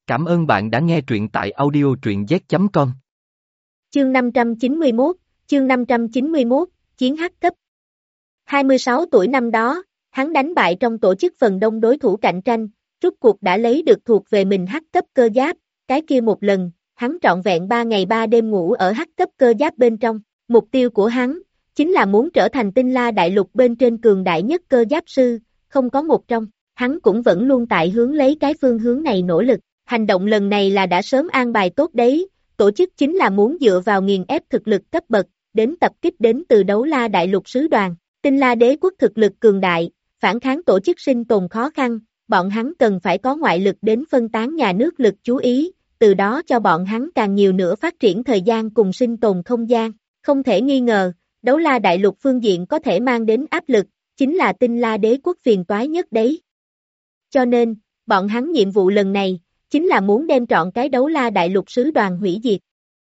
Cảm ơn bạn đã nghe truyện tại audio truyện z.com. Chương 591, Chiến hắc cấp. 26 tuổi năm đó, hắn đánh bại trong tổ chức phần đông đối thủ cạnh tranh, rút cuộc đã lấy được thuộc về mình hắc cấp cơ giáp, cái kia một lần, hắn trọn vẹn 3 ngày 3 đêm ngủ ở hắc cấp cơ giáp bên trong, mục tiêu của hắn, chính là muốn trở thành Tinh La Đại Lục bên trên cường đại nhất cơ giáp sư, không có một trong, hắn cũng vẫn luôn tại hướng lấy cái phương hướng này nỗ lực. Hành động lần này là đã sớm an bài tốt đấy, tổ chức chính là muốn dựa vào nghiền ép thực lực cấp bậc, đến tập kích đến từ Đấu La Đại Lục sứ đoàn, Tinh La Đế quốc thực lực cường đại, phản kháng tổ chức sinh tồn khó khăn, bọn hắn cần phải có ngoại lực đến phân tán nhà nước lực chú ý, từ đó cho bọn hắn càng nhiều nữa phát triển thời gian cùng sinh tồn không gian, không thể nghi ngờ, Đấu La Đại Lục phương diện có thể mang đến áp lực, chính là Tinh La Đế quốc phiền toái nhất đấy. Cho nên, bọn hắn nhiệm vụ lần này, chính là muốn đem trọn cái Đấu La Đại Lục sứ đoàn hủy diệt.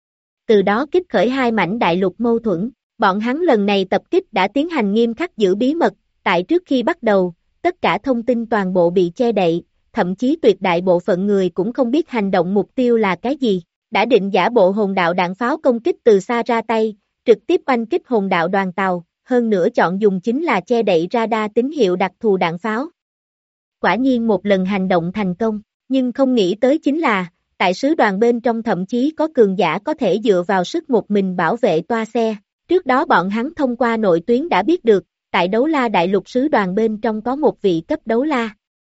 Từ đó kích khởi hai mảnh đại lục mâu thuẫn, bọn hắn lần này tập kích đã tiến hành nghiêm khắc giữ bí mật, tại trước khi bắt đầu, tất cả thông tin toàn bộ bị che đậy, thậm chí tuyệt đại bộ phận người cũng không biết hành động mục tiêu là cái gì, đã định giả bộ hồn đạo đạn pháo công kích từ xa ra tay, trực tiếp oanh kích hồn đạo đoàn tàu, hơn nữa chọn dùng chính là che đậy radar tín hiệu đặc thù đạn pháo. Quả nhiên một lần hành động thành công. Nhưng không nghĩ tới chính là, tại sứ đoàn bên trong thậm chí có cường giả có thể dựa vào sức một mình bảo vệ toa xe. Trước đó bọn hắn thông qua nội tuyến đã biết được, tại Đấu La Đại Lục sứ đoàn bên trong có một vị cấp đấu la.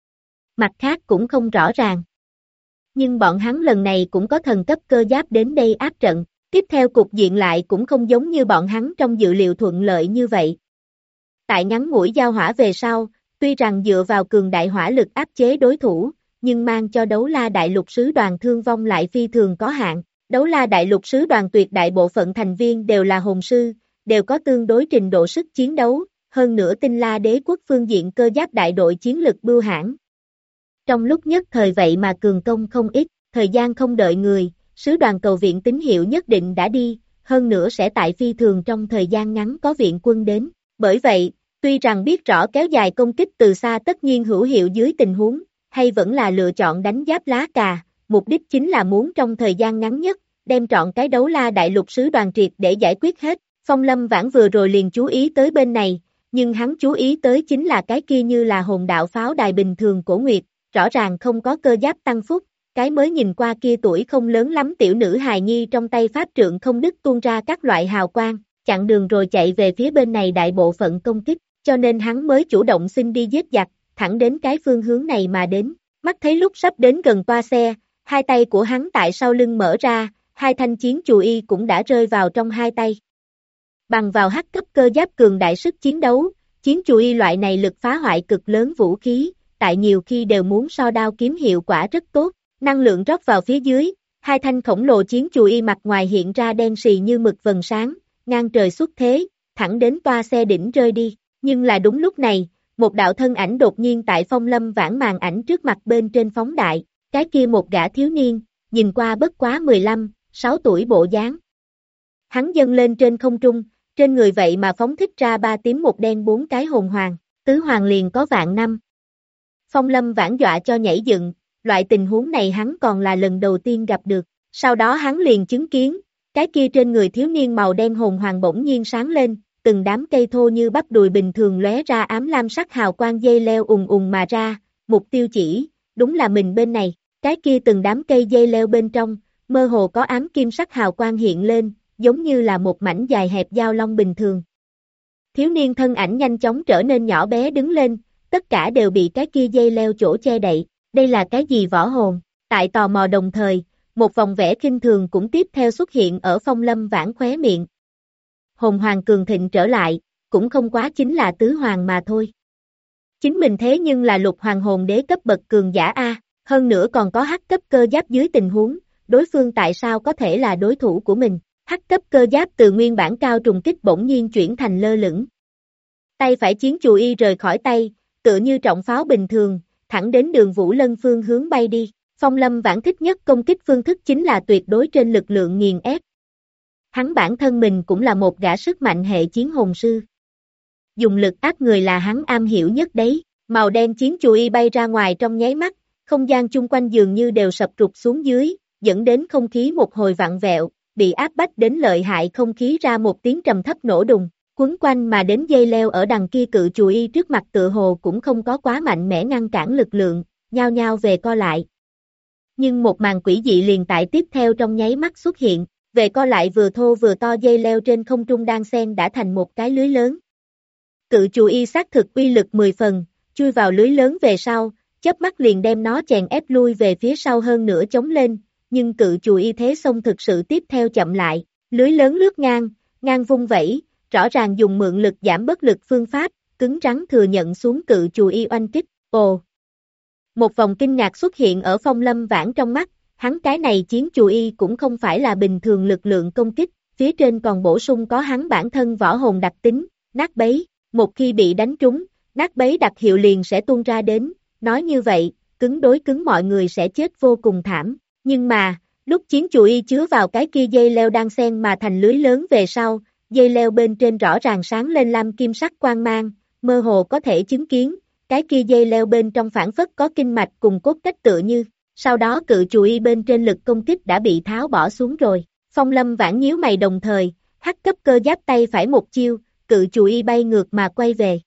Mặt khác cũng không rõ ràng. Nhưng bọn hắn lần này cũng có thần cấp cơ giáp đến đây áp trận. Tiếp theo cục diện lại cũng không giống như bọn hắn trong dự liệu thuận lợi như vậy. Tại ngắn ngủi giao hỏa về sau, tuy rằng dựa vào cường đại hỏa lực áp chế đối thủ, nhưng mang cho Đấu La Đại Lục sứ đoàn thương vong lại phi thường có hạn. Đấu La Đại Lục sứ đoàn tuyệt đại bộ phận thành viên đều là hồn sư, đều có tương đối trình độ sức chiến đấu, hơn nữa Tinh La Đế quốc phương diện cơ giáp đại đội chiến lực bưu hãn. Trong lúc nhất thời vậy mà cường công không ít, thời gian không đợi người, sứ đoàn cầu viện tín hiệu nhất định đã đi, hơn nữa sẽ tại phi thường trong thời gian ngắn có viện quân đến. Bởi vậy, tuy rằng biết rõ kéo dài công kích từ xa tất nhiên hữu hiệu dưới tình huống, hay vẫn là lựa chọn đánh giáp lá cà, mục đích chính là muốn trong thời gian ngắn nhất, đem trọn cái Đấu La Đại Lục sứ đoàn triệt để giải quyết hết. Phong Lâm Vãn vừa rồi liền chú ý tới bên này, nhưng hắn chú ý tới chính là cái kia như là hồn đạo pháo đài bình thường của Nguyệt, rõ ràng không có cơ giáp tăng phúc, cái mới nhìn qua kia tuổi không lớn lắm tiểu nữ hài nhi trong tay pháp trượng không đứt tuôn ra các loại hào quang, chặn đường rồi chạy về phía bên này đại bộ phận công kích, cho nên hắn mới chủ động xin đi giết giặc, thẳng đến cái phương hướng này mà đến, mắt thấy lúc sắp đến gần toa xe, hai tay của hắn tại sau lưng mở ra, hai thanh chiến chù y cũng đã rơi vào trong hai tay. Bằng vào hắc cấp cơ giáp cường đại sức chiến đấu, chiến chù y loại này lực phá hoại cực lớn vũ khí, tại nhiều khi đều muốn so đao kiếm hiệu quả rất tốt, năng lượng rót vào phía dưới, hai thanh khổng lồ chiến chù y mặt ngoài hiện ra đen xì như mực vầng sáng, ngang trời xuất thế, thẳng đến toa xe đỉnh rơi đi, nhưng là đúng lúc này, một đạo thân ảnh đột nhiên tại Phong Lâm Vãn màn ảnh trước mặt bên trên phóng đại, cái kia một gã thiếu niên, nhìn qua bất quá 15-6 tuổi bộ dáng. Hắn dâng lên trên không trung, trên người vậy mà phóng thích ra 3 tím 1 đen 4 cái hồn hoàng, tứ hoàng liền có vạn năm. Phong Lâm Vãn dọa cho nhảy dựng, loại tình huống này hắn còn là lần đầu tiên gặp được, sau đó hắn liền chứng kiến, cái kia trên người thiếu niên màu đen hồn hoàng bỗng nhiên sáng lên, từng đám cây thô như bắp đùi bình thường lóe ra ám lam sắc hào quang dây leo ùng ùng mà ra, mục tiêu chỉ, đúng là mình bên này, cái kia từng đám cây dây leo bên trong, mơ hồ có ám kim sắc hào quang hiện lên, giống như là một mảnh dài hẹp dao long bình thường. Thiếu niên thân ảnh nhanh chóng trở nên nhỏ bé đứng lên, tất cả đều bị cái kia dây leo chỗ che đậy, đây là cái gì võ hồn, tại tò mò đồng thời, một vòng vẻ khinh thường cũng tiếp theo xuất hiện ở Phong Lâm Vãn khóe miệng. Hồn hoàng cường thịnh trở lại, cũng không quá chính là tứ hoàng mà thôi. Chính mình thế nhưng là lục hoàng hồn đế cấp bậc cường giả A, hơn nữa còn có hắc cấp cơ giáp dưới tình huống, đối phương tại sao có thể là đối thủ của mình, hắc cấp cơ giáp từ nguyên bản cao trùng kích bỗng nhiên chuyển thành lơ lửng. Tay phải chiến chù y rời khỏi tay, tựa như trọng pháo bình thường, thẳng đến Đường Vũ Lân phương hướng bay đi. Phong Lâm Vãn thích nhất công kích phương thức chính là tuyệt đối trên lực lượng nghiền ép. Hắn bản thân mình cũng là một gã sức mạnh hệ chiến hồn sư. Dùng lực áp người là hắn am hiểu nhất đấy, màu đen chiến chù y bay ra ngoài trong nháy mắt, không gian chung quanh dường như đều sập rụt xuống dưới, dẫn đến không khí một hồi vặn vẹo, bị áp bách đến lợi hại không khí ra một tiếng trầm thấp nổ đùng, quấn quanh mà đến dây leo ở đằng kia cự chù y trước mặt tựa hồ cũng không có quá mạnh mẽ ngăn cản lực lượng, nhao nhao về co lại. Nhưng một màn quỷ dị liền tại tiếp theo trong nháy mắt xuất hiện, về co lại vừa thô vừa to dây leo trên không trung đan xen đã thành một cái lưới lớn. Cự chù y xác thực uy lực 10 phần, chui vào lưới lớn về sau, chớp mắt liền đem nó chèn ép lui về phía sau hơn nữa chống lên, nhưng cự chù y thế xông thực sự tiếp theo chậm lại, lưới lớn lướt ngang vung vẩy, rõ ràng dùng mượn lực giảm bất lực phương pháp, cứng rắn thừa nhận xuống cự chù y oanh kích, ồ. Một vòng kinh ngạc xuất hiện ở Phong Lâm Vãn trong mắt, hắn cái này chiến chù y cũng không phải là bình thường lực lượng công kích, phía trên còn bổ sung có hắn bản thân võ hồn đặc tính, nát bấy, một khi bị đánh trúng, nát bấy đặc hiệu liền sẽ tuôn ra đến, nói như vậy, cứng đối cứng mọi người sẽ chết vô cùng thảm, nhưng mà, lúc chiến chù y chứa vào cái kia dây leo đan xen mà thành lưới lớn về sau, dây leo bên trên rõ ràng sáng lên lam kim sắc quang mang, mơ hồ có thể chứng kiến, cái kia dây leo bên trong phản phất có kinh mạch cùng cốt cách tựa như, sau đó cự chù y bên trên lực công kích đã bị tháo bỏ xuống rồi, Phong Lâm Vãn nhíu mày đồng thời, hắc cấp cơ giáp tay phải một chiêu, cự chù y bay ngược mà quay về.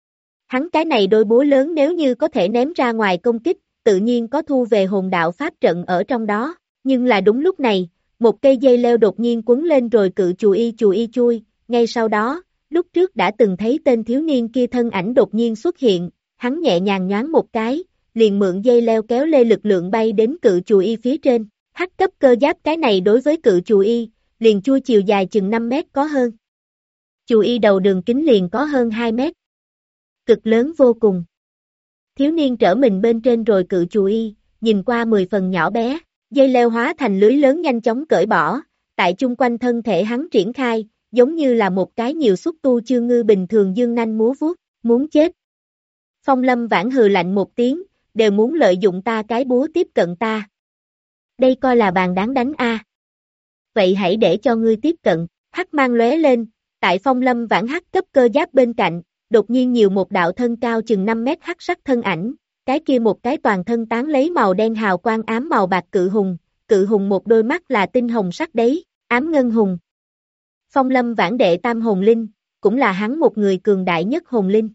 Hắn cái này đôi búa lớn nếu như có thể ném ra ngoài công kích, tự nhiên có thu về hồn đạo pháp trận ở trong đó, nhưng là đúng lúc này, một cây dây leo đột nhiên quấn lên rồi cự chù y chui, ngay sau đó, lúc trước đã từng thấy tên thiếu niên kia thân ảnh đột nhiên xuất hiện, hắn nhẹ nhàng nhoáng một cái, liền mượn dây leo kéo lê lực lượng bay đến cự chù y phía trên, hắc cấp cơ giáp cái này đối với cự chù y, liền chui chiều dài chừng 5 mét có hơn. Chù y đầu đường kính liền có hơn 2 mét. Cực lớn vô cùng. Thiếu niên trở mình bên trên rồi cự chù y, nhìn qua 10 phần nhỏ bé, dây leo hóa thành lưới lớn nhanh chóng cởi bỏ, tại chung quanh thân thể hắn triển khai, giống như là một cái nhiều xúc tu chương ngư bình thường dương nanh múa vuốt, muốn chết. Phong Lâm Vãn hừ lạnh một tiếng, đều muốn lợi dụng ta cái búa tiếp cận ta. Đây coi là bàn đáng đánh a. Vậy hãy để cho ngươi tiếp cận, hắc mang lóe lên, tại Phong Lâm Vãn hắc cấp cơ giáp bên cạnh, đột nhiên nhiều một đạo thân cao chừng 5 mét hắc sắc thân ảnh, cái kia một cái toàn thân tán lấy màu đen hào quang ám màu bạc cự hùng một đôi mắt là tinh hồng sắc đấy, ám ngân hùng. Phong Lâm Vãn đệ tam hồn linh, cũng là hắn một người cường đại nhất hồn linh.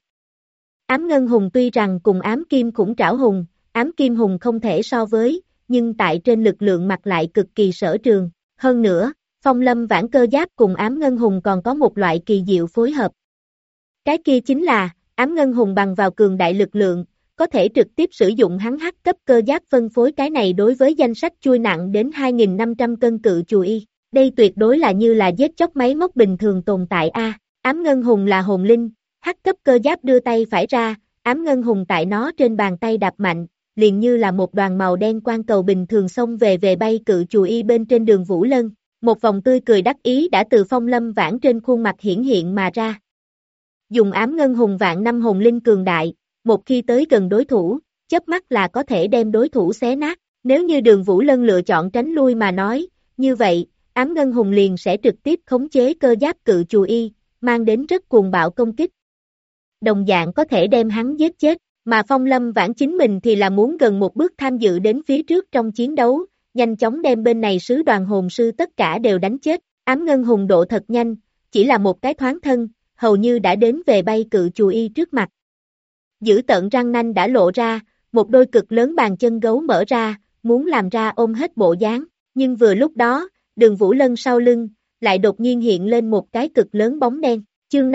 Ám ngân hùng tuy rằng cùng ám kim khủng trảo hùng, ám kim hùng không thể so với, nhưng tại trên lực lượng mặt lại cực kỳ sở trường. Hơn nữa, Phong Lâm Vãn cơ giáp cùng ám ngân hùng còn có một loại kỳ diệu phối hợp. Cái kia chính là, ám ngân hùng bằng vào cường đại lực lượng, có thể trực tiếp sử dụng hắn hắc cấp cơ giáp phân phối cái này đối với danh sách chui nặng đến 2.500 cân cự chù y. Đây tuyệt đối là như là giết chóc máy móc bình thường tồn tại a. Ám ngân hùng là hồn linh, hắc cấp cơ giáp đưa tay phải ra, ám ngân hùng tại nó trên bàn tay đạp mạnh, liền như là một đoàn màu đen quang cầu bình thường xông về bay cự chù y bên trên đường Vũ Lân. Một vòng tươi cười đắc ý đã từ Phong Lâm Vãn trên khuôn mặt hiển hiện mà ra. Dùng ám ngân hùng vạn năm hồn linh cường đại, một khi tới gần đối thủ, chớp mắt là có thể đem đối thủ xé nát. Nếu như đường Vũ Lân lựa chọn tránh lui mà nói, như vậy, ám ngân hùng liền sẽ trực tiếp khống chế cơ giáp cự chù y, mang đến rất cuồng bạo công kích. Đồng dạng có thể đem hắn giết chết, mà Phong Lâm Vãn chính mình thì là muốn gần một bước tham dự đến phía trước trong chiến đấu, nhanh chóng đem bên này sứ đoàn hồn sư tất cả đều đánh chết. Ám ngân hùng độ thật nhanh, chỉ là một cái thoáng thân, hầu như đã đến về bay cự chù y trước mặt. Dữ tợn răng nanh đã lộ ra, một đôi cực lớn bàn chân gấu mở ra, muốn làm ra ôm hết bộ dáng, nhưng vừa lúc đó, đường Vũ Lân sau lưng, lại đột nhiên hiện lên một cái cực lớn bóng đen, chương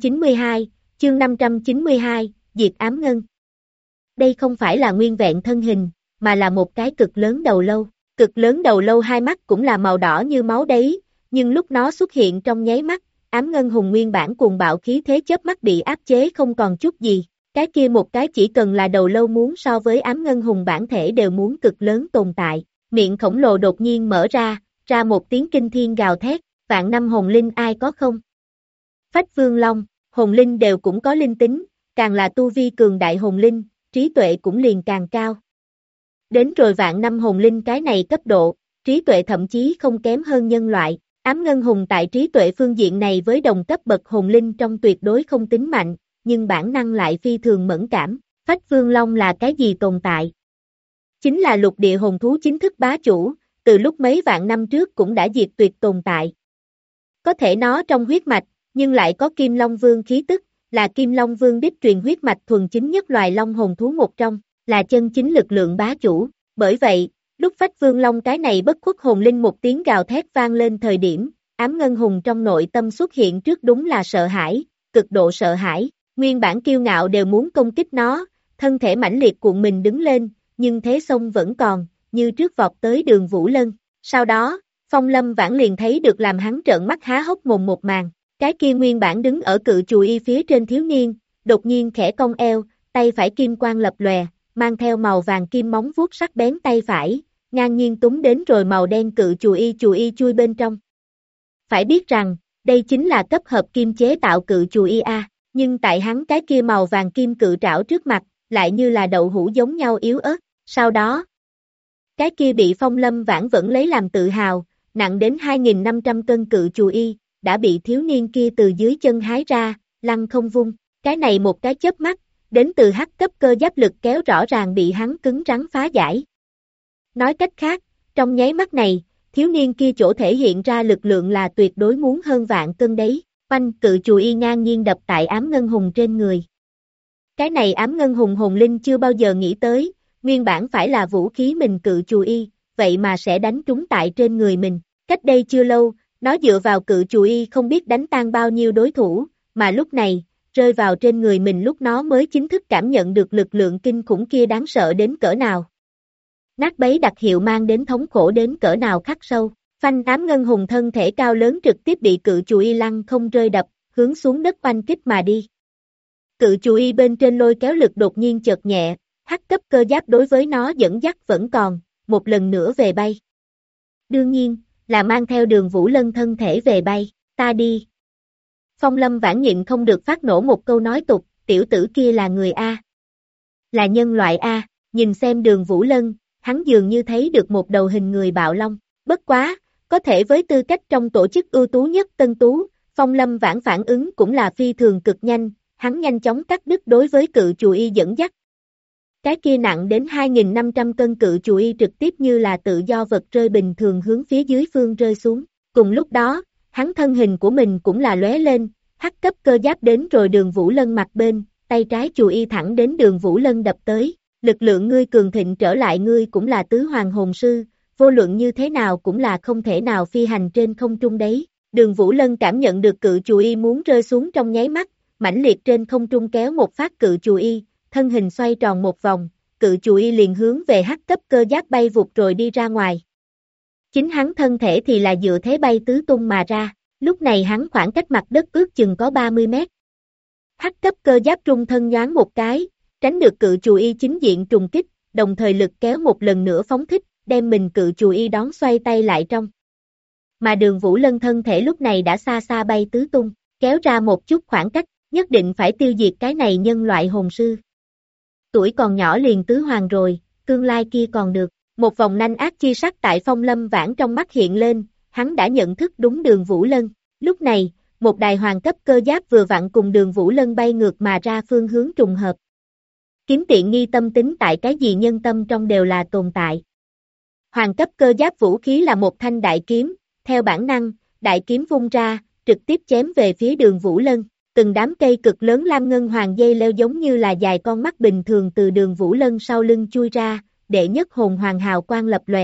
592, diệt ám ngân. Đây không phải là nguyên vẹn thân hình, mà là một cái cực lớn đầu lâu hai mắt cũng là màu đỏ như máu đấy, nhưng lúc nó xuất hiện trong nháy mắt, ám ngân hùng nguyên bản cuồng bạo khí thế chớp mắt bị áp chế không còn chút gì, cái kia một cái chỉ cần là đầu lâu muốn so với ám ngân hùng bản thể đều muốn cực lớn tồn tại, miệng khổng lồ đột nhiên mở ra một tiếng kinh thiên gào thét, vạn năm hồn linh ai có không? Phách Vương Long, hồn linh đều cũng có linh tính, càng là tu vi cường đại hồn linh, trí tuệ cũng liền càng cao. Đến rồi vạn năm hồn linh cái này cấp độ, trí tuệ thậm chí không kém hơn nhân loại, ám ngân hùng tại trí tuệ phương diện này với đồng cấp bậc hồn linh trong tuyệt đối không tính mạnh, nhưng bản năng lại phi thường mẫn cảm. Phách Vương Long là cái gì tồn tại? chính là lục địa hồn thú chính thức bá chủ, từ lúc mấy vạn năm trước cũng đã diệt tuyệt tồn tại. Có thể nó trong huyết mạch, nhưng lại có Kim Long Vương khí tức, là Kim Long Vương đích truyền huyết mạch thuần chính nhất loài long hồn thú một trong, là chân chính lực lượng bá chủ. Bởi vậy, lúc Phách Vương Long cái này bất khuất hồn linh một tiếng gào thét vang lên thời điểm, ám ngân hùng trong nội tâm xuất hiện trước đúng là sợ hãi, cực độ sợ hãi, nguyên bản kiêu ngạo đều muốn công kích nó, thân thể mãnh liệt cuộn mình đứng lên, nhưng thế sông vẫn còn, như trước vọt tới Đường Vũ Lân. Sau đó, Phong Lâm Vãn liền thấy được làm hắn trợn mắt há hốc mồm một màn, cái kia nguyên bản đứng ở cự chùi y phía trên thiếu niên, đột nhiên khẽ cong eo, tay phải kim quang lập lòe, mang theo màu vàng kim móng vuốt sắc bén tay phải, ngang nhiên túng đến rồi màu đen cự chùi y chui bên trong. Phải biết rằng, đây chính là cấp hợp kim chế tạo cự chùi y a, nhưng tại hắn cái kia màu vàng kim cự trảo trước mặt, lại như là đậu hũ giống nhau yếu ớt. Sau đó, cái kia bị Phong Lâm Vãn vẫn lấy làm tự hào, nặng đến 2.500 cân cự chùi y, đã bị thiếu niên kia từ dưới chân hái ra, lăn không vung. Cái này một cái chớp mắt, đến từ hắc cấp cơ giáp lực kéo rõ ràng bị hắn cứng rắn phá giải. Nói cách khác, trong nháy mắt này, thiếu niên kia chỗ thể hiện ra lực lượng là tuyệt đối muốn hơn vạn cân đấy, oanh cự chùi y ngang nhiên đập tại ám ngân hùng trên người. Cái này ám ngân hùng hồn linh chưa bao giờ nghĩ tới, nguyên bản phải là vũ khí mình cự chùi y, vậy mà sẽ đánh trúng tại trên người mình. Cách đây chưa lâu, nó dựa vào cự chùi y không biết đánh tan bao nhiêu đối thủ, mà lúc này, rơi vào trên người mình lúc nó mới chính thức cảm nhận được lực lượng kinh khủng kia đáng sợ đến cỡ nào. Nát bấy đặc hiệu mang đến thống khổ đến cỡ nào khắc sâu. Phanh ám ngân hùng thân thể cao lớn trực tiếp bị cự chùi y lăn không rơi đập, hướng xuống đất oanh kích mà đi. Cự chùi y bên trên lôi kéo lực đột nhiên chợt nhẹ, hắc cấp cơ giáp đối với nó dẫn dắt vẫn còn, một lần nữa về bay. Đương nhiên, là mang theo Đường Vũ Lân thân thể về bay, ta đi. Phong Lâm Vãn nhịn không được phát nổ một câu nói tục, tiểu tử kia là người A. Là nhân loại A, nhìn xem Đường Vũ Lân, hắn dường như thấy được một đầu hình người bạo long, bất quá, có thể với tư cách trong tổ chức ưu tú nhất Tân Tú, Phong Lâm Vãn phản ứng cũng là phi thường cực nhanh, hắn nhanh chóng cắt đứt đối với cự chùi y dẫn dắt. Cái kia nặng đến 2.500 cân cự chùi y trực tiếp như là tự do vật rơi bình thường hướng phía dưới phương rơi xuống. Cùng lúc đó, hắn thân hình của mình cũng là lóe lên, hắc cấp cơ giáp đến rồi Đường Vũ Lân mặt bên, tay trái chùi y thẳng đến Đường Vũ Lân đập tới. Lực lượng ngươi cường thịnh trở lại ngươi cũng là tứ hoàng hồn sư, vô luận như thế nào cũng là không thể nào phi hành trên không trung đấy. Đường Vũ Lân cảm nhận được cự chùi y muốn rơi xuống trong nháy mắt, mãnh liệt trên không trung kéo một phát cự chùi y, thân hình xoay tròn một vòng, cự chùi y liền hướng về hắc cấp cơ giáp bay vụt rồi đi ra ngoài. Chính hắn thân thể thì là dựa thế bay tứ tung mà ra, lúc này hắn khoảng cách mặt đất ước chừng có 30 mét. Hắc cấp cơ giáp trung thân nhoáng một cái, tránh được cự chùi y chính diện trùng kích, đồng thời lực kéo một lần nữa phóng thích, đem mình cự chùi y đón xoay tay lại trong. Mà Đường Vũ Lân thân thể lúc này đã xa xa bay tứ tung, kéo ra một chút khoảng cách, nhất định phải tiêu diệt cái này nhân loại hồn sư. Tuổi còn nhỏ liền tứ hoàng rồi, tương lai kia còn được. Một vòng nanh ác chi sắc tại Phong Lâm Vãn trong mắt hiện lên, hắn đã nhận thức đúng Đường Vũ Lân. Lúc này, một đài hoàng cấp cơ giáp vừa vặn cùng Đường Vũ Lân bay ngược mà ra phương hướng trùng hợp. Kiếm tiện nghi tâm tính tại cái gì nhân tâm trong đều là tồn tại. Hoàng cấp cơ giáp vũ khí là một thanh đại kiếm, theo bản năng, đại kiếm vung ra, trực tiếp chém về phía Đường Vũ Lân. Từng đám cây cực lớn lam ngân hoàng dây leo giống như là dài con mắt bình thường từ Đường Vũ Lân sau lưng chui ra, đệ nhất hồn hoàng hào quang lập lòe.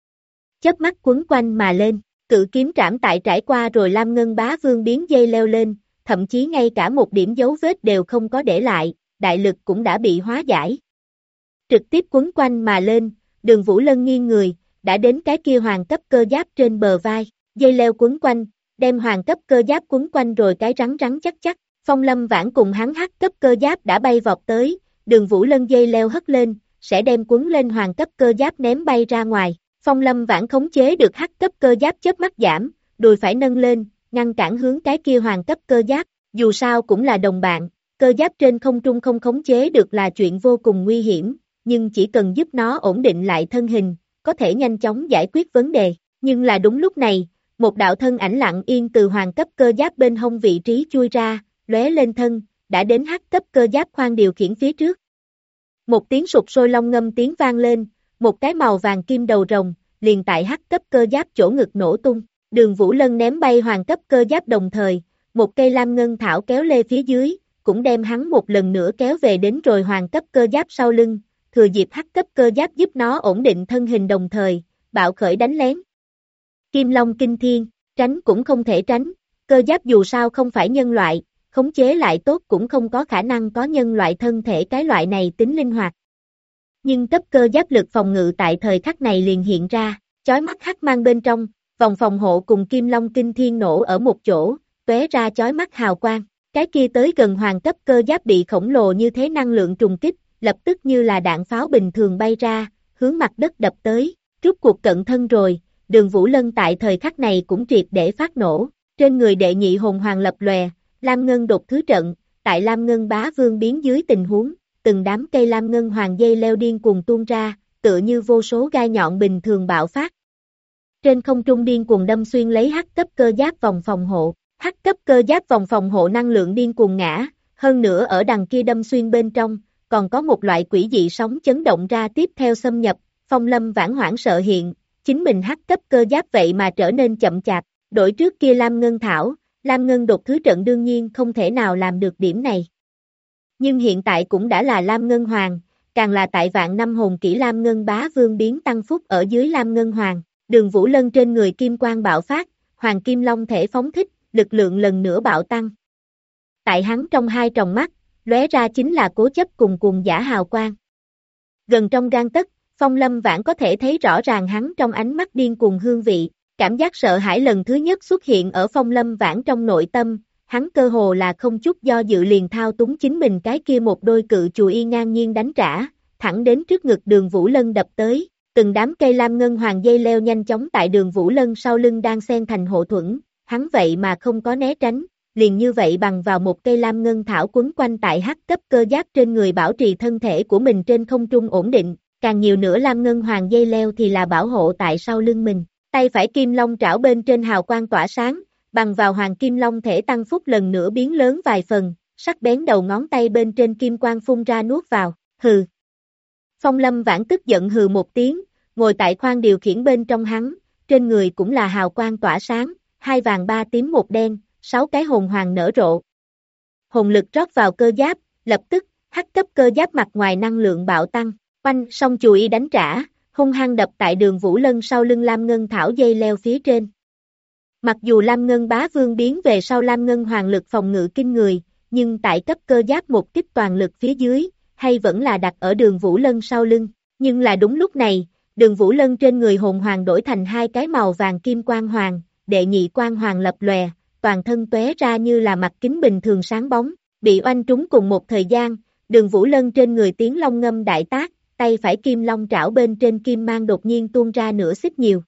Chớp mắt quấn quanh mà lên, cự kiếm trảm tại trải qua rồi lam ngân bá vương biến dây leo lên, thậm chí ngay cả một điểm dấu vết đều không có để lại, đại lực cũng đã bị hóa giải. Trực tiếp quấn quanh mà lên, Đường Vũ Lân nghiêng người, đã đến cái kia hoàng cấp cơ giáp trên bờ vai, dây leo quấn quanh, đem hoàng cấp cơ giáp quấn quanh rồi cái rắn rắn chắc chắc. Phong Lâm Vãn cùng hắn hắc cấp cơ giáp đã bay vọt tới, Đường Vũ Lân dây leo hất lên, sẽ đem quấn lên hoàng cấp cơ giáp ném bay ra ngoài. Phong Lâm Vãn khống chế được hắc cấp cơ giáp chớp mắt giảm, đùi phải nâng lên, ngăn cản hướng cái kia hoàng cấp cơ giáp, dù sao cũng là đồng bạn, cơ giáp trên không trung không khống chế được là chuyện vô cùng nguy hiểm, nhưng chỉ cần giúp nó ổn định lại thân hình, có thể nhanh chóng giải quyết vấn đề. Nhưng là đúng lúc này, một đạo thân ảnh lặng yên từ hoàng cấp cơ giáp bên hông vị trí chui ra, lóe lên thân, đã đến hắc cấp cơ giáp khoang điều khiển phía trước. Một tiếng sụp sôi long ngâm tiếng vang lên, một cái màu vàng kim đầu rồng, liền tại hắc cấp cơ giáp chỗ ngực nổ tung. Đường Vũ Lân ném bay hoàng cấp cơ giáp đồng thời, một cây lam ngân thảo kéo lê phía dưới, cũng đem hắn một lần nữa kéo về đến rồi hoàng cấp cơ giáp sau lưng, thừa dịp hắc cấp cơ giáp giúp nó ổn định thân hình đồng thời, bạo khởi đánh lén. Kim Long kinh thiên, tránh cũng không thể tránh, cơ giáp dù sao không phải nhân loại, khống chế lại tốt cũng không có khả năng có nhân loại thân thể cái loại này tính linh hoạt. Nhưng cấp cơ giáp lực phòng ngự tại thời khắc này liền hiện ra, chói mắt hắc mang bên trong, vòng phòng hộ cùng Kim Long kinh thiên nổ ở một chỗ, tóe ra chói mắt hào quang. Cái kia tới gần hoàng cấp cơ giáp bị khổng lồ như thế năng lượng trùng kích, lập tức như là đạn pháo bình thường bay ra, hướng mặt đất đập tới, rút cuộc cận thân rồi, Đường Vũ Lân tại thời khắc này cũng triệt để phát nổ, trên người đệ nhị hồn hoàng lập lòe, lam ngân đột thứ trận, tại lam ngân bá vương biến dưới tình huống, từng đám cây lam ngân hoàng dây leo điên cuồng tuôn ra, tựa như vô số gai nhọn bình thường bạo phát. Trên không trung điên cuồng đâm xuyên lấy hắc cấp cơ giáp vòng phòng hộ, hắc cấp cơ giáp vòng phòng hộ năng lượng điên cuồng ngã, hơn nữa ở đằng kia đâm xuyên bên trong, còn có một loại quỷ dị sóng chấn động ra tiếp theo xâm nhập, Phong Lâm Vãn hoảng sợ hiện, chính mình hắc cấp cơ giáp vậy mà trở nên chậm chạp, đổi trước kia lam ngân thảo, lam ngân đột thứ trận đương nhiên không thể nào làm được điểm này. Nhưng hiện tại cũng đã là lam ngân hoàng, càng là tại vạn năm hồn kỹ lam ngân bá vương biến tăng phúc ở dưới lam ngân hoàng, Đường Vũ Lân trên người kim quang bạo phát, hoàng kim long thể phóng thích, lực lượng lần nữa bạo tăng. Tại hắn trong hai tròng mắt, lóe ra chính là cố chấp cùng cuồng giả hào quang. Gần trong gang tấc, Phong Lâm Vãn có thể thấy rõ ràng hắn trong ánh mắt điên cuồng hương vị, cảm giác sợ hãi lần thứ nhất xuất hiện ở Phong Lâm Vãn trong nội tâm, hắn cơ hồ là không chút do dự liền thao túng chính mình cái kia một đôi cự chùi y ngang nhiên đánh trả, thẳng đến trước ngực Đường Vũ Lân đập tới, từng đám cây lam ngân hoàng dây leo nhanh chóng tại Đường Vũ Lân sau lưng đang xen thành hộ thuẫn, hắn vậy mà không có né tránh, liền như vậy bằng vào một cây lam ngân thảo quấn quanh tại hắc cấp cơ giáp trên người bảo trì thân thể của mình trên không trung ổn định, càng nhiều nữa lam ngân hoàng dây leo thì là bảo hộ tại sau lưng mình, tay phải kim long trảo bên trên hào quang tỏa sáng, bằng vào hoàng kim long thể tăng phúc lần nữa biến lớn vài phần, sắc bén đầu ngón tay bên trên kim quang phun ra nuốt vào, hừ. Phong Lâm Vãn tức giận hừ một tiếng, ngồi tại khoang điều khiển bên trong hắn, trên người cũng là hào quang tỏa sáng, hai vàng ba tím một đen, 6 cái hồn hoàng nở rộ. Hồn lực rót vào cơ giáp, lập tức, hắc cấp cơ giáp mặt ngoài năng lượng bạo tăng, oanh song chùi đánh trả, hung hăng đập tại Đường Vũ Lân sau lưng lam ngân thảo dây leo phía trên. Mặc dù lam ngân bá vương biến về sau lam ngân hoàng lực phòng ngự kinh người, nhưng tại cấp cơ giáp một kích toàn lực phía dưới, hay vẫn là đặt ở Đường Vũ Lân sau lưng, nhưng là đúng lúc này, Đường Vũ Lân trên người hồn hoàng đổi thành hai cái màu vàng kim quang hoàng, đệ nhị quang hoàng lập lòe, toàn thân tóe ra như là mặt kính bình thường sáng bóng, bị oanh trúng cùng một thời gian, Đường Vũ Lân trên người tiếng long ngâm đại tác, tay phải kim long trảo bên trên kim mang đột nhiên tuôn ra nửa xích nhiều.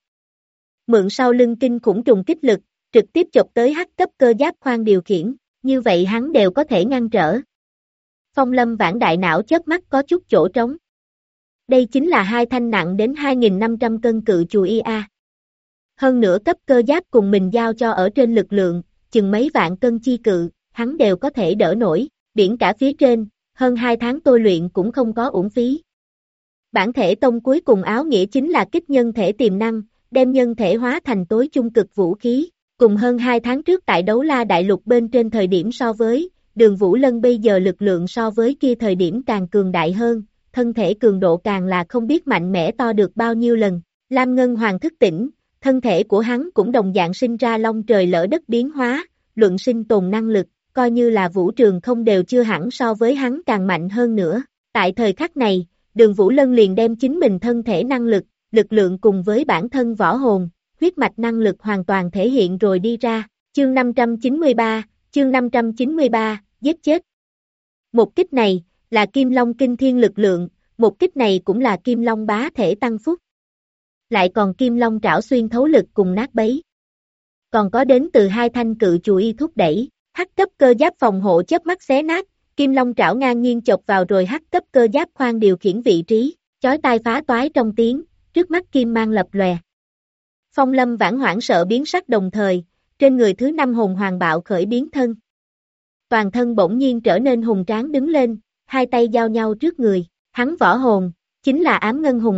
Mượn sau lưng kinh khủng trùng kích lực, trực tiếp chộp tới hắc cấp cơ giáp khoang điều khiển, như vậy hắn đều có thể ngăn trở. Phong Lâm Vãn đại não chớp mắt có chút chỗ trống. Đây chính là hai thanh nặng đến 2.500 cân cự chùi IA. Hơn nữa cấp cơ giáp cùng mình giao cho ở trên lực lượng, chừng mấy vạn cân chi cự, hắn đều có thể đỡ nổi, biển cả phía trên, hơn 2 tháng tôi luyện cũng không có uổng phí. Bản thể tông cuối cùng áo nghĩa chính là kích nhân thể tiềm năng, đem nhân thể hóa thành tối trung cực vũ khí, cùng hơn 2 tháng trước tại đấu la đại lục bên trên thời điểm so với, Đường Vũ Lân bây giờ lực lượng so với kia thời điểm càng cường đại hơn, thân thể cường độ càng là không biết mạnh mẽ to được bao nhiêu lần, Lam Ngân Hoàng thức tỉnh, thân thể của hắn cũng đồng dạng sinh ra long trời lỡ đất biến hóa, luận sinh tồn năng lực, coi như là vũ trường không đều chưa hẳn so với hắn càng mạnh hơn nữa, tại thời khắc này, Đường Vũ Lân liền đem chính mình thân thể năng lực, lực lượng cùng với bản thân võ hồn, huyết mạch năng lực hoàn toàn thể hiện rồi đi ra, chương 593, giết chết. Một kích này, là Kim Long kinh thiên lực lượng, một kích này cũng là Kim Long bá thể tăng phúc. Lại còn Kim Long trảo xuyên thấu lực cùng nát bấy. Còn có đến từ hai thanh cự chùy thúc đẩy, hắc cấp cơ giáp phòng hộ chớp mắt xé nát, Kim Long trảo ngang nhiên chộp vào rồi hắc cấp cơ giáp khoang điều khiển vị trí, chói tai phá toái trong tiếng, trước mắt kim mang lập lòe. Phong Lâm Vãn hoảng sợ biến sắc đồng thời, trên người thứ 5 hồn hoàng bạo khởi biến thân. Toàn thân bỗng nhiên trở nên hùng tráng đứng lên, hai tay giao nhau trước người, hắn võ hồn, chính là ám ngân hùng A,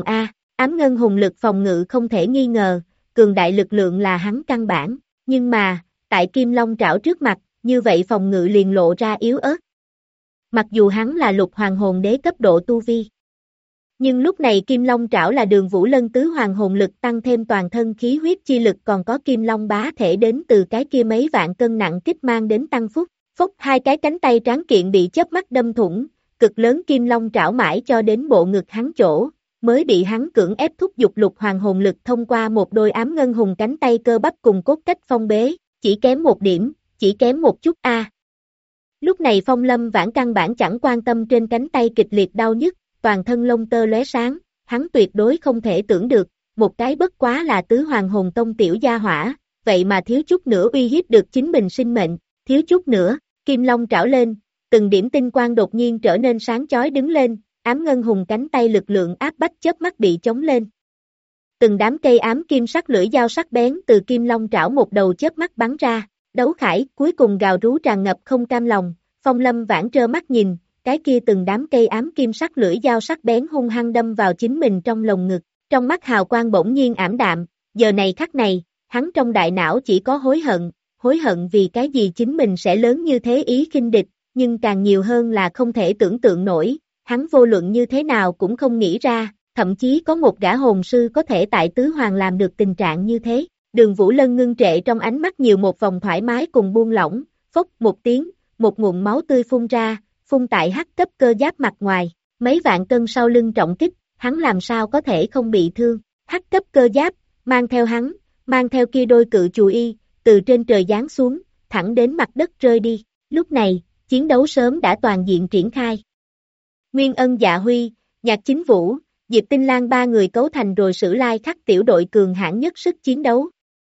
Ám ngân hùng lực phòng ngự không thể nghi ngờ, cường đại lực lượng là hắn căn bản, nhưng mà, tại Kim Long trảo trước mặt, như vậy phòng ngự liền lộ ra yếu ớt. Mặc dù hắn là lục hoàng hồn đế cấp độ tu vi. Nhưng lúc này Kim Long trảo là Đường Vũ Lân tứ hoàng hồn lực tăng thêm toàn thân khí huyết chi lực, còn có Kim Long bá thể đến từ cái kia mấy vạn cân nặng kích mang đến tăng phúc. Phốc, hai cái cánh tay tráng kiện bị chớp mắt đâm thủng, cực lớn Kim Long trảo mãi cho đến bộ ngực hắn chỗ, mới bị hắn cưỡng ép thúc giục lục hoàng hồn lực thông qua một đôi ám ngân hùng cánh tay cơ bắp cùng cốt cách phong bế, chỉ kém một điểm, chỉ kém một chút a. Lúc này Phong Lâm Vãn căn bản chẳng quan tâm trên cánh tay kịch liệt đau nhức, toàn thân lông tơ lóe sáng, hắn tuyệt đối không thể tưởng được, một cái bất quá là tứ hoàng hồn tông tiểu gia hỏa, vậy mà thiếu chút nữa uy hiếp được chính mình sinh mệnh, thiếu chút nữa, Kim Long trảo lên, từng điểm tinh quang đột nhiên trở nên sáng chói đứng lên, ám ngân hùng cánh tay lực lượng áp bách chớp mắt bị chống lên. Từng đám cây ám kim sắc lưỡi dao sắc bén từ Kim Long trảo một đầu chớp mắt bắn ra, đấu khải cuối cùng gào rú tràn ngập không cam lòng, Phong Lâm Vãn trơ mắt nhìn, cái kia từng đám cây ám kim sắc lưỡi dao sắc bén hung hăng đâm vào chính mình trong lồng ngực, trong mắt hào quang bỗng nhiên ảm đạm, giờ này khắc này, hắn trong đại não chỉ có hối hận vì cái gì chính mình sẽ lớn như thế ý khinh địch, nhưng càng nhiều hơn là không thể tưởng tượng nổi, hắn vô luận như thế nào cũng không nghĩ ra, thậm chí có một gã hồn sư có thể tại tứ hoàng làm được tình trạng như thế. Đường Vũ Lân ngưng trệ trong ánh mắt nhiều một vòng thoải mái cùng buông lỏng, phốc một tiếng, một ngụm máu tươi phun ra, phun tại hắc cấp cơ giáp mặt ngoài, mấy vạn cân sau lưng trọng kích, hắn làm sao có thể không bị thương, hắc cấp cơ giáp, mang theo kia đôi cự chù y, từ trên trời giáng xuống, thẳng đến mặt đất rơi đi, lúc này, chiến đấu sớm đã toàn diện triển khai. Nguyên Ân Dạ Huy, Nhạc Chính Vũ, Diệp Tinh Lan ba người cấu thành rồi Sử Lai Khắc tiểu đội cường hãn nhất sức chiến đấu.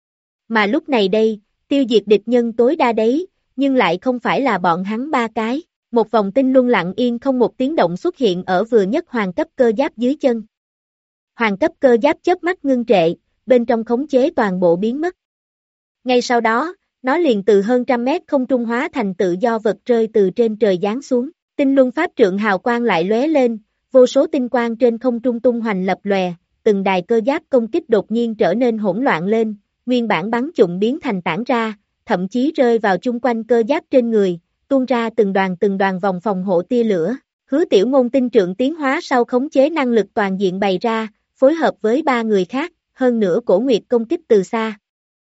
Mà lúc này đây, tiêu diệt địch nhân tối đa đấy, nhưng lại không phải là bọn hắn ba cái. Một vòng tinh luân lặng yên không một tiếng động xuất hiện ở vừa nhất hoàng cấp cơ giáp dưới chân. Hoàng cấp cơ giáp chớp mắt ngưng trệ, bên trong khống chế toàn bộ biến mất. Ngay sau đó, nó liền từ hơn trăm mét không trung hóa thành tự do vật rơi từ trên trời giáng xuống. Tinh luân pháp trượng hào quang lại lóe lên, vô số tinh quang trên không trung tung hoành lập lòe, từng đài cơ giáp công kích đột nhiên trở nên hỗn loạn lên, nguyên bản bắn trụm biến thành tản ra, thậm chí rơi vào chung quanh cơ giáp trên người, tuôn ra từng đoàn vòng phòng hộ tia lửa. Hứa Tiểu Ngôn tinh trượng tiến hóa sau khống chế năng lực toàn diện bày ra, phối hợp với ba người khác, hơn nữa Cổ Nguyệt công kích từ xa.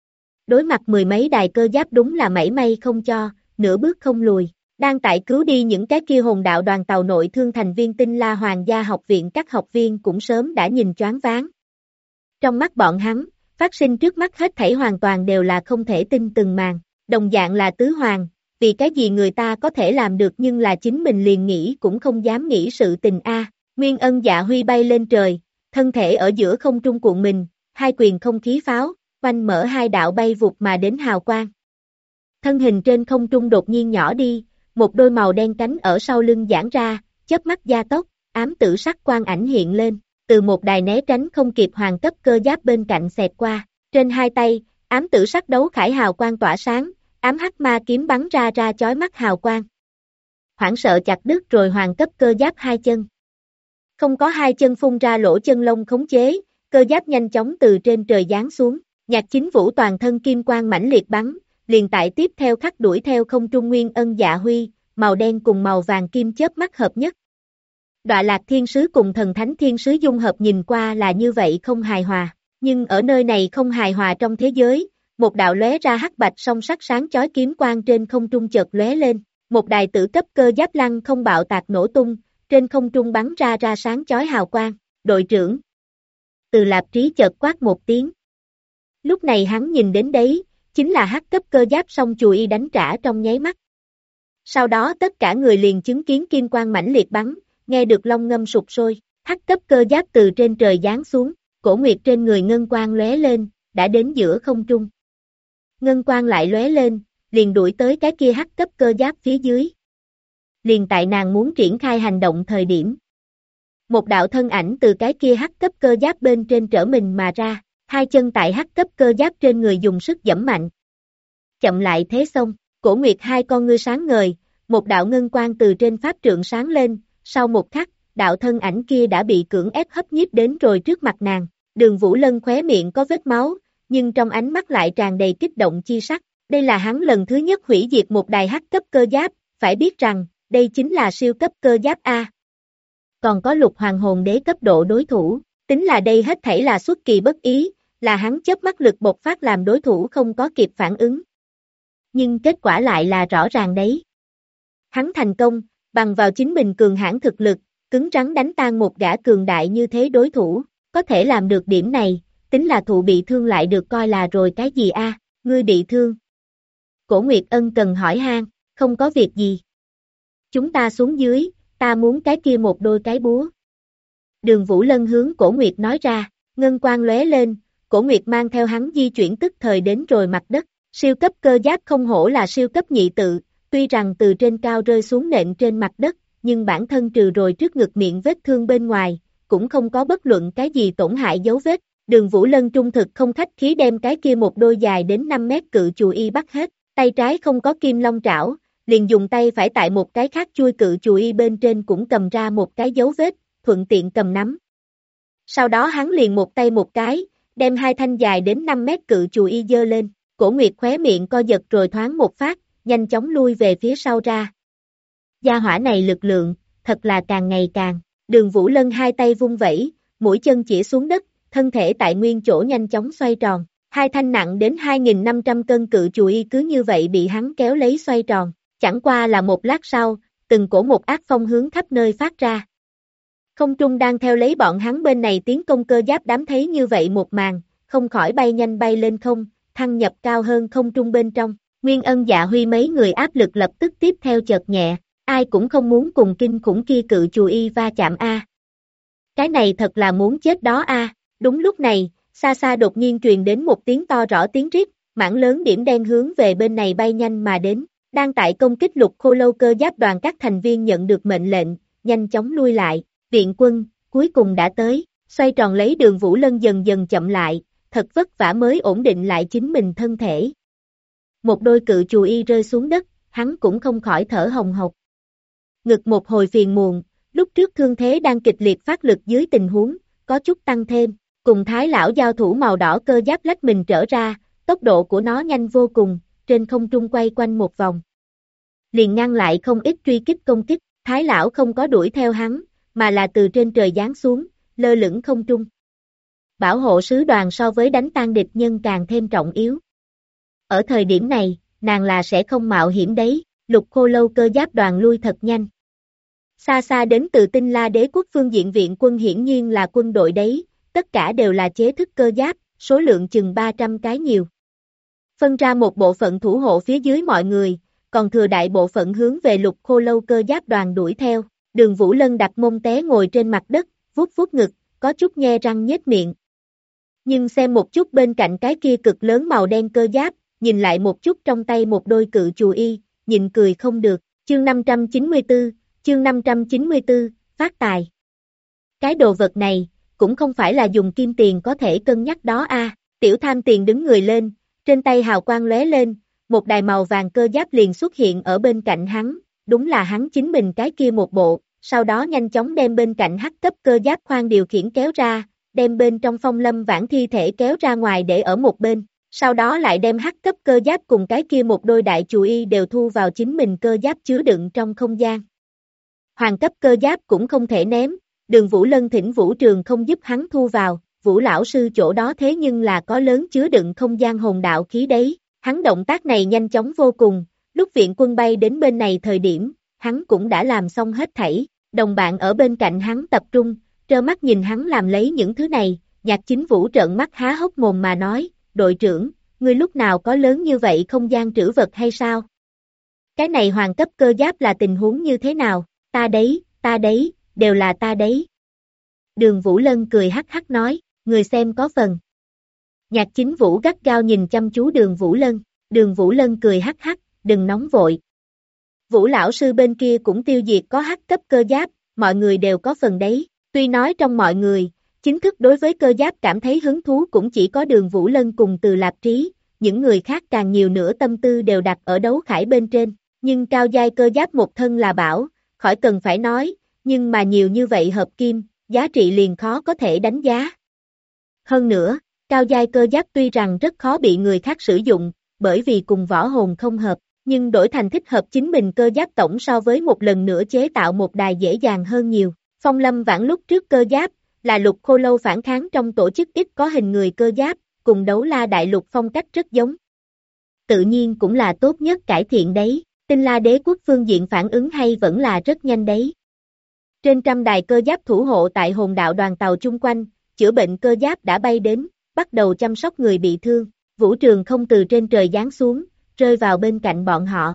Đối mặt mười mấy đài cơ giáp đúng là mảy may không cho, nửa bước không lùi. Đang tại cứu đi những cái kia hồn đạo đoàn tàu nội thương thành viên Tinh La Hoàng gia học viện, các học viên cũng sớm đã nhìn choáng váng. Trong mắt bọn hắn, phát sinh trước mắt hết thảy hoàn toàn đều là không thể tin từng màn, đồng dạng là tứ hoàng, vì cái gì người ta có thể làm được nhưng là chính mình liền nghĩ cũng không dám nghĩ sự tình a. Nguyên Ân Dạ Huy bay lên trời, thân thể ở giữa không trung cuộn mình, hai quyền không khí pháo, oanh mở hai đạo bay vụt mà đến hào quang. Thân hình trên không trung đột nhiên nhỏ đi, một đôi màu đen cánh ở sau lưng giãn ra, chớp mắt gia tốc, ám tử sắc quang ảnh hiện lên, từ một đài né tránh không kịp hoàng cấp cơ giáp bên cạnh xẹt qua, trên hai tay, ám tử sắc đấu khải hào quang tỏa sáng, ám hắc ma kiếm bắn ra chói mắt hào quang. Hoảng sợ chặt đứt rồi hoàng cấp cơ giáp hai chân. Không có hai chân phun ra lỗ chân lông khống chế, cơ giáp nhanh chóng từ trên trời giáng xuống, Nhạc Chính Vũ toàn thân kim quang mãnh liệt bắn, liền tại tiếp theo khắc đuổi theo không trung Nguyên Ân Dạ Huy, màu đen cùng màu vàng kim chớp mắt hợp nhất. Đọa Lạc Thiên Sứ cùng Thần Thánh Thiên Sứ dung hợp nhìn qua là như vậy không hài hòa, nhưng ở nơi này không hài hòa trong thế giới, một đạo lóe ra hắc bạch song sắc sáng chói kiếm quang trên không trung chợt lóe lên, một đài tử cấp cơ giáp lăng không bạo tạc nổ tung, trên không trung bắn ra sáng chói hào quang, đội trưởng. Từ Lạp Trí chợt quát một tiếng. Lúc này hắn nhìn đến đấy, chính là hắc cấp cơ giáp song chùi y đánh trả trong nháy mắt. Sau đó tất cả người liền chứng kiến kim quang mãnh liệt bắn, nghe được long ngâm sụp sôi, hắc cấp cơ giáp từ trên trời giáng xuống, Cổ Nguyệt trên người ngân quang lóe lên, đã đến giữa không trung. Ngân quang lại lóe lên, liền đuổi tới cái kia hắc cấp cơ giáp phía dưới. Liền tại nàng muốn triển khai hành động thời điểm. Một đạo thân ảnh từ cái kia hắc cấp cơ giáp bên trên trở mình mà ra, hai chân tại hắc cấp cơ giáp trên người dùng sức giẫm mạnh. Chậm lại thế xong, Cổ Nguyệt hai con ngươi sáng ngời, một đạo ngân quang từ trên pháp trượng sáng lên, sau một khắc, đạo thân ảnh kia đã bị cưỡng ép hấp nhiếp đến rồi trước mặt nàng. Đường Vũ Lân khóe miệng có vết máu, nhưng trong ánh mắt lại tràn đầy kích động chi sắc. Đây là hắn lần thứ nhất hủy diệt một đài hắc cấp cơ giáp, phải biết rằng, đây chính là siêu cấp cơ giáp A. Còn có lục hoàng hồn đế cấp độ đối thủ, tính là đây hết thảy là xuất kỳ bất ý, là hắn chớp mắt lực bộc phát làm đối thủ không có kịp phản ứng. Nhưng kết quả lại là rõ ràng đấy. Hắn thành công, bằng vào chính mình cường hãn thực lực, cứng rắn đánh tan một gã cường đại như thế đối thủ, có thể làm được điểm này, tính là thụ bị thương lại được coi là rồi cái gì a? Ngươi bị thương? Cổ Nguyệt ân cần hỏi han, không có việc gì. Chúng ta xuống dưới, ta muốn cái kia một đôi cái búa. Đường Vũ Lân hướng Cổ Nguyệt nói ra, ngân quang lóe lên, Cổ Nguyệt mang theo hắn di chuyển tức thời đến rồi mặt đất, siêu cấp cơ giáp không hổ là siêu cấp nhị tự, tuy rằng từ trên cao rơi xuống nện trên mặt đất, nhưng bản thân trừ rồi trước ngực miệng vết thương bên ngoài, cũng không có bất luận cái gì tổn hại dấu vết. Đường Vũ Lân trung thực không khách khí đem cái kia một đôi dài đến 5 mét cự chù y bắt hết, tay trái không có kim long trảo, liền dùng tay phải tại một cái khác chui cự chù y bên trên cũng cầm ra một cái dấu vết, thuận tiện cầm nắm. Sau đó hắn liền một tay một cái, đem hai thanh dài đến 5 mét cự chù y giơ lên, Cổ Nguyệt khóe miệng co giật rồi thoáng một phát, nhanh chóng lui về phía sau ra. Gia hỏa này lực lượng, thật là càng ngày càng, Đường Vũ Lân hai tay vung vẩy, mũi chân chỉ xuống đất, thân thể tại nguyên chỗ nhanh chóng xoay tròn, hai thanh nặng đến 2.500 cân cự chù y cứ như vậy bị hắn kéo lấy xoay tròn, chẳng qua là một lát sau, từng cổ một ác phong hướng khắp nơi phát ra. Không trung đang theo lấy bọn hắn bên này tiến công cơ giáp đám thấy như vậy một màn, không khỏi bay nhanh bay lên không, thăng nhập cao hơn không trung bên trong, Nguyên Ân Dạ Huy mấy người áp lực lập tức tiếp theo chợt nhẹ, ai cũng không muốn cùng kinh khủng kia cự chù y va chạm a. Cái này thật là muốn chết đó a. Đúng lúc này, xa xa đột nhiên truyền đến một tiếng to rõ tiếng rít, mảng lớn điểm đen hướng về bên này bay nhanh mà đến, đang tại công kích Lục Khô Lâu cơ giáp đoàn các thành viên nhận được mệnh lệnh, nhanh chóng lui lại, viện quân, cuối cùng đã tới, xoay tròn lấy Đường Vũ Lân dần dần chậm lại, thật vất vả mới ổn định lại chính mình thân thể. Một đôi cự chù y rơi xuống đất, hắn cũng không khỏi thở hồng hộc. Ngực một hồi phiền muộn, lúc trước thương thế đang kịch liệt phát lực dưới tình huống, có chút tăng thêm, cùng Thái lão giao thủ màu đỏ cơ giáp lách mình trở ra, tốc độ của nó nhanh vô cùng, trên không trung quay quanh một vòng. Liền ngăn lại không ít truy kích công kích, Thái lão không có đuổi theo hắn, mà là từ trên trời giáng xuống, lơ lửng không trung. Bảo hộ sứ đoàn so với đánh tan địch nhân càng thêm trọng yếu. Ở thời điểm này, nàng là sẽ không mạo hiểm đấy, Lục Khô Lâu cơ giáp đoàn lui thật nhanh. Xa xa đến từ Tinh La Đế quốc phương diện viện quân hiển nhiên là quân đội đấy, tất cả đều là chế thức cơ giáp, số lượng chừng 300 cái nhiều. Phân ra một bộ phận thủ hộ phía dưới mọi người, còn thừa đại bộ phận hướng về Lục Khô Lâu cơ giáp đoàn đuổi theo. Đường Vũ Lân đặt mông té ngồi trên mặt đất, vuốt vuốt ngực, có chút nhe răng nhếch miệng. Nhưng xem một chút bên cạnh cái kia cực lớn màu đen cơ giáp, nhìn lại một chút trong tay một đôi cự chù y, nhịn cười không được. Chương 594, phát tài. Cái đồ vật này, cũng không phải là dùng kim tiền có thể cân nhắc đó a. Tiểu tham tiền đứng người lên, trên tay hào quang lóe lên, một đài màu vàng cơ giáp liền xuất hiện ở bên cạnh hắn, đúng là hắn chính mình cái kia một bộ, sau đó nhanh chóng đem bên cạnh hắc cấp cơ giáp khoang điều khiển kéo ra, đem bên trong Phong Lâm Vãn thi thể kéo ra ngoài để ở một bên, sau đó lại đem hắc cấp cơ giáp cùng cái kia một đôi đại chù y đều thu vào chính mình cơ giáp chứa đựng trong không gian. Hoàng cấp cơ giáp cũng không thể ném, Đường Vũ Lân thỉnh Vũ Trường không giúp hắn thu vào, Vũ lão sư chỗ đó thế nhưng là có lớn chứa đựng không gian hồn đạo khí đấy, hắn động tác này nhanh chóng vô cùng, lúc viện quân bay đến bên này thời điểm, hắn cũng đã làm xong hết thảy, đồng bạn ở bên cạnh hắn tập trung, trơ mắt nhìn hắn làm lấy những thứ này, Nhạc Chính Vũ trợn mắt há hốc mồm mà nói, đội trưởng, ngươi lúc nào có lớn như vậy không gian trữ vật hay sao? Cái này hoàng cấp cơ giáp là tình huống như thế nào? Ta đấy, đều là ta đấy. Đường Vũ Lân cười hắc hắc nói, người xem có phần. Nhạc Chính Vũ gắt gao nhìn chăm chú Đường Vũ Lân cười hắc hắc, đừng nóng vội. Vũ lão sư bên kia cũng tiêu diệt có hắc cấp cơ giáp, mọi người đều có phần đấy. Tuy nói trong mọi người, chính thức đối với cơ giáp cảm thấy hứng thú cũng chỉ có Đường Vũ Lân cùng Từ Lạp Trí, những người khác càng nhiều nữa tâm tư đều đặt ở đấu khải bên trên, nhưng cao giai cơ giáp một thân là bảo, khỏi cần phải nói, nhưng mà nhiều như vậy hợp kim, giá trị liền khó có thể đánh giá. Hơn nữa, cao giai cơ giáp tuy rằng rất khó bị người khác sử dụng, bởi vì cùng võ hồn không hợp, nhưng đổi thành thích hợp chính mình cơ giáp tổng so với một lần nữa chế tạo một đài dễ dàng hơn nhiều. Phong Lâm Vãn lúc trước cơ giáp, là Lục Khô Lâu phản kháng trong tổ chức ít có hình người cơ giáp, cùng Đấu La Đại Lục phong cách rất giống. Tự nhiên cũng là tốt nhất cải thiện đấy, Tinh La Đế quốc phương diện phản ứng hay vẫn là rất nhanh đấy. Trên trăm đài cơ giáp thủ hộ tại hồn đạo đoàn tàu chung quanh, chữa bệnh cơ giáp đã bay đến, bắt đầu chăm sóc người bị thương. Vũ Trường không từ trên trời giáng xuống, rơi vào bên cạnh bọn họ.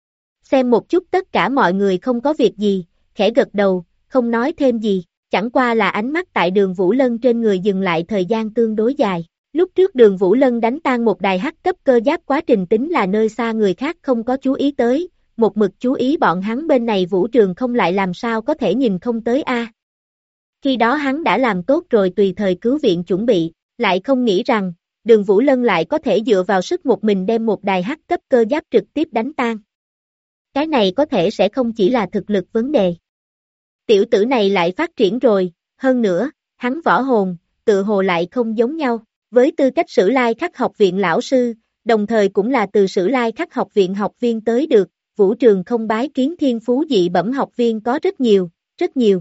Xem một chút tất cả mọi người không có việc gì, khẽ gật đầu, không nói thêm gì, chẳng qua là ánh mắt tại Đường Vũ Lân trên người dừng lại thời gian tương đối dài. Lúc trước Đường Vũ Lân đánh tan một đài hắc cấp cơ giáp quá trình tính là nơi xa người khác không có chú ý tới, một mực chú ý bọn hắn bên này Vũ Trường không lại làm sao có thể nhìn không tới a. Khi đó hắn đã làm tốt rồi tùy thời cứu viện chuẩn bị, lại không nghĩ rằng, Đường Vũ Lân lại có thể dựa vào sức một mình đem một đài hắc cấp cơ giáp trực tiếp đánh tan. Cái này có thể sẽ không chỉ là thực lực vấn đề. Tiểu tử này lại phát triển rồi, hơn nữa, hắn võ hồn, tự hồ lại không giống nhau, với tư cách Sử Lai Khắc học viện lão sư, đồng thời cũng là từ Sử Lai Khắc học viện học viên tới được, Vũ Trường không bái kiến thiên phú dị bẩm học viên có rất nhiều, rất nhiều.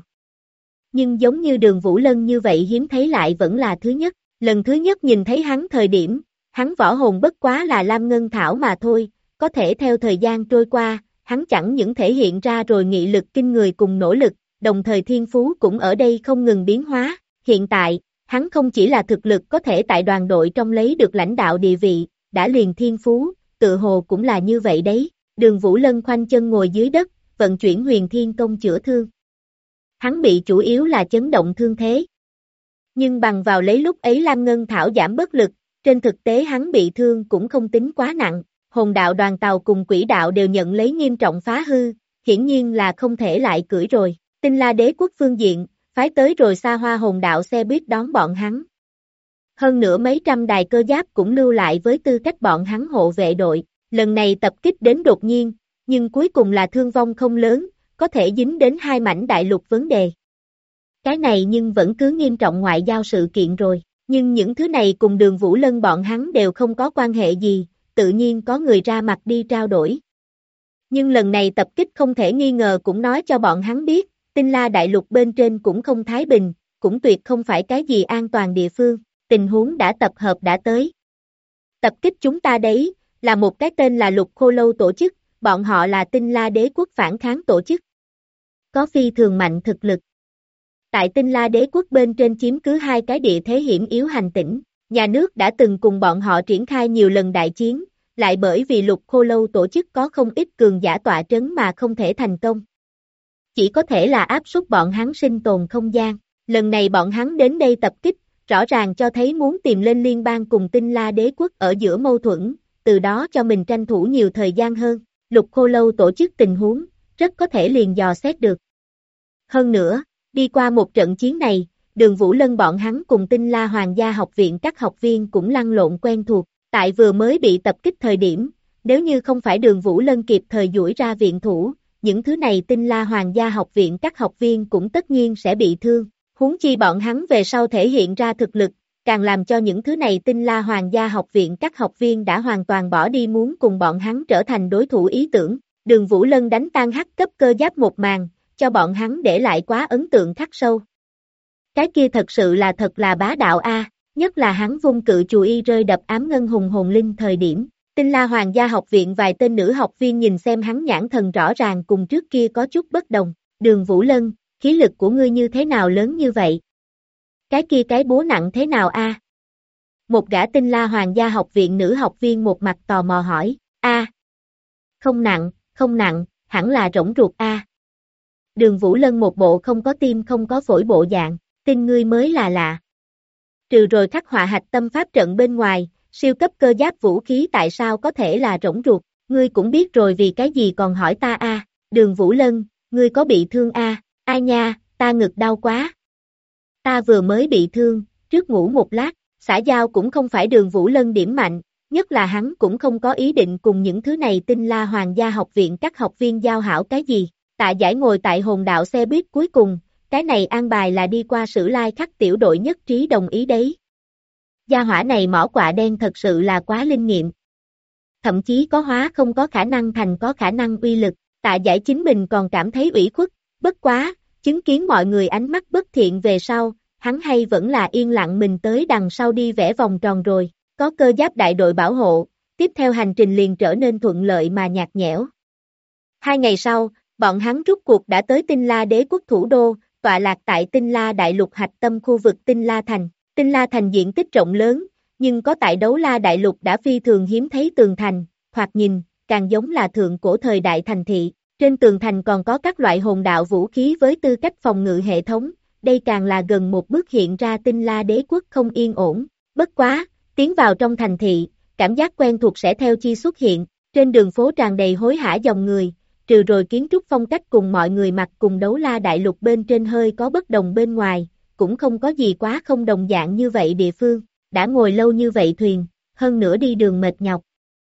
Nhưng giống như Đường Vũ Lân như vậy hiếm thấy lại vẫn là thứ nhất, lần thứ nhất nhìn thấy hắn thời điểm, hắn võ hồn bất quá là Lam Ngân Thảo mà thôi, có thể theo thời gian trôi qua, hắn chẳng những thể hiện ra rồi nghị lực kinh người cùng nỗ lực, đồng thời thiên phú cũng ở đây không ngừng biến hóa, hiện tại, hắn không chỉ là thực lực có thể tại đoàn đội trong lấy được lãnh đạo địa vị, đã liền thiên phú, tự hồ cũng là như vậy đấy, Đường Vũ Lân khoanh chân ngồi dưới đất, vận chuyển huyền thiên công chữa thương. Hắn bị chủ yếu là chấn động thương thế. Nhưng bằng vào lấy lúc ấy Lam Ngân Thảo giảm bất lực, trên thực tế hắn bị thương cũng không tính quá nặng, hồn đạo đoàn tàu cùng quỷ đạo đều nhận lấy nghiêm trọng phá hư, hiển nhiên là không thể lại cưỡi rồi. Tinh La Đế quốc phương diện, phái tới rồi xa hoa hồn đạo xe buýt đón bọn hắn. Hơn nữa mấy trăm đài cơ giáp cũng lưu lại với tư cách bọn hắn hộ vệ đội, lần này tập kích đến đột nhiên, nhưng cuối cùng là thương vong không lớn, có thể dính đến hai mảnh đại lục vấn đề. Cái này nhưng vẫn cứ nghiêm trọng ngoại giao sự kiện rồi, nhưng những thứ này cùng Đường Vũ Lân bọn hắn đều không có quan hệ gì, tự nhiên có người ra mặt đi trao đổi. Nhưng lần này tập kích không thể nghi ngờ cũng nói cho bọn hắn biết, Tinh La đại lục bên trên cũng không thái bình, cũng tuyệt không phải cái gì an toàn địa phương, tình huống đã tập hợp đã tới. Tập kích chúng ta đấy, là một cái tên là Lục Khô Lâu tổ chức, bọn họ là Tinh La Đế quốc phản kháng tổ chức. Có phi thường mạnh thực lực. Tại Tinh La Đế quốc bên trên chiếm cứ hai cái địa thế hiểm yếu hành tỉnh, nhà nước đã từng cùng bọn họ triển khai nhiều lần đại chiến, lại bởi vì Lục Khô Lâu tổ chức có không ít cường giả tọa trấn mà không thể thành công. Chỉ có thể là áp suất bọn hắn sinh tồn không gian, lần này bọn hắn đến đây tập kích, rõ ràng cho thấy muốn tìm lên liên bang cùng Tinh La Đế quốc ở giữa mâu thuẫn, từ đó cho mình tranh thủ nhiều thời gian hơn, Lục Khô Lâu tổ chức tình huống, rất có thể liền dò xét được. Hơn nữa, đi qua một trận chiến này, Đường Vũ Lân bọn hắn cùng Tinh La Hoàng gia học viện các học viên cũng lăn lộn quen thuộc, tại vừa mới bị tập kích thời điểm, nếu như không phải Đường Vũ Lân kịp thời duỗi ra viện thủ, những thứ này Tinh La Hoàng gia học viện các học viên cũng tất nhiên sẽ bị thương, huống chi bọn hắn về sau thể hiện ra thực lực, càng làm cho những thứ này Tinh La Hoàng gia học viện các học viên đã hoàn toàn bỏ đi muốn cùng bọn hắn trở thành đối thủ ý tưởng. Đường Vũ Lân đánh tan hắc cấp cơ giáp một màn, cho bọn hắn để lại quá ấn tượng khắc sâu. Cái kia thật sự là thật là bá đạo a, nhất là hắn vung cự chùy y rơi đập ám ngân hùng hồn linh thời điểm. Tinh La Hoàng gia học viện vài tên nữ học viên nhìn xem hắn nhãn thần rõ ràng cùng trước kia có chút bất đồng. Đường Vũ Lân, khí lực của ngươi như thế nào lớn như vậy? Cái kia cái búa nặng thế nào a? Một gã Tinh La Hoàng gia học viện nữ học viên một mặt tò mò hỏi. A, không nặng, hẳn là rỗng ruột a. Đường Vũ Lân một bộ không có tim không có phổi bộ dạng, tin ngươi mới là lạ. Trừ rồi khắc họa hạch tâm pháp trận bên ngoài, siêu cấp cơ giáp vũ khí tại sao có thể là rỗng ruột, ngươi cũng biết rồi vì cái gì còn hỏi ta a? Đường Vũ Lân, ngươi có bị thương a? Ai nha, ta ngực đau quá. Ta vừa mới bị thương, trước ngủ một lát, xã giao cũng không phải Đường Vũ Lân điểm mạnh, nhất là hắn cũng không có ý định cùng những thứ này Tinh La Hoàng gia học viện các học viên giao hảo cái gì. Tạ Giải ngồi tại hồn đạo xe buýt cuối cùng, cái này an bài là đi qua Sử Lai Khắc tiểu đội nhất trí đồng ý đấy. Gia hỏa này mỏ quạ đen thật sự là quá linh nghiệm. Thậm chí có hóa không có khả năng thành có khả năng uy lực, Tạ Giải chính mình còn cảm thấy ủy khuất, bất quá, chứng kiến mọi người ánh mắt bất thiện về sau, hắn hay vẫn là yên lặng mình tới đằng sau đi vẽ vòng tròn rồi, có cơ giáp đại đội bảo hộ, tiếp theo hành trình liền trở nên thuận lợi mà nhạt nhẽo. 2 ngày sau, bọn hắn rút cuộc đã tới Tinh La đế quốc thủ đô, tọa lạc tại Tinh La đại lục hạch tâm khu vực Tinh La thành. Tinh La thành diện tích rộng lớn, nhưng có tại Đấu La đại lục đã phi thường hiếm thấy tường thành, thoạt nhìn, càng giống là thượng cổ thời đại thành thị. Trên tường thành còn có các loại hồn đạo vũ khí với tư cách phòng ngự hệ thống, đây càng là gần một bước hiện ra Tinh La đế quốc không yên ổn. Bất quá, tiến vào trong thành thị, cảm giác quen thuộc sẽ theo chi xuất hiện, trên đường phố tràn đầy hối hả dòng người, trừ rồi kiến trúc phong cách cùng mọi người mặc cùng Đấu La đại lục bên trên hơi có bất đồng bên ngoài, cũng không có gì quá không đồng dạng như vậy địa phương, đã ngồi lâu như vậy thuyền, hơn nữa đi đường mệt nhọc.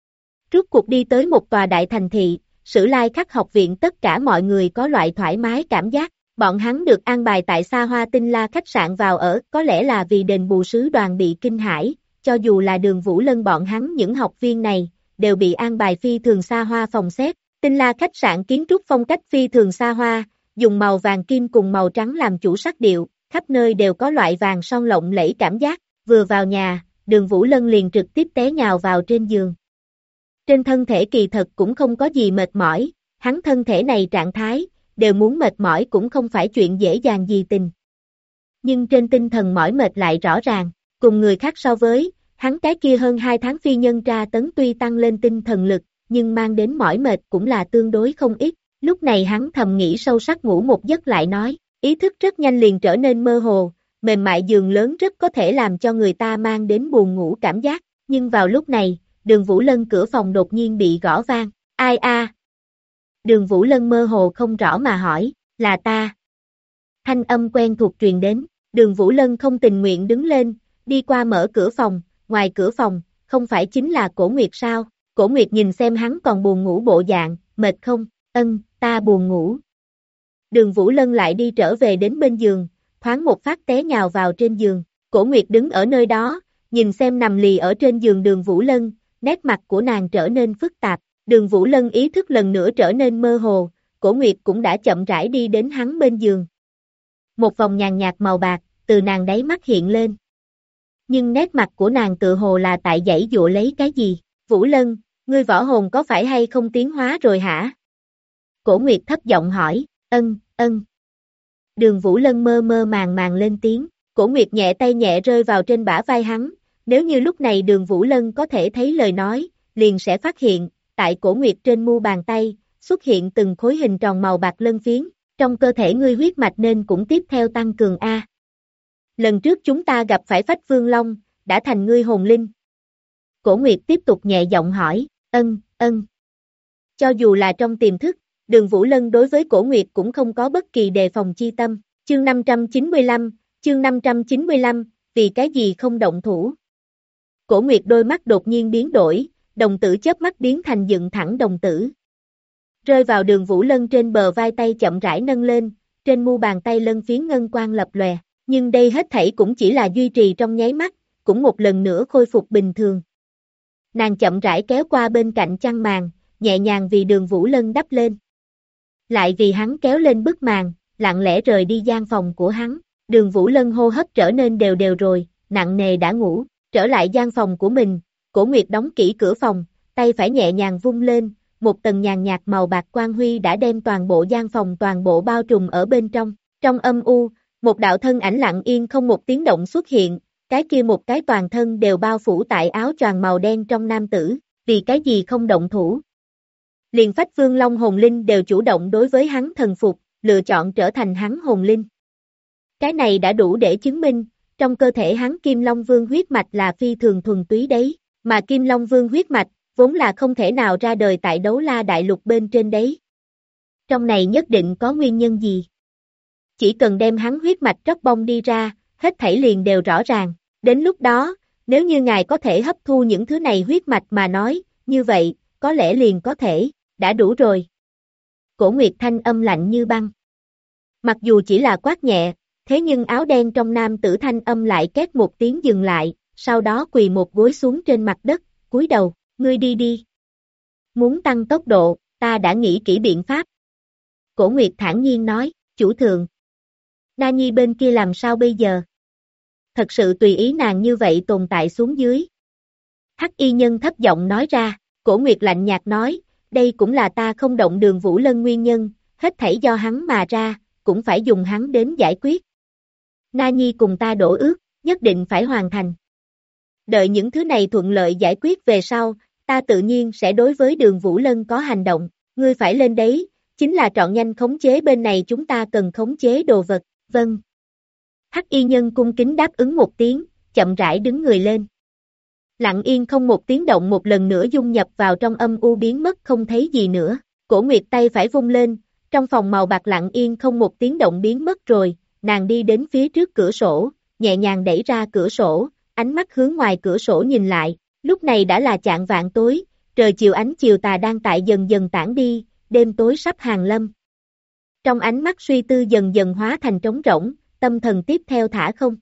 Rút cuộc đi tới một tòa đại thành thị, Sử Lai Khắc học viện tất cả mọi người có loại thoải mái cảm giác, bọn hắn được an bài tại xa hoa Tinh La khách sạn vào ở, có lẽ là vì đền bù sứ đoàn bị kinh hãi, cho dù là Đường Vũ Lân bọn hắn những học viên này, đều bị an bài phi thường xa hoa phòng xếp. Tinh La khách sạn kiến trúc phong cách phi thường xa hoa, dùng màu vàng kim cùng màu trắng làm chủ sắc điệu, khắp nơi đều có loại vàng son lộng lẫy cảm giác, vừa vào nhà, Đường Vũ Lân liền trực tiếp té nhào vào trên giường. Trên thân thể kỳ thật cũng không có gì mệt mỏi, hắn thân thể này trạng thái, đều muốn mệt mỏi cũng không phải chuyện dễ dàng gì tình. Nhưng trên tinh thần mỏi mệt lại rõ ràng, cùng người khác so với, hắn cái kia hơn 2 tháng phi nhân tra tấn tuy tăng lên tinh thần lực, nhưng mang đến mỏi mệt cũng là tương đối không ít, lúc này hắn thầm nghĩ sâu sắc ngủ một giấc lại nói, ý thức rất nhanh liền trở nên mơ hồ, mềm mại giường lớn rất có thể làm cho người ta mang đến buồn ngủ cảm giác, nhưng vào lúc này, Đường Vũ Lân cửa phòng đột nhiên bị gõ vang, ai a? Đường Vũ Lân mơ hồ không rõ mà hỏi, là ta. Thanh âm quen thuộc truyền đến, Đường Vũ Lân không tình nguyện đứng lên, đi qua mở cửa phòng, ngoài cửa phòng, không phải chính là Cổ Nguyệt sao? Cổ Nguyệt nhìn xem hắn còn buồn ngủ bộ dạng, mệt không? Ta buồn ngủ. Đường Vũ Lân lại đi trở về đến bên giường, thoáng một phát té nhào vào trên giường, Cổ Nguyệt đứng ở nơi đó, nhìn xem nằm lì ở trên giường Đường Vũ Lân, nét mặt của nàng trở nên phức tạp, Đường Vũ Lân ý thức lần nữa trở nên mơ hồ, Cổ Nguyệt cũng đã chậm rãi đi đến hắn bên giường. Một vòng nhàn nhạt màu bạc, từ nàng đáy mắt hiện lên. Nhưng nét mặt của nàng tự hồ là tại giãy giụa lấy cái gì, Vũ Lân, ngươi võ hồn có phải hay không tiến hóa rồi hả? Cổ Nguyệt thấp giọng hỏi, ân. Đường Vũ Lân mơ mơ màng lên tiếng, Cổ Nguyệt nhẹ tay nhẹ rơi vào trên bả vai hắn, nếu như lúc này Đường Vũ Lân có thể thấy lời nói, liền sẽ phát hiện, tại Cổ Nguyệt trên mu bàn tay, xuất hiện từng khối hình tròn màu bạc lân phiến, trong cơ thể ngươi huyết mạch nên cũng tiếp theo tăng cường a. Lần trước chúng ta gặp phải Phách Vương Long, đã thành ngươi hồn linh. Cổ Nguyệt tiếp tục nhẹ giọng hỏi, ân. Cho dù là trong tiềm thức, Đường Vũ Lân đối với Cổ Nguyệt cũng không có bất kỳ đề phòng chi tâm. Chương 595, vì cái gì không động thủ? Cổ Nguyệt đôi mắt đột nhiên biến đổi, đồng tử chớp mắt biến thành dựng thẳng đồng tử. Rơi vào Đường Vũ Lân trên bờ vai tay chậm rãi nâng lên, trên mu bàn tay lân phiến ngân quang lập lòe, nhưng đây hết thảy cũng chỉ là duy trì trong nháy mắt, cũng một lần nữa khôi phục bình thường. Nàng chậm rãi kéo qua bên cạnh chăn màn, nhẹ nhàng vì Đường Vũ Lân đắp lên. Lại vì hắn kéo lên bức màn, lặng lẽ rời đi gian phòng của hắn, Đường Vũ Lân hô hấp trở nên đều rồi, nặng nề đã ngủ, trở lại gian phòng của mình, Cổ Nguyệt đóng kỹ cửa phòng, tay phải nhẹ nhàng vung lên, một tầng nhàn nhạt màu bạc quang huy đã đem toàn bộ gian phòng toàn bộ bao trùm ở bên trong âm u, một đạo thân ảnh lặng yên không một tiếng động xuất hiện, cái kia một cái toàn thân đều bao phủ tại áo choàng màu đen trong nam tử, vì cái gì không động thủ. Liền Phách Vương Long hồn linh đều chủ động đối với hắn thần phục, lựa chọn trở thành hắn hồn linh. Cái này đã đủ để chứng minh, trong cơ thể hắn Kim Long Vương huyết mạch là phi thường thuần túy đấy, mà Kim Long Vương huyết mạch, vốn là không thể nào ra đời tại Đấu La đại lục bên trên đấy. Trong này nhất định có nguyên nhân gì? Chỉ cần đem hắn huyết mạch tróc bông đi ra, hết thảy liền đều rõ ràng. Đến lúc đó, nếu như ngài có thể hấp thu những thứ này huyết mạch mà nói, như vậy, có lẽ liền có thể, đã đủ rồi. Cổ Nguyệt thanh âm lạnh như băng. Mặc dù chỉ là quát nhẹ, thế nhưng áo đen trong nam tử thanh âm lại két một tiếng dừng lại, sau đó quỳ một gối xuống trên mặt đất, cúi đầu, ngươi đi đi. Muốn tăng tốc độ, ta đã nghĩ kỹ biện pháp. Cổ Nguyệt thản nhiên nói, chủ thượng. Na Nhi bên kia làm sao bây giờ? Thật sự tùy ý nàng như vậy tồn tại xuống dưới. Hắc y nhân thấp giọng nói ra, Cổ Nguyệt lạnh nhạt nói, đây cũng là ta không động Đường Vũ Lân nguyên nhân, hết thảy do hắn mà ra, cũng phải dùng hắn đến giải quyết. Na Nhi cùng ta đổ ước, nhất định phải hoàn thành. Đợi những thứ này thuận lợi giải quyết về sau, ta tự nhiên sẽ đối với Đường Vũ Lân có hành động, ngươi phải lên đấy, chính là trọn nhanh khống chế bên này chúng ta cần khống chế đồ vật, vâng. Hắc y nhân cung kính đáp ứng một tiếng, chậm rãi đứng người lên. Lặng yên không một tiếng động một lần nữa dung nhập vào trong âm u biến mất không thấy gì nữa, Cổ Nguyệt tay phải vung lên, trong phòng màu bạc lặng yên không một tiếng động biến mất rồi, nàng đi đến phía trước cửa sổ, nhẹ nhàng đẩy ra cửa sổ, ánh mắt hướng ngoài cửa sổ nhìn lại, lúc này đã là chạng vạng tối, trời chiều ánh chiều tà đang tại dần dần tản đi, đêm tối sắp hàng lâm. Trong ánh mắt suy tư dần dần hóa thành trống rỗng, tâm thần tiếp theo thả không.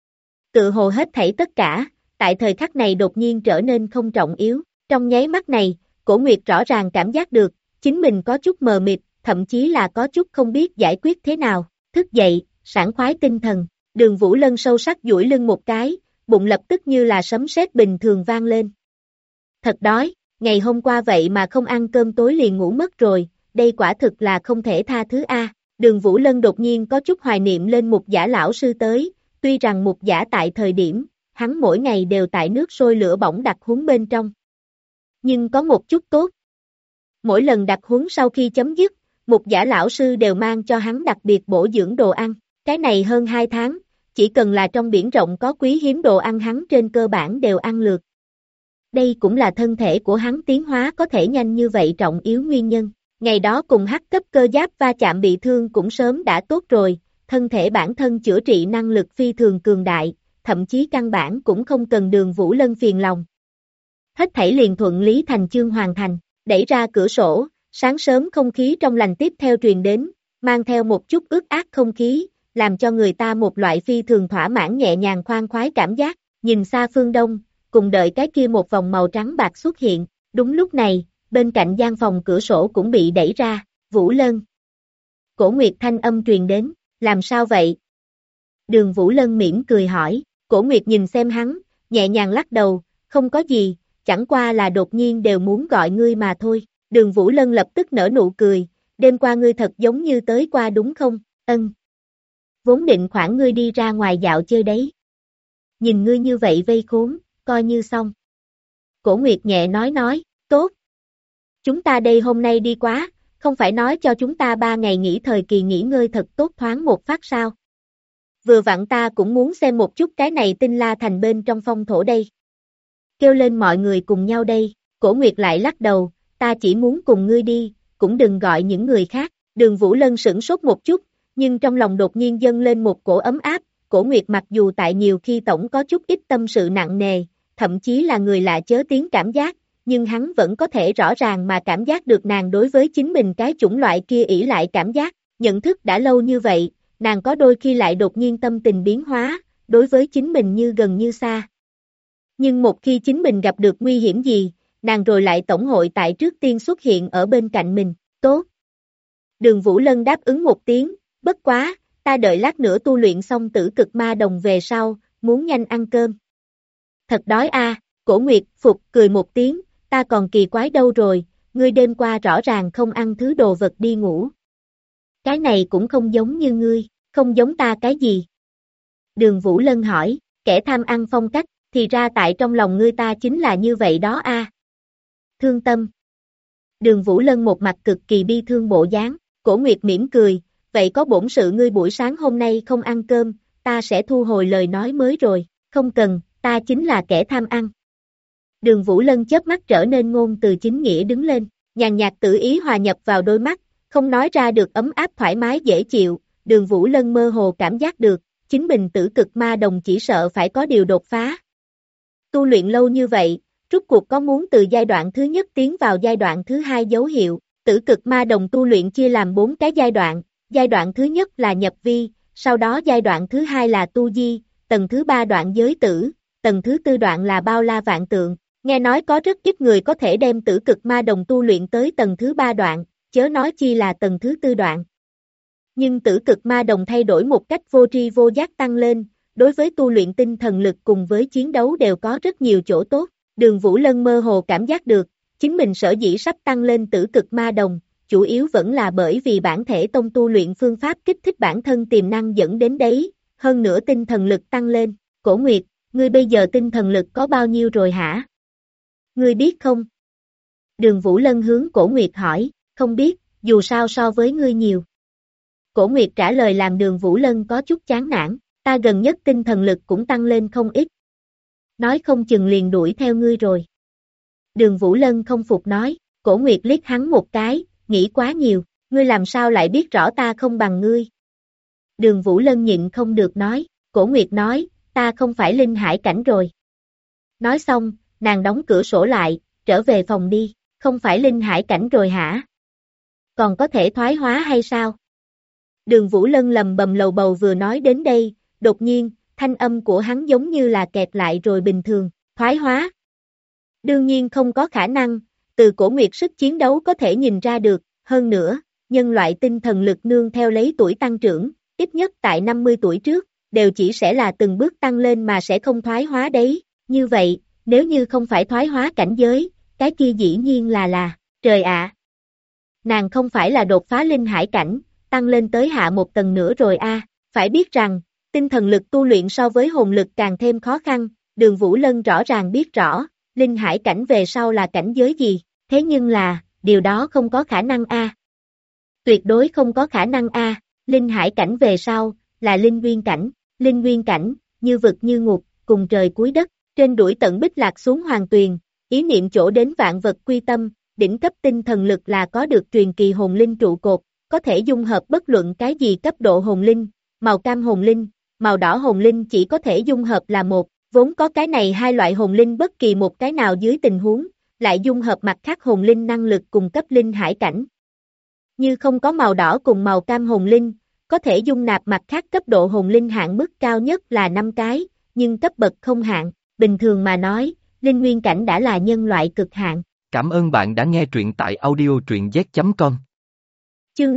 Tự hồ hết thảy tất cả, tại thời khắc này đột nhiên trở nên không trọng yếu, trong nháy mắt này, Cổ Nguyệt rõ ràng cảm giác được, chính mình có chút mờ mịt, thậm chí là có chút không biết giải quyết thế nào, thức dậy, sảng khoái tinh thần, Đường Vũ Lân sâu sắc duỗi lưng một cái, bụng lập tức như là sấm sét bình thường vang lên. Thật đói, ngày hôm qua vậy mà không ăn cơm tối liền ngủ mất rồi, đây quả thực là không thể tha thứ a. Đường Vũ Lân đột nhiên có chút hoài niệm lên Mục Giả lão sư tới, tuy rằng Mục Giả tại thời điểm, hắn mỗi ngày đều tại nước sôi lửa bỏng đặt huấn bên trong. Nhưng có một chút tốt. Mỗi lần đặt huấn sau khi chấm dứt, Mục Giả lão sư đều mang cho hắn đặc biệt bổ dưỡng đồ ăn, cái này hơn 2 tháng, chỉ cần là trong biển rộng có quý hiếm đồ ăn hắn trên cơ bản đều ăn lượt. Đây cũng là thân thể của hắn tiến hóa có thể nhanh như vậy trọng yếu nguyên nhân. Ngày đó cùng hắc cấp cơ giáp va chạm bị thương cũng sớm đã tốt rồi, thân thể bản thân chữa trị năng lực phi thường cường đại, thậm chí căn bản cũng không cần Đường Vũ Lân phiền lòng. Hết thảy liền thuận lý thành chương hoàn thành, đẩy ra cửa sổ, sáng sớm không khí trong lành tiếp theo truyền đến, mang theo một chút ướt át không khí, làm cho người ta một loại phi thường thỏa mãn nhẹ nhàng khoan khoái cảm giác, nhìn xa phương đông, cùng đợi cái kia một vòng màu trắng bạc xuất hiện, đúng lúc này, bên cạnh gian phòng cửa sổ cũng bị đẩy ra, Vũ Lân. Cổ Nguyệt thanh âm truyền đến, làm sao vậy? Đường Vũ Lân mỉm cười hỏi, Cổ Nguyệt nhìn xem hắn, nhẹ nhàng lắc đầu, không có gì, chẳng qua là đột nhiên đều muốn gọi ngươi mà thôi. Đường Vũ Lân lập tức nở nụ cười, đêm qua ngươi thật giống như tới qua đúng không? Ân. Vốn định khoản ngươi đi ra ngoài dạo chơi đấy. Nhìn ngươi như vậy vây khốn, coi như xong. Cổ Nguyệt nhẹ nói, tốt. Chúng ta đây hôm nay đi quá, không phải nói cho chúng ta 3 ngày nghỉ thời kỳ nghỉ ngơi thật tốt thoáng một phát sao. Vừa vặn ta cũng muốn xem một chút cái này Tinh La Thành bên trong phong thổ đây. Kêu lên mọi người cùng nhau đây, Cổ Nguyệt lại lắc đầu, ta chỉ muốn cùng ngươi đi, cũng đừng gọi những người khác. Đường Vũ Lân sửng sốt một chút, nhưng trong lòng đột nhiên dâng lên một cổ ấm áp, Cổ Nguyệt mặc dù tại nhiều khi tổng có chút ít tâm sự nặng nề, thậm chí là người lạ chớ tiếng cảm giác, nhưng hắn vẫn có thể rõ ràng mà cảm giác được nàng đối với chính mình cái chủng loại kia ỷ lại cảm giác, nhận thức đã lâu như vậy, nàng có đôi khi lại đột nhiên tâm tình biến hóa, đối với chính mình như gần như xa. Nhưng một khi chính mình gặp được nguy hiểm gì, nàng rồi lại tổng hội tại trước tiên xuất hiện ở bên cạnh mình, tốt. Đường Vũ Lân đáp ứng một tiếng, bất quá, ta đợi lát nữa tu luyện xong tử cực ma đồng về sau, muốn nhanh ăn cơm. Thật đói a. Cổ Nguyệt phục cười một tiếng, ta còn kỳ quái đâu rồi, ngươi đêm qua rõ ràng không ăn thứ đồ vật đi ngủ. Cái này cũng không giống như ngươi, không giống ta cái gì? Đường Vũ Lân hỏi, kẻ tham ăn phong cách, thì ra tại trong lòng ngươi ta chính là như vậy đó a. Thương tâm. Đường Vũ Lân một mặt cực kỳ bi thương bộ dáng, Cổ Nguyệt mỉm cười, vậy có bổn sự ngươi buổi sáng hôm nay không ăn cơm, ta sẽ thu hồi lời nói mới rồi, không cần, ta chính là kẻ tham ăn. Đường Vũ Lân chớp mắt trở nên ngôn từ chính nghĩa đứng lên, nhàn nhạt tự ý hòa nhập vào đôi mắt, không nói ra được ấm áp thoải mái dễ chịu, Đường Vũ Lân mơ hồ cảm giác được, chính mình tử cực ma đồng chỉ sợ phải có điều đột phá. Tu luyện lâu như vậy, rốt cuộc có muốn từ giai đoạn thứ nhất tiến vào giai đoạn thứ hai dấu hiệu, Tử cực ma đồng tu luyện chia làm 4 cái giai đoạn thứ nhất là nhập vi, sau đó giai đoạn thứ hai là tu di, tầng thứ ba đoạn giới tử, tầng thứ tư đoạn là bao la vạn tượng. Nghe nói có rất ít người có thể đem tử cực ma đồng tu luyện tới tầng thứ ba đoạn, chớ nói chi là tầng thứ tư đoạn. Nhưng tử cực ma đồng thay đổi một cách vô tri vô giác tăng lên, đối với tu luyện tinh thần lực cùng với chiến đấu đều có rất nhiều chỗ tốt. Đường Vũ Lân mơ hồ cảm giác được, chính mình sở dĩ sắp tăng lên tử cực ma đồng, chủ yếu vẫn là bởi vì bản thể tông tu luyện phương pháp kích thích bản thân tiềm năng dẫn đến đấy, hơn nữa tinh thần lực tăng lên. Cổ Nguyệt, ngươi bây giờ tinh thần lực có bao nhiêu rồi hả? Ngươi biết không? Đường Vũ Lân hướng Cổ Nguyệt hỏi, không biết, dù sao so với ngươi nhiều. Cổ Nguyệt trả lời làm Đường Vũ Lân có chút chán nản, ta gần nhất tinh thần lực cũng tăng lên không ít. Nói không chừng liền đuổi theo ngươi rồi. Đường Vũ Lân không phục nói, Cổ Nguyệt liếc hắn một cái, nghĩ quá nhiều, ngươi làm sao lại biết rõ ta không bằng ngươi. Đường Vũ Lân nhịn không được nói, Cổ Nguyệt nói, ta không phải linh hải cảnh rồi. Nói xong, nàng đóng cửa sổ lại, trở về phòng đi, không phải linh hải cảnh rồi hả? Còn có thể thoái hóa hay sao? Đường Vũ Lân lầm bầm lầu bầu vừa nói đến đây, đột nhiên, thanh âm của hắn giống như là kẹt lại rồi bình thường, thoái hóa. Đương nhiên không có khả năng, từ Cổ Nguyệt sức chiến đấu có thể nhìn ra được, hơn nữa, nhân loại tinh thần lực nương theo lấy tuổi tăng trưởng, ít nhất tại 50 tuổi trước, đều chỉ sẽ là từng bước tăng lên mà sẽ không thoái hóa đấy, như vậy, nếu như không phải thoái hóa cảnh giới, cái kia dĩ nhiên là, trời ạ! Nàng không phải là đột phá linh hải cảnh, tăng lên tới hạ một tầng nữa rồi phải biết rằng, tinh thần lực tu luyện so với hồn lực càng thêm khó khăn, Đường Vũ Lân rõ ràng biết rõ, linh hải cảnh về sau là cảnh giới gì, thế nhưng là, điều đó không có khả năng Tuyệt đối không có khả năng linh hải cảnh về sau, là linh nguyên cảnh, như vực như ngục, cùng trời cuối đất, trên đuổi tận bích lạc xuống hoàng tuyền, ý niệm chỗ đến vạn vật quy tâm, đỉnh cấp tinh thần lực là có được truyền kỳ hồn linh trụ cột, có thể dung hợp bất luận cái gì cấp độ hồn linh, màu cam hồn linh, màu đỏ hồn linh chỉ có thể dung hợp là một, vốn có cái này hai loại hồn linh bất kỳ một cái nào dưới tình huống, lại dung hợp mặt khác hồn linh năng lực cùng cấp linh hải cảnh. Như không có màu đỏ cùng màu cam hồn linh, có thể dung nạp mặt khác cấp độ hồn linh hạn mức cao nhất là 5 cái, nhưng cấp bậc không hạn, bình thường mà nói, linh nguyên cảnh đã là nhân loại cực hạn. Cảm ơn bạn đã nghe truyện tại audio truyện z.com. Chương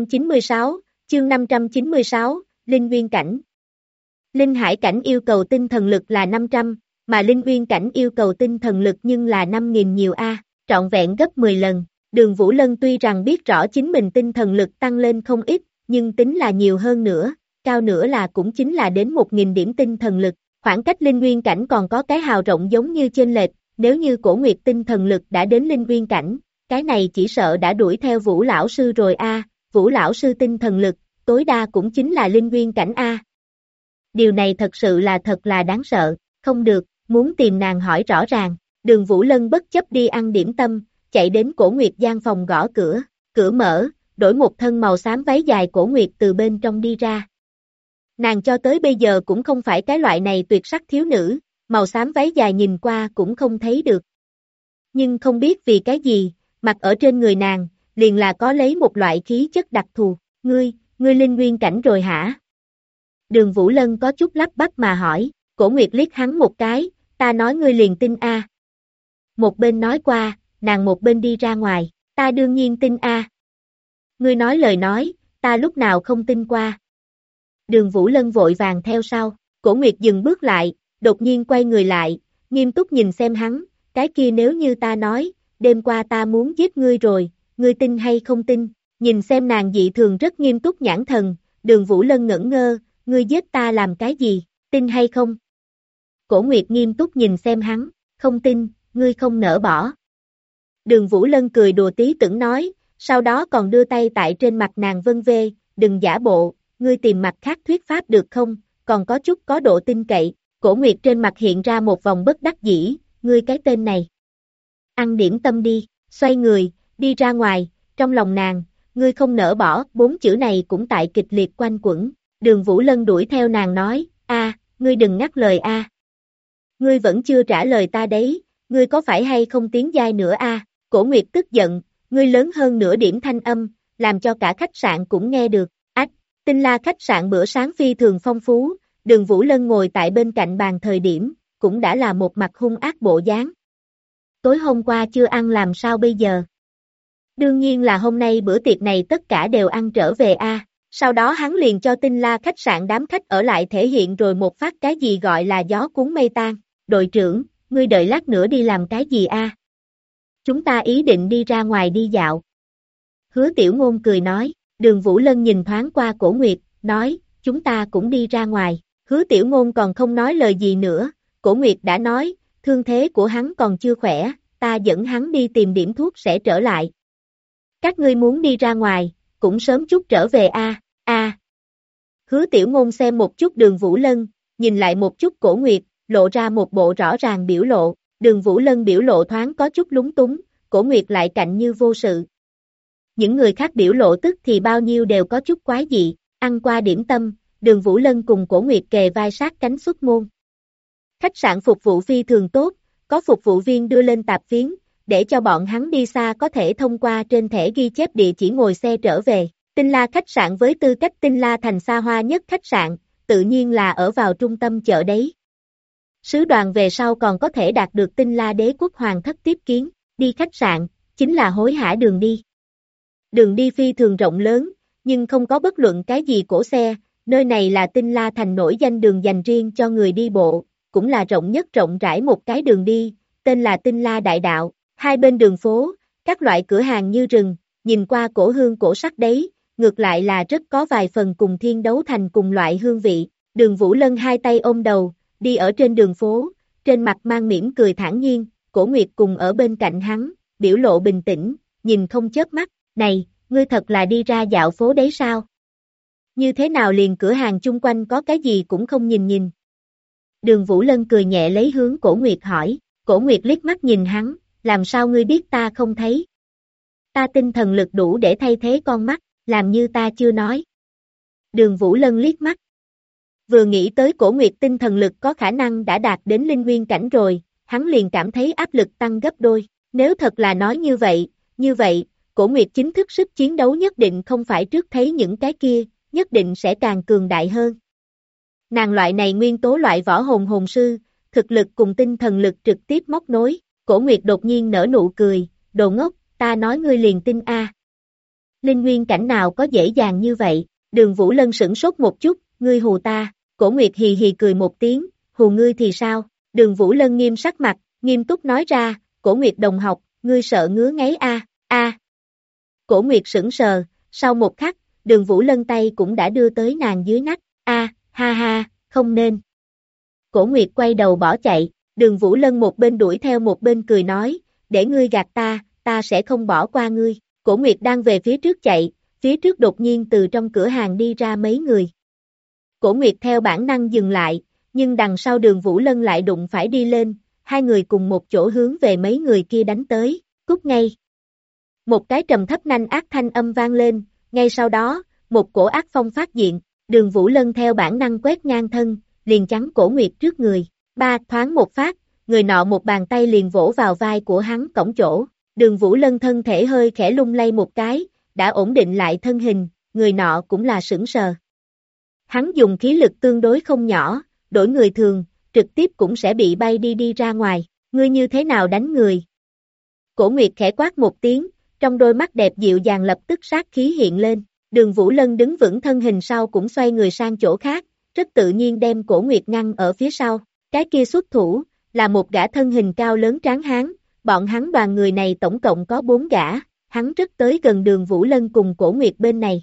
596, Linh Nguyên Cảnh. Linh Hải Cảnh yêu cầu tinh thần lực là 500, mà Linh Nguyên Cảnh yêu cầu tinh thần lực nhưng là 5.000 nhiều trọn vẹn gấp 10 lần. Đường Vũ Lân tuy rằng biết rõ chính mình tinh thần lực tăng lên không ít, nhưng tính là nhiều hơn nữa, cao nữa là cũng chính là đến 1.000 điểm tinh thần lực. Khoảng cách Linh Nguyên Cảnh còn có cái hào rộng giống như chênh lệch, nếu như Cổ Nguyệt tinh thần lực đã đến Linh Nguyên Cảnh, cái này chỉ sợ đã đuổi theo Vũ lão sư rồi Vũ lão sư tinh thần lực, tối đa cũng chính là Linh Nguyên Cảnh Điều này thật sự là thật là đáng sợ, không được, muốn tìm nàng hỏi rõ ràng. Đường Vũ Lân bất chấp đi ăn điểm tâm, chạy đến Cổ Nguyệt gian phòng gõ cửa, cửa mở, đổi một thân màu xám váy dài Cổ Nguyệt từ bên trong đi ra. Nàng cho tới bây giờ cũng không phải cái loại này tuyệt sắc thiếu nữ, màu xám váy dài nhìn qua cũng không thấy được. Nhưng không biết vì cái gì, mặc ở trên người nàng, liền là có lấy một loại khí chất đặc thù, ngươi Linh Nguyên Cảnh rồi hả? Đường Vũ Lân có chút lắp bắp mà hỏi, Cổ Nguyệt liếc hắn một cái, ta nói ngươi liền tin Một bên nói qua, nàng một bên đi ra ngoài, ta đương nhiên tin Ngươi nói lời nói, ta lúc nào không tin qua. Đường Vũ Lân vội vàng theo sau, Cổ Nguyệt dừng bước lại, đột nhiên quay người lại, nghiêm túc nhìn xem hắn, cái kia nếu như ta nói, đêm qua ta muốn giết ngươi rồi, ngươi tin hay không tin, nhìn xem nàng dị thường rất nghiêm túc nhãn thần, Đường Vũ Lân ngẩn ngơ, ngươi giết ta làm cái gì, tin hay không? Cổ Nguyệt nghiêm túc nhìn xem hắn, không tin, ngươi không nỡ bỏ. Đường Vũ Lân cười đùa tí tưởng nói, sau đó còn đưa tay tại trên mặt nàng vân vê, đừng giả bộ, ngươi tìm mặt khác thuyết pháp được không, còn có chút có độ tin cậy. Cổ Nguyệt trên mặt hiện ra một vòng bất đắc dĩ, ngươi cái tên này. Ăn điểm tâm đi, xoay người, đi ra ngoài, trong lòng nàng, ngươi không nỡ bỏ, 4 chữ này cũng tại kịch liệt quanh quẩn. Đường Vũ Lân đuổi theo nàng nói, ngươi đừng ngắt lời Ngươi vẫn chưa trả lời ta đấy, ngươi có phải hay không tiến giai nữa Cổ Nguyệt tức giận, ngươi lớn hơn nửa điểm thanh âm, làm cho cả khách sạn cũng nghe được. Ách, Tinh La khách sạn bữa sáng phi thường phong phú, Đường Vũ Lân ngồi tại bên cạnh bàn thời điểm, cũng đã là một mặt hung ác bộ dáng. Tối hôm qua chưa ăn làm sao bây giờ? Đương nhiên là hôm nay bữa tiệc này tất cả đều ăn trở về a. Sau đó hắn liền cho Tinh La khách sạn đám khách ở lại thể hiện rồi một phát cái gì gọi là gió cuốn mây tan. Đội trưởng, ngươi đợi lát nữa đi làm cái gì a? Chúng ta ý định đi ra ngoài đi dạo. Hứa Tiểu Ngôn cười nói, Đường Vũ Lân nhìn thoáng qua Cổ Nguyệt, nói, chúng ta cũng đi ra ngoài. Hứa Tiểu Ngôn còn không nói lời gì nữa, Cổ Nguyệt đã nói, thương thế của hắn còn chưa khỏe, ta dẫn hắn đi tìm điểm thuốc sẽ trở lại. Các ngươi muốn đi ra ngoài, cũng sớm chút trở về a. Hứa Tiểu Ngôn xem một chút Đường Vũ Lân, nhìn lại một chút Cổ Nguyệt, lộ ra một bộ rõ ràng biểu lộ, Đường Vũ Lân biểu lộ thoáng có chút lúng túng, Cổ Nguyệt lại cạnh như vô sự. Những người khác biểu lộ tức thì bao nhiêu đều có chút quái dị, ăn qua điểm tâm, Đường Vũ Lân cùng Cổ Nguyệt kề vai sát cánh xuất môn. Khách sạn phục vụ phi thường tốt, có phục vụ viên đưa lên tạp phiến, để cho bọn hắn đi xa có thể thông qua trên thẻ ghi chép địa chỉ ngồi xe trở về. Tinh La khách sạn với tư cách Tinh La thành xa hoa nhất khách sạn, tự nhiên là ở vào trung tâm chợ đấy. Sứ đoàn về sau còn có thể đạt được Tinh La đế quốc hoàng thất tiếp kiến, đi khách sạn, chính là hối hả đường đi. Đường đi phi thường rộng lớn, nhưng không có bất luận cái gì cổ xe, nơi này là Tinh La thành nổi danh đường dành riêng cho người đi bộ, cũng là rộng nhất rộng rãi một cái đường đi, tên là Tinh La đại đạo, hai bên đường phố, các loại cửa hàng như rừng, nhìn qua cổ hương cổ sắc đấy, ngược lại là rất có vài phần cùng Thiên Đấu Thành cùng loại hương vị. Đường Vũ Lân hai tay ôm đầu, đi ở trên đường phố, trên mặt mang mỉm cười thản nhiên, Cổ Nguyệt cùng ở bên cạnh hắn, biểu lộ bình tĩnh, nhìn không chớp mắt, này, ngươi thật là đi ra dạo phố đấy sao? Như thế nào liền cửa hàng chung quanh có cái gì cũng không nhìn nhìn. Đường Vũ Lân cười nhẹ lấy hướng Cổ Nguyệt hỏi, Cổ Nguyệt liếc mắt nhìn hắn, làm sao ngươi biết ta không thấy? Ta tinh thần lực đủ để thay thế con mắt, làm như ta chưa nói. Đường Vũ Lân liếc mắt. Vừa nghĩ tới Cổ Nguyệt tinh thần lực có khả năng đã đạt đến linh nguyên cảnh rồi, hắn liền cảm thấy áp lực tăng gấp đôi. Nếu thật là nói như vậy, Cổ Nguyệt chính thức sức chiến đấu nhất định không phải trước thấy những cái kia, nhất định sẽ càng cường đại hơn. Nàng loại này nguyên tố loại võ hồn sư, thực lực cùng tinh thần lực trực tiếp móc nối, Cổ Nguyệt đột nhiên nở nụ cười, đồ ngốc, ta nói ngươi liền tin a. Linh nguyên cảnh nào có dễ dàng như vậy, Đường Vũ Lân sửng sốt một chút, ngươi hù ta, Cổ Nguyệt hì hì cười một tiếng, hù ngươi thì sao, Đường Vũ Lân nghiêm sắc mặt, nghiêm túc nói ra, Cổ Nguyệt đồng học, ngươi sợ ngứa ngáy a. Cổ Nguyệt sững sờ, sau một khắc, Đường Vũ Lân tay cũng đã đưa tới nàng dưới nách, ha ha, không nên. Cổ Nguyệt quay đầu bỏ chạy, Đường Vũ Lân một bên đuổi theo một bên cười nói, để ngươi gạt ta sẽ không bỏ qua ngươi. Cổ Nguyệt đang về phía trước chạy, phía trước đột nhiên từ trong cửa hàng đi ra mấy người. Cổ Nguyệt theo bản năng dừng lại, nhưng đằng sau Đường Vũ Lân lại đụng phải đi lên, hai người cùng một chỗ hướng về mấy người kia đánh tới, cút ngay. Một cái trầm thấp nanh ác thanh âm vang lên, ngay sau đó, một cổ ác phong phát diện, Đường Vũ Lân theo bản năng quét ngang thân, liền chắn Cổ Nguyệt trước người, thoáng một phát, người nọ một bàn tay liền vỗ vào vai của hắn cổng chỗ, Đường Vũ Lân thân thể hơi khẽ lung lay một cái, đã ổn định lại thân hình, người nọ cũng là sững sờ. Hắn dùng khí lực tương đối không nhỏ, đổi người thường, trực tiếp cũng sẽ bị bay đi ra ngoài, ngươi như thế nào đánh người? Cổ Nguyệt khẽ quát một tiếng, trong đôi mắt đẹp dịu dàng lập tức sát khí hiện lên, Đường Vũ Lân đứng vững thân hình sau cũng xoay người sang chỗ khác, rất tự nhiên đem Cổ Nguyệt ngăn ở phía sau, cái kia xuất thủ, là một gã thân hình cao lớn tráng hán, bọn hắn đoàn người này tổng cộng có 4 gã, hắn rất tới gần Đường Vũ Lân cùng Cổ Nguyệt bên này.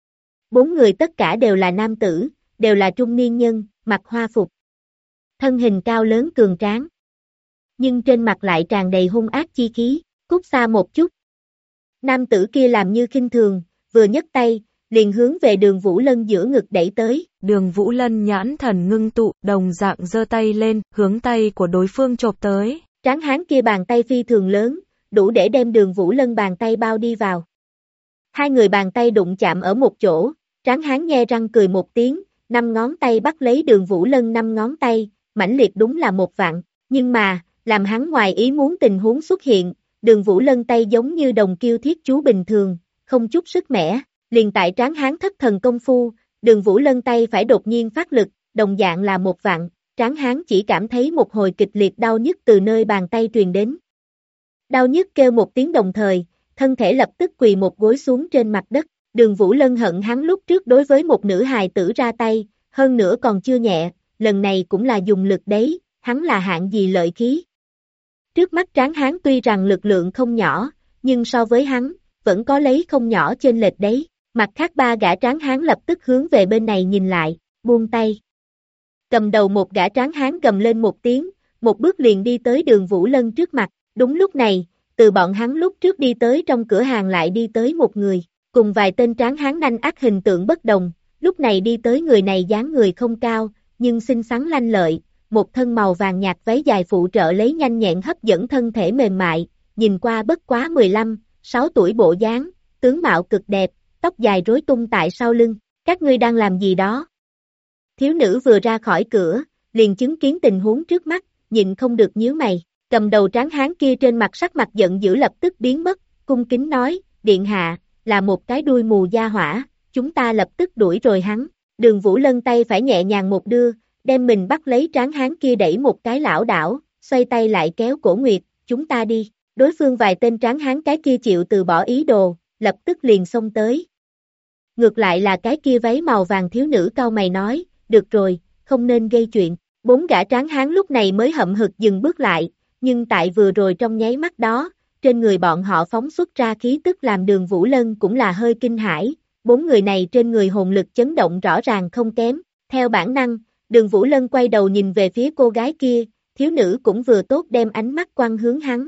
4 người tất cả đều là nam tử, đều là trung niên nhân, mặc hoa phục. Thân hình cao lớn cường tráng. Nhưng trên mặt lại tràn đầy hung ác chi khí, cút xa một chút. Nam tử kia làm như khinh thường, vừa nhấc tay, liền hướng về Đường Vũ Lân giữa ngực đẩy tới. Đường Vũ Lân nhãn thần ngưng tụ, đồng dạng giơ tay lên, hướng tay của đối phương chộp tới. Tráng hán kia bàn tay phi thường lớn, đủ để đem Đường Vũ Lân bàn tay bao đi vào. Hai người bàn tay đụng chạm ở một chỗ, tráng hán nhe răng cười một tiếng, 5 ngón tay bắt lấy Đường Vũ Lân 5 ngón tay, mãnh liệt đúng là một vạn, nhưng mà, làm hắn ngoài ý muốn tình huống xuất hiện, Đường Vũ Lân tay giống như đồng kiêu thiết chú bình thường, không chút sức mẻ, liền tại tráng hán thất thần công phu, Đường Vũ Lân tay phải đột nhiên phát lực, đồng dạng là một vặn, tráng hán chỉ cảm thấy một hồi kịch liệt đau nhức từ nơi bàn tay truyền đến. Đau nhức kêu một tiếng đồng thời, thân thể lập tức quỳ một gối xuống trên mặt đất. Đường Vũ Lân hận hắn lúc trước đối với một nữ hài tử ra tay, hơn nữa còn chưa nhẹ, lần này cũng là dùng lực đấy, hắn là hạng gì lợi khí. Trước mắt tráng hán tuy rằng lực lượng không nhỏ, nhưng so với hắn, vẫn có lấy không nhỏ chênh lệch đấy. Mặt khác ba gã tráng hán lập tức hướng về bên này nhìn lại, buông tay. Cầm đầu một gã tráng hán gầm lên một tiếng, một bước liền đi tới Đường Vũ Lân trước mặt. Đúng lúc này, từ bọn hắn lúc trước đi tới trong cửa hàng lại đi tới một người, cùng vài tên tráng hán nanh ác hình tượng bất đồng, lúc này đi tới người này dáng người không cao, nhưng xinh xắn lanh lợi, một thân màu vàng nhạt váy dài phụ trợ lấy nhanh nhẹn hấp dẫn thân thể mềm mại, nhìn qua bất quá 15-6 tuổi bộ dáng, tướng mạo cực đẹp, tóc dài rối tung tại sau lưng, các ngươi đang làm gì đó? Thiếu nữ vừa ra khỏi cửa, liền chứng kiến tình huống trước mắt, nhịn không được nhíu mày. Cầm đầu tráng hán kia trên mặt sắc mặt giận dữ lập tức biến mất, cung kính nói, điện hạ, là một cái đuôi mù gia hỏa, chúng ta lập tức đuổi rồi hắn. Đường Vũ Lân tay phải nhẹ nhàng một đưa, đem mình bắt lấy tráng hán kia đẩy một cái lảo đảo, xoay tay lại kéo Cổ Nguyệt, chúng ta đi. Đối phương vài tên tráng hán cái kia chịu từ bỏ ý đồ, lập tức liền xông tới. Ngược lại là cái kia váy màu vàng thiếu nữ cau mày nói, được rồi, không nên gây chuyện. Bốn gã tráng hán lúc này mới hậm hực dừng bước lại. Nhưng tại vừa rồi trong nháy mắt đó, trên người bọn họ phóng xuất ra khí tức làm Đường Vũ Lân cũng là hơi kinh hãi, bốn người này trên người hồn lực chấn động rõ ràng không kém, theo bản năng, Đường Vũ Lân quay đầu nhìn về phía cô gái kia, thiếu nữ cũng vừa tốt đem ánh mắt quăng hướng hắn.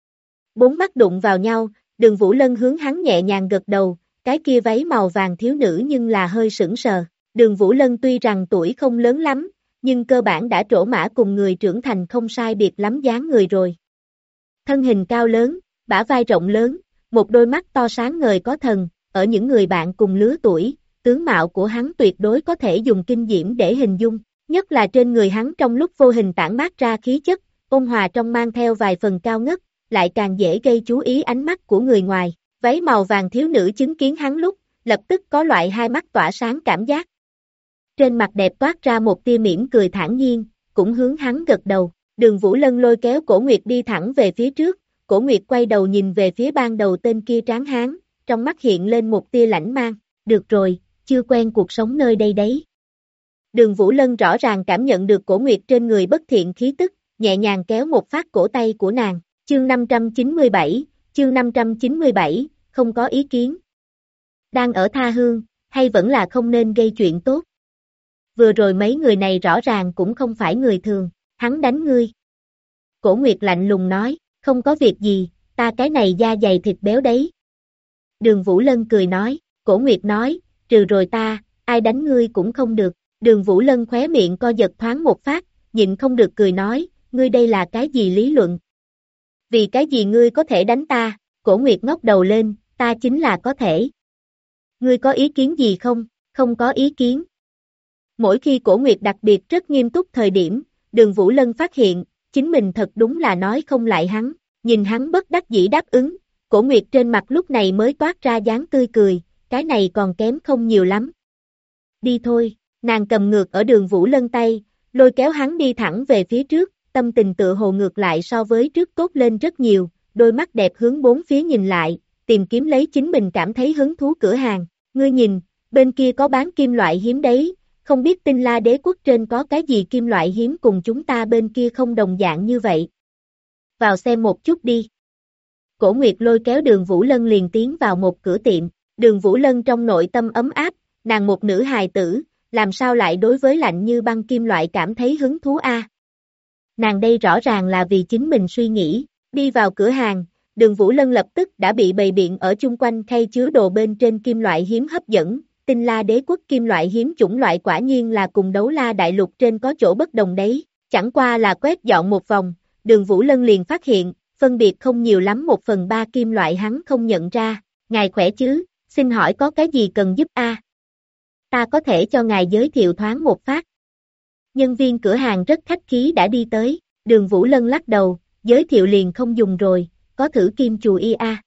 Bốn mắt đụng vào nhau, Đường Vũ Lân hướng hắn nhẹ nhàng gật đầu, cái kia váy màu vàng thiếu nữ nhưng là hơi sững sờ, Đường Vũ Lân tuy rằng tuổi không lớn lắm, nhưng cơ bản đã trổ mã cùng người trưởng thành không sai biệt lắm dáng người rồi. Thân hình cao lớn, bả vai rộng lớn, một đôi mắt to sáng ngời có thần, ở những người bạn cùng lứa tuổi, tướng mạo của hắn tuyệt đối có thể dùng kinh diễm để hình dung, nhất là trên người hắn trong lúc vô hình tản mát ra khí chất, ôn hòa trong mang theo vài phần cao ngất, lại càng dễ gây chú ý ánh mắt của người ngoài. Váy màu vàng thiếu nữ chứng kiến hắn lúc, lập tức có loại hai mắt tỏa sáng cảm giác. Trên mặt đẹp toát ra một tia mỉm cười thản nhiên, cũng hướng hắn gật đầu. Đường Vũ Lân lôi kéo Cổ Nguyệt đi thẳng về phía trước, Cổ Nguyệt quay đầu nhìn về phía ban đầu tên kia tráng hán, trong mắt hiện lên một tia lãnh mang. Được rồi, chưa quen cuộc sống nơi đây đấy. Đường Vũ Lân rõ ràng cảm nhận được Cổ Nguyệt trên người bất thiện khí tức, nhẹ nhàng kéo một phát cổ tay của nàng. Chương 597, không có ý kiến. Đang ở tha hương, hay vẫn là không nên gây chuyện tốt? Vừa rồi mấy người này rõ ràng cũng không phải người thường, hắn đánh ngươi. Cổ Nguyệt lạnh lùng nói, không có việc gì, ta cái này da dày thịt béo đấy. Đường Vũ Lân cười nói, Cổ Nguyệt nói, trừ rồi ta, ai đánh ngươi cũng không được. Đường Vũ Lân khóe miệng co giật thoáng một phát, nhịn không được cười nói, ngươi đây là cái gì lý luận? Vì cái gì ngươi có thể đánh ta? Cổ Nguyệt ngóc đầu lên, ta chính là có thể. Ngươi có ý kiến gì không? Không có ý kiến. Mỗi khi Cổ Nguyệt đặc biệt rất nghiêm túc thời điểm, Đường Vũ Lân phát hiện, chính mình thật đúng là nói không lại hắn, nhìn hắn bất đắc dĩ đáp ứng, Cổ Nguyệt trên mặt lúc này mới toát ra dáng tươi cười, cái này còn kém không nhiều lắm. Đi thôi, nàng cầm ngược ở Đường Vũ Lân tay, lôi kéo hắn đi thẳng về phía trước, tâm tình tựa hồ ngược lại so với trước tốt lên rất nhiều, đôi mắt đẹp hướng bốn phía nhìn lại, tìm kiếm lấy chính mình cảm thấy hứng thú cửa hàng, ngươi nhìn, bên kia có bán kim loại hiếm đấy. Không biết Tinh La Đế quốc trên có cái gì kim loại hiếm cùng chúng ta bên kia không đồng dạng như vậy. Vào xem một chút đi. Cổ Nguyệt lôi kéo Đường Vũ Lân liền tiến vào một cửa tiệm. Đường Vũ Lân trong nội tâm ấm áp, nàng một nữ hài tử, làm sao lại đối với lạnh như băng kim loại cảm thấy hứng thú a? Nàng đây rõ ràng là vì chính mình suy nghĩ. Đi vào cửa hàng, Đường Vũ Lân lập tức đã bị bày biện ở chung quanh khay chứa đồ bên trên kim loại hiếm hấp dẫn. Tinh La Đế quốc kim loại hiếm chủng loại quả nhiên là cùng Đấu La đại lục trên có chỗ bất đồng đấy, chẳng qua là quét dọn một vòng, Đường Vũ Lân liền phát hiện, phân biệt không nhiều lắm 1/3 kim loại hắn không nhận ra, ngài khỏe chứ, xin hỏi có cái gì cần giúp a? Ta có thể cho ngài giới thiệu thoáng một phát. Nhân viên cửa hàng rất khách khí đã đi tới, Đường Vũ Lân lắc đầu, giới thiệu liền không dùng rồi, có thử kim chùi y a.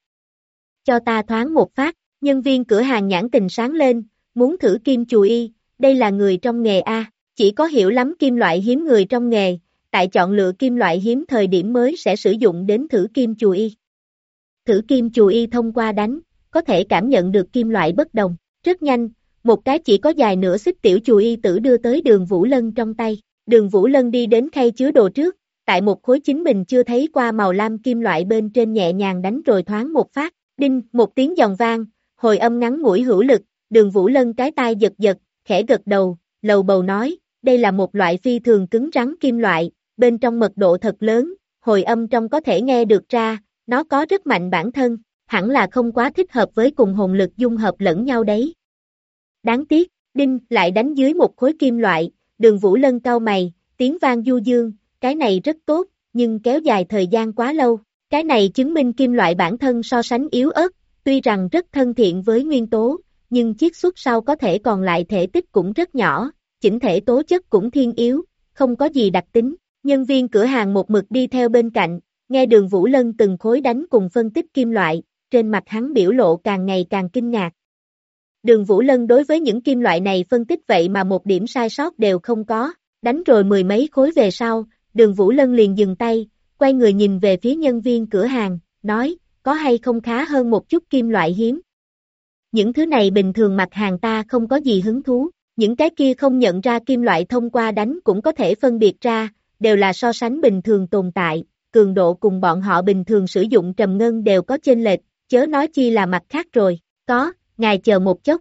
Cho ta thoáng một phát, nhân viên cửa hàng nhãn tình sáng lên, muốn thử kim chùi y, đây là người trong nghề a, chỉ có hiểu lắm kim loại hiếm người trong nghề, tại chọn lựa kim loại hiếm thời điểm mới sẽ sử dụng đến thử kim chùi y. Thử kim chùi y thông qua đánh, có thể cảm nhận được kim loại bất đồng, rất nhanh, một cái chỉ có dài nửa xích tiểu chùi y tử đưa tới Đường Vũ Lân trong tay, Đường Vũ Lân đi đến khay chứa đồ trước, tại một khối chính mình chưa thấy qua màu lam kim loại bên trên nhẹ nhàng đánh rồi thoáng một phát, đinh, một tiếng giòn vang, hồi âm ngắn ngủi hữu lực, Đường Vũ Lân cái tai giật giật, khẽ gật đầu, lầu bầu nói, đây là một loại phi thường cứng rắn kim loại, bên trong mật độ thật lớn, hồi âm trong có thể nghe được ra, nó có rất mạnh bản thân, hẳn là không quá thích hợp với cùng hồn lực dung hợp lẫn nhau đấy. Đáng tiếc, đinh, lại đánh dưới một khối kim loại, Đường Vũ Lân cau mày, tiếng vang du dương, cái này rất tốt, nhưng kéo dài thời gian quá lâu, cái này chứng minh kim loại bản thân so sánh yếu ớt, tuy rằng rất thân thiện với nguyên tố, nhưng chiết xuất sau có thể còn lại thể tích cũng rất nhỏ, chỉnh thể tố chất cũng thiên yếu, không có gì đặc tính. Nhân viên cửa hàng một mực đi theo bên cạnh, nghe Đường Vũ Lân từng khối đánh cùng phân tích kim loại, trên mặt hắn biểu lộ càng ngày càng kinh ngạc. Đường Vũ Lân đối với những kim loại này phân tích vậy mà một điểm sai sót đều không có, đánh rồi mười mấy khối về sau, Đường Vũ Lân liền dừng tay, quay người nhìn về phía nhân viên cửa hàng, nói, có hay không khá hơn một chút kim loại hiếm. Những thứ này bình thường mặt hàng ta không có gì hứng thú, những cái kia không nhận ra kim loại thông qua đánh cũng có thể phân biệt ra, đều là so sánh bình thường tồn tại, cường độ cùng bọn họ bình thường sử dụng trầm ngân đều có chênh lệch, chớ nói chi là mặt khác rồi, có, ngài chờ một chốc.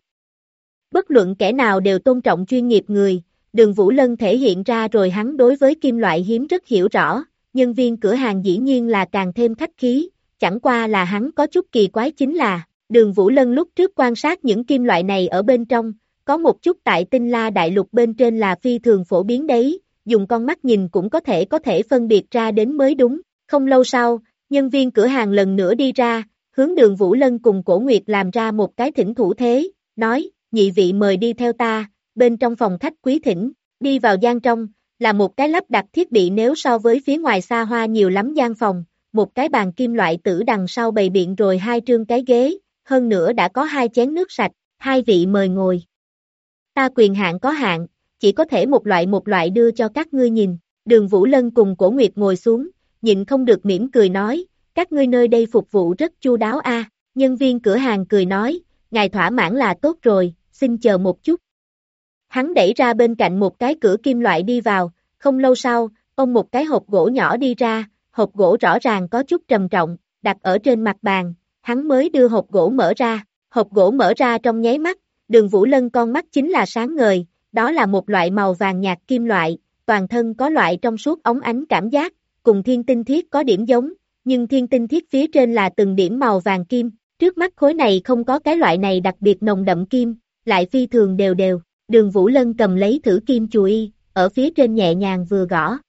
Bất luận kẻ nào đều tôn trọng chuyên nghiệp người, Đường Vũ Lân thể hiện ra rồi hắn đối với kim loại hiếm rất hiểu rõ, nhân viên cửa hàng dĩ nhiên là càng thêm khách khí, chẳng qua là hắn có chút kỳ quái chính là, Đường Vũ Lân lúc trước quan sát những kim loại này ở bên trong, có một chút tại Tinh La Đại Lục bên trên là phi thường phổ biến đấy, dùng con mắt nhìn cũng có thể phân biệt ra đến mới đúng. Không lâu sau, nhân viên cửa hàng lần nữa đi ra, hướng Đường Vũ Lân cùng Cổ Nguyệt làm ra một cái thỉnh thủ thế, nói, nhị vị mời đi theo ta, bên trong phòng khách quý thỉnh, đi vào gian trong, là một cái lắp đặt thiết bị nếu so với phía ngoài xa hoa nhiều lắm gian phòng, một cái bàn kim loại tử đằng sau bày biện rồi hai trương cái ghế, hơn nữa đã có hai chén nước sạch, hai vị mời ngồi. Ta quyền hạn có hạn, chỉ có thể một loại đưa cho các ngươi nhìn, Đường Vũ Lân cùng Cổ Nguyệt ngồi xuống, nhịn không được mỉm cười nói, các ngươi nơi đây phục vụ rất chu đáo a. Nhân viên cửa hàng cười nói, ngài thỏa mãn là tốt rồi, xin chờ một chút. Hắn đẩy ra bên cạnh một cái cửa kim loại đi vào, không lâu sau, ông một cái hộp gỗ nhỏ đi ra, hộp gỗ rõ ràng có chút trầm trọng, đặt ở trên mặt bàn, hắn mới đưa hộp gỗ mở ra, hộp gỗ mở ra trong nháy mắt, Đường Vũ Lân con mắt chính là sáng ngời, đó là một loại màu vàng nhạt kim loại, toàn thân có loại trong suốt óng ánh cảm giác, cùng thiên tinh thiết có điểm giống, nhưng thiên tinh thiết phía trên là từng điểm màu vàng kim, trước mắt khối này không có cái loại này đặc biệt nồng đậm kim, lại phi thường đều đều, Đường Vũ Lân cầm lấy thử kim chùi, ở phía trên nhẹ nhàng vừa gõ,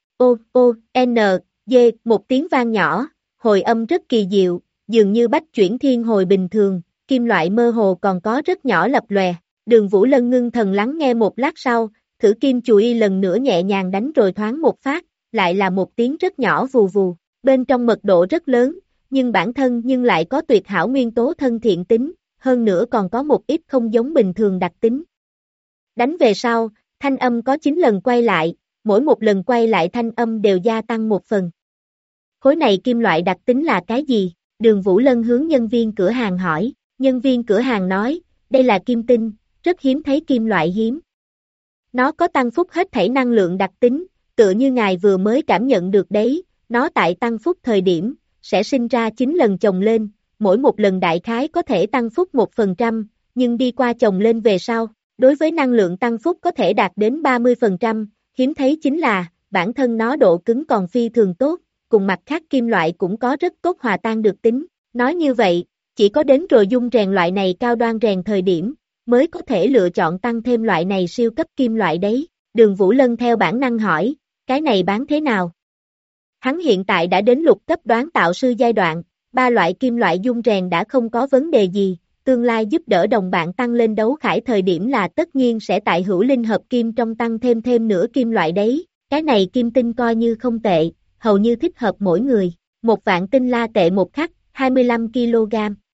D, một tiếng vang nhỏ, hồi âm rất kỳ diệu, dường như bách chuyển thiên hồi bình thường, kim loại mơ hồ còn có rất nhỏ lập lòe. Đường Vũ Lân ngưng thần lắng nghe một lát sau, thử kim chùi lần nữa nhẹ nhàng đánh rồi thoáng một phát, lại là một tiếng rất nhỏ vù vù, bên trong mật độ rất lớn, nhưng bản thân lại có tuyệt hảo nguyên tố thân thiện tính, hơn nữa còn có một ít không giống bình thường đặc tính. Đánh về sau, thanh âm có 9 lần quay lại, mỗi một lần quay lại thanh âm đều gia tăng một phần. Khối này kim loại đặc tính là cái gì? Đường Vũ Lân hướng nhân viên cửa hàng hỏi, nhân viên cửa hàng nói, đây là kim tinh, rất hiếm thấy kim loại hiếm. Nó có tăng phúc hết thảy năng lượng đặc tính, tựa như ngài vừa mới cảm nhận được đấy, nó tại tăng phúc thời điểm, sẽ sinh ra 9 lần chồng lên, mỗi một lần đại khái có thể tăng phúc 1%, nhưng đi qua chồng lên về sau, đối với năng lượng tăng phúc có thể đạt đến 30%, hiếm thấy chính là, bản thân nó độ cứng còn phi thường tốt, cùng mặt khác kim loại cũng có rất tốt hòa tan được tính. Nói như vậy, chỉ có đến rồi dung rèn loại này cao đoan rèn thời điểm, mới có thể lựa chọn tăng thêm loại này siêu cấp kim loại đấy. Đường Vũ Lân theo bản năng hỏi, cái này bán thế nào? Hắn hiện tại đã đến lục cấp đoán tạo sư giai đoạn, 3 loại kim loại dung rèn đã không có vấn đề gì, tương lai giúp đỡ đồng bạn tăng lên đấu khải thời điểm là tất nhiên sẽ tại hữu linh hợp kim trong tăng thêm nửa kim loại đấy, cái này kim tinh coi như không tệ, hầu như thích hợp mỗi người. 1 vạn tinh la tệ một khắc, 25 kg.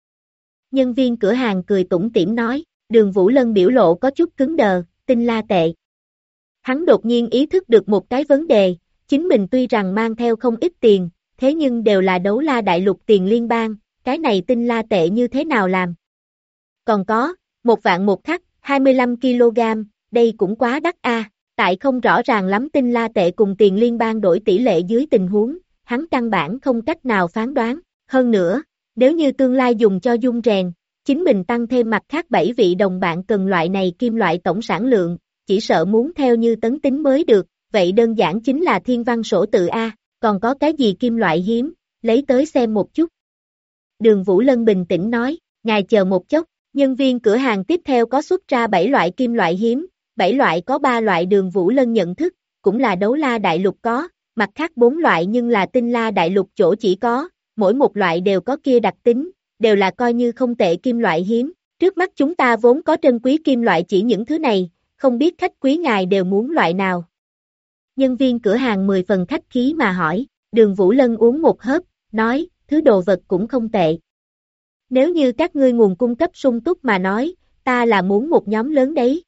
Nhân viên cửa hàng cười tủm tỉm nói, Đường Vũ Lân biểu lộ có chút cứng đờ, tinh la tệ. Hắn đột nhiên ý thức được một cái vấn đề, chính mình tuy rằng mang theo không ít tiền, thế nhưng đều là đấu la đại lục tiền liên bang, cái này tinh la tệ như thế nào làm? Còn có, 1 vạn một khắc, 25 kg, đây cũng quá đắt a. Tại không rõ ràng lắm tinh la tệ cùng tiền liên bang đổi tỷ lệ dưới tình huống, hắn căn bản không cách nào phán đoán. Hơn nữa, nếu như tương lai dùng cho dung rèn, chính mình tăng thêm mặt khác 7 vị đồng bạn cần loại này kim loại tổng sản lượng, chỉ sợ muốn theo như tấn tính mới được, vậy đơn giản chính là thiên văn sổ tự A, còn có cái gì kim loại hiếm, lấy tới xem một chút. Đường Vũ Lân bình tĩnh nói, ngài chờ một chốc, nhân viên cửa hàng tiếp theo có xuất ra 7 loại kim loại hiếm, 7 loại có 3 loại Đường Vũ Lân nhận thức, cũng là đấu la đại lục có, mặt khác 4 loại nhưng là tinh la đại lục chỗ chỉ có, mỗi một loại đều có kia đặc tính, đều là coi như không tệ kim loại hiếm. Trước mắt chúng ta vốn có trân quý kim loại chỉ những thứ này, không biết khách quý ngài đều muốn loại nào. Nhân viên cửa hàng 10 phần khách khí mà hỏi, Đường Vũ Lân uống một hớp, nói, thứ đồ vật cũng không tệ. Nếu như các ngươi nguồn cung cấp sung túc mà nói, ta là muốn một nhóm lớn đấy.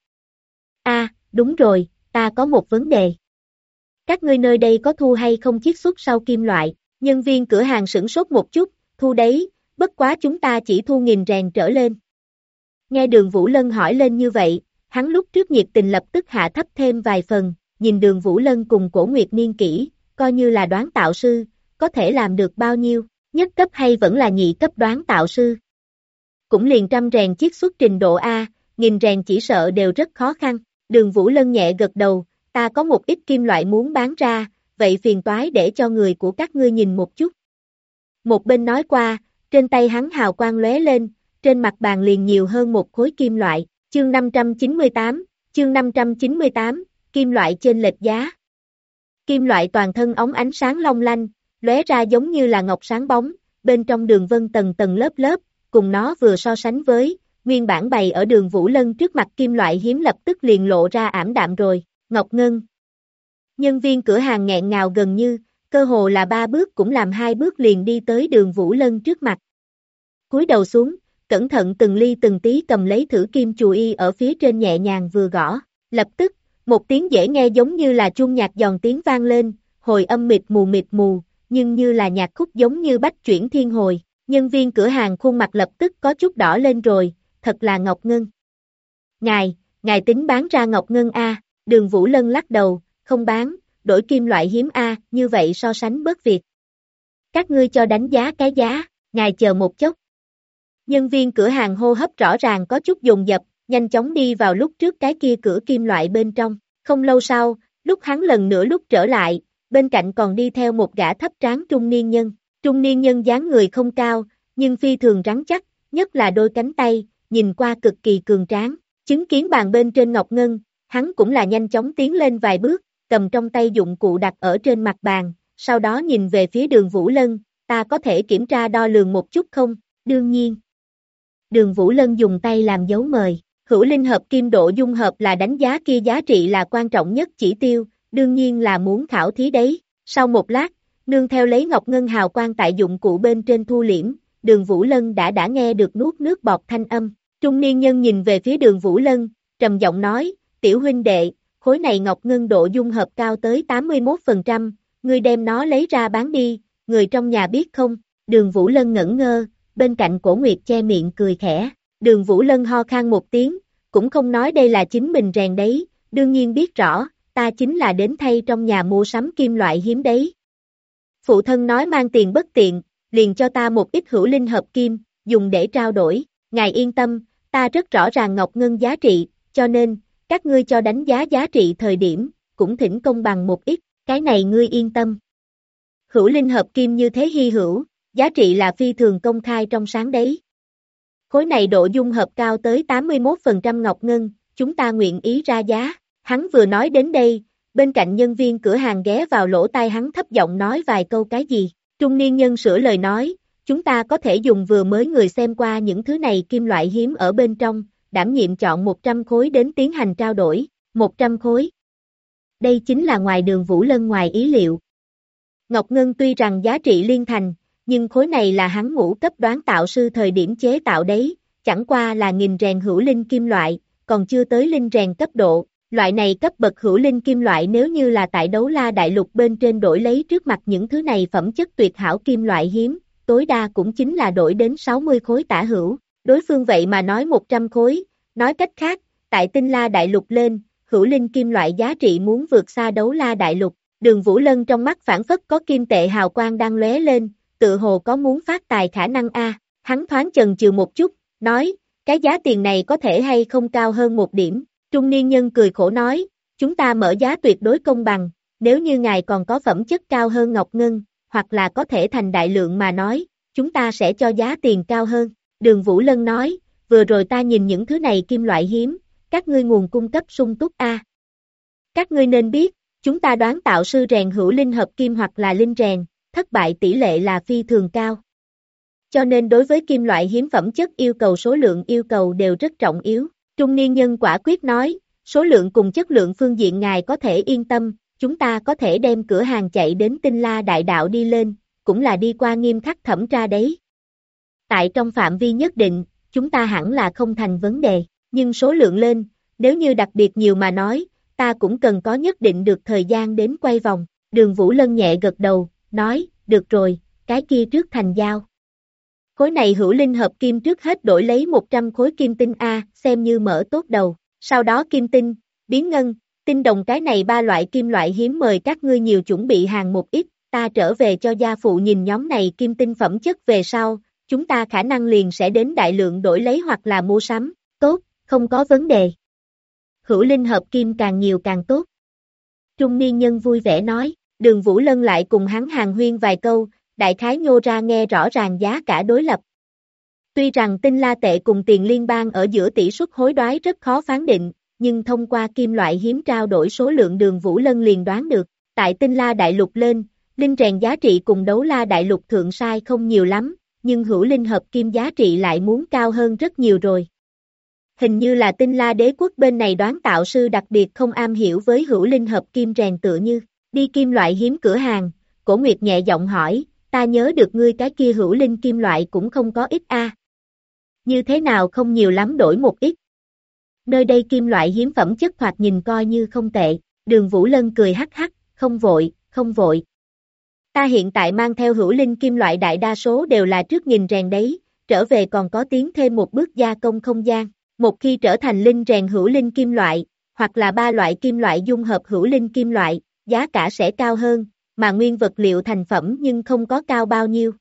Đúng rồi, ta có một vấn đề. Các ngươi nơi đây có thu hay không chiết xuất sau kim loại? Nhân viên cửa hàng sửng sốt một chút, thu đấy, bất quá chúng ta chỉ thu 1000 rèn trở lên. Nghe Đường Vũ Lân hỏi lên như vậy, hắn lúc trước nhiệt tình lập tức hạ thấp thêm vài phần, nhìn Đường Vũ Lân cùng Cổ Nguyệt niên kỷ, coi như là đoán tạo sư, có thể làm được bao nhiêu, nhất cấp hay vẫn là nhị cấp đoán tạo sư. Cũng liền 100 rèn chiết xuất trình độ A, 1000 rèn chỉ sợ đều rất khó khăn. Đường Vũ Lân nhẹ gật đầu, ta có một ít kim loại muốn bán ra, vậy phiền toái để cho người của các ngươi nhìn một chút. Một bên nói qua, trên tay hắn hào quang lóe lên, trên mặt bàn liền nhiều hơn một khối kim loại, chương 598, kim loại trên lệch giá. Kim loại toàn thân óng ánh sáng long lanh, lóe ra giống như là ngọc sáng bóng, bên trong đường vân tầng tầng lớp lớp, cùng nó vừa so sánh với, nguyên bản bày ở Đường Vũ Lân trước mặt kim loại hiếm lập tức liền lộ ra ảm đạm rồi, ngọc ngân. Nhân viên cửa hàng nghẹn ngào gần như, cơ hồ là 3 bước cũng làm 2 bước liền đi tới Đường Vũ Lân trước mặt. Cúi đầu xuống, cẩn thận từng ly từng tí cầm lấy thử kim chùy y ở phía trên nhẹ nhàng vừa gõ, lập tức, một tiếng dễ nghe giống như là chuông nhạc giòn tiếng vang lên, hồi âm mịt mù, nhưng như là nhạc khúc giống như bách chuyển thiên hồi, nhân viên cửa hàng khuôn mặt lập tức có chút đỏ lên rồi, thật là ngọc ngân. Ngài tính bán ra ngọc ngân A, Đường Vũ Lân lắc đầu, không bán, đổi kim loại hiếm A, như vậy so sánh bớt việc. Các ngươi cho đánh giá cái giá, ngài chờ một chút. Nhân viên cửa hàng hô hấp rõ ràng có chút dồn dập, nhanh chóng đi vào lúc trước cái kia cửa kim loại bên trong. Không lâu sau, lúc hắn lần nữa lúc trở lại, bên cạnh còn đi theo một gã thấp tráng trung niên nhân. Trung niên nhân dáng người không cao, nhưng phi thường rắn chắc, nhất là đôi cánh tay, nhìn qua cực kỳ cường tráng. Chứng kiến bàn bên trên ngọc ngân, hắn cũng là nhanh chóng tiến lên vài bước, cầm trong tay dụng cụ đặt ở trên mặt bàn, sau đó nhìn về phía Đường Vũ Lân, ta có thể kiểm tra đo lường một chút không? Đương nhiên. Đường Vũ Lân dùng tay làm dấu mời, hữu linh hợp kim độ dung hợp là đánh giá kia giá trị là quan trọng nhất chỉ tiêu, đương nhiên là muốn khảo thí đấy. Sau một lát, nương theo lấy ngọc ngân hào quang tại dụng cụ bên trên thu liễm, Đường Vũ Lân đã nghe được nuốt nước bọt thanh âm. Trung niên nhân nhìn về phía Đường Vũ Lân, trầm giọng nói, tiểu huynh đệ, khối này ngọc ngân độ dung hợp cao tới 81%, ngươi đem nó lấy ra bán đi, người trong nhà biết không? Đường Vũ Lân ngẩn ngơ, bên cạnh Cổ Nguyệt che miệng cười khẽ. Đường Vũ Lân ho khan một tiếng, cũng không nói đây là chính mình rèn đấy, đương nhiên biết rõ, ta chính là đến thay trong nhà mua sắm kim loại hiếm đấy. Phụ thân nói mang tiền bất tiện, liền cho ta một ít hữu linh hợp kim, dùng để trao đổi, ngài yên tâm, ta rất rõ ràng ngọc ngân giá trị, cho nên, các ngươi cho đánh giá giá trị thời điểm, cũng thỉnh công bằng một ít, cái này ngươi yên tâm. Hữu linh hợp kim như thế hy hữu, giá trị là phi thường công khai trong sáng đấy. Khối này độ dung hợp cao tới 81% ngọc ngân, chúng ta nguyện ý ra giá. Hắn vừa nói đến đây, bên cạnh nhân viên cửa hàng ghé vào lỗ tai hắn thấp giọng nói vài câu cái gì. Trung niên nhân sửa lời nói, chúng ta có thể dùng vừa mới người xem qua những thứ này kim loại hiếm ở bên trong, đảm nhiệm chọn 100 khối đến tiến hành trao đổi, 100 khối. Đây chính là ngoài Đường Vũ Lân ngoài ý liệu. Ngọc Ngân tuy rằng giá trị liên thành, nhưng khối này là hắn ngũ cấp đoán tạo sư thời điểm chế tạo đấy, chẳng qua là nghìn rèn hữu linh kim loại, còn chưa tới linh rèn cấp độ. Loại này cấp bậc hữu linh kim loại nếu như là tại Đấu La Đại Lục bên trên đổi lấy trước mặt những thứ này phẩm chất tuyệt hảo kim loại hiếm, tối đa cũng chính là đổi đến 60 khối tả hữu, đối phương vậy mà nói 100 khối, nói cách khác, tại Tinh La Đại Lục lên, hữu linh kim loại giá trị muốn vượt xa Đấu La Đại Lục. Đường Vũ Lân trong mắt phản phất có kim tệ hào quang đang lóe lên, tự hồ có muốn phát tài khả năng a. Hắn thoáng chần chừ một chút, nói, cái giá tiền này có thể hay không cao hơn một điểm. Trung niên nhân cười khổ nói, chúng ta mở giá tuyệt đối công bằng, nếu như ngài còn có phẩm chất cao hơn Ngọc Ngân, hoặc là có thể thành đại lượng mà nói, chúng ta sẽ cho giá tiền cao hơn. Đường Vũ Lân nói, vừa rồi ta nhìn những thứ này kim loại hiếm, các ngươi nguồn cung cấp sung túc a. Các ngươi nên biết, chúng ta đoán tạo sư rèn hữu linh hợp kim hoặc là linh rèn, thất bại tỷ lệ là phi thường cao. Cho nên đối với kim loại hiếm phẩm chất yêu cầu số lượng yêu cầu đều rất trọng yếu. Trung niên nhân quả quyết nói, số lượng cùng chất lượng phương diện ngài có thể yên tâm, chúng ta có thể đem cửa hàng chạy đến Tinh La Đại Đạo đi lên, cũng là đi qua nghiêm khắc thẩm tra đấy. Tại trong phạm vi nhất định, chúng ta hẳn là không thành vấn đề, nhưng số lượng lên, nếu như đặc biệt nhiều mà nói, ta cũng cần có nhất định được thời gian đến quay vòng. Đường Vũ Lân nhẹ gật đầu, nói, được rồi, cái kia trước thành giao. Khối này hữu linh hợp kim trước hết đổi lấy 100 khối kim tinh A, xem như mở tốt đầu. Sau đó kim tinh, biến ngân, tinh đồng cái này ba loại kim loại hiếm mời các ngươi nhiều chuẩn bị hàng một ít, ta trở về cho gia phụ nhìn nhóm này kim tinh phẩm chất về sau, chúng ta khả năng liền sẽ đến đại lượng đổi lấy hoặc là mua sắm. Tốt, không có vấn đề. Hữu linh hợp kim càng nhiều càng tốt. Trung niên nhân vui vẻ nói, Đường Vũ Lân lại cùng hắn hàn huyên vài câu, đại khái nhô ra nghe rõ ràng giá cả đối lập. Tuy rằng tinh la tệ cùng tiền liên bang ở giữa tỷ suất hối đoái rất khó phán định, nhưng thông qua kim loại hiếm trao đổi số lượng Đường Vũ Lân liền đoán được, tại Tinh La Đại Lục lên, linh rèn giá trị cùng Đấu La Đại Lục thượng sai không nhiều lắm, nhưng hữu linh hợp kim giá trị lại muốn cao hơn rất nhiều rồi. Hình như là Tinh La Đế quốc bên này đoán tạo sư đặc biệt không am hiểu với hữu linh hợp kim rèn tựa như, đi kim loại hiếm cửa hàng, Cổ Nguyệt nhẹ giọng hỏi, ta nhớ được ngươi cái kia hữu linh kim loại cũng không có ít a. Như thế nào không nhiều lắm đổi một ít. Nơi đây kim loại hiếm phẩm chất thoạt nhìn coi như không tệ, Đường Vũ Lân cười hắc hắc, không vội, không vội. Ta hiện tại mang theo hữu linh kim loại đại đa số đều là trước nghìn rèn đấy, trở về còn có tiến thêm một bước gia công không gian. Một khi trở thành linh rèn hữu linh kim loại, hoặc là ba loại kim loại dung hợp hữu linh kim loại, giá cả sẽ cao hơn, mà nguyên vật liệu thành phẩm nhưng không có cao bao nhiêu.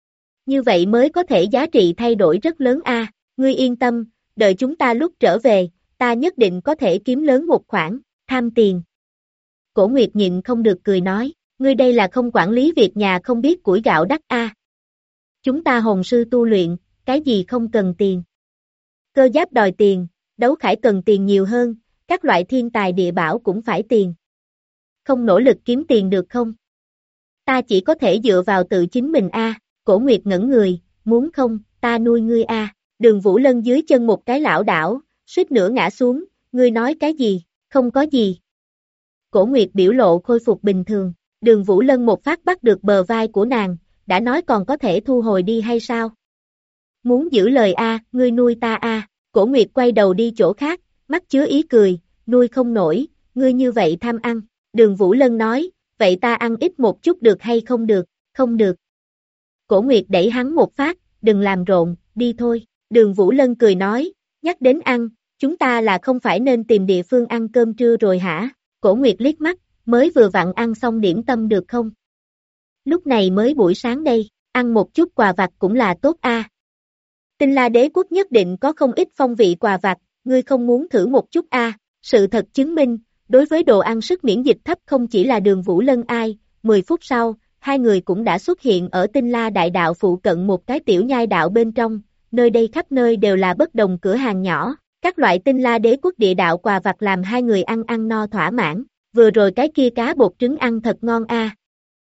Như vậy mới có thể giá trị thay đổi rất lớn a. Ngươi yên tâm, đợi chúng ta lúc trở về, ta nhất định có thể kiếm lớn một khoản, tham tiền. Cổ Nguyệt nhịn không được cười nói, ngươi đây là không quản lý việc nhà không biết củi gạo đắt a. Chúng ta hồn sư tu luyện, cái gì không cần tiền. Cơ giáp đòi tiền, đấu khải cần tiền nhiều hơn, các loại thiên tài địa bảo cũng phải tiền. Không nỗ lực kiếm tiền được không? Ta chỉ có thể dựa vào tự chính mình a. Cổ Nguyệt ngẩn người, muốn không, ta nuôi ngươi a. Đường Vũ Lân dưới chân một cái lảo đảo, suýt nữa ngã xuống, ngươi nói cái gì, không có gì. Cổ Nguyệt biểu lộ khôi phục bình thường, Đường Vũ Lân một phát bắt được bờ vai của nàng, đã nói còn có thể thu hồi đi hay sao? Muốn giữ lời a, ngươi nuôi ta a. Cổ Nguyệt quay đầu đi chỗ khác, mắt chứa ý cười, nuôi không nổi, ngươi như vậy tham ăn. Đường Vũ Lân nói, vậy ta ăn ít một chút được hay không được, không được. Cổ Nguyệt đẩy hắn một phát, đừng làm rộn, đi thôi. Đường Vũ Lân cười nói, nhắc đến ăn, chúng ta là không phải nên tìm địa phương ăn cơm trưa rồi hả? Cổ Nguyệt liếc mắt, mới vừa vặn ăn xong điểm tâm được không? Lúc này mới buổi sáng đây, ăn một chút quà vặt cũng là tốt a. Tinh La Đế quốc nhất định có không ít phong vị quà vặt, ngươi không muốn thử một chút a? Sự thật chứng minh, đối với đồ ăn sức miễn dịch thấp không chỉ là Đường Vũ Lân ai, 10 phút sau, hai người cũng đã xuất hiện ở Tinh La Đại Đạo phụ cận một cái tiểu nhai đạo bên trong, nơi đây khắp nơi đều là bất đồng cửa hàng nhỏ, các loại Tinh La Đế quốc địa đạo quà vặt làm hai người ăn no thỏa mãn, vừa rồi cái kia cá bột trứng ăn thật ngon a.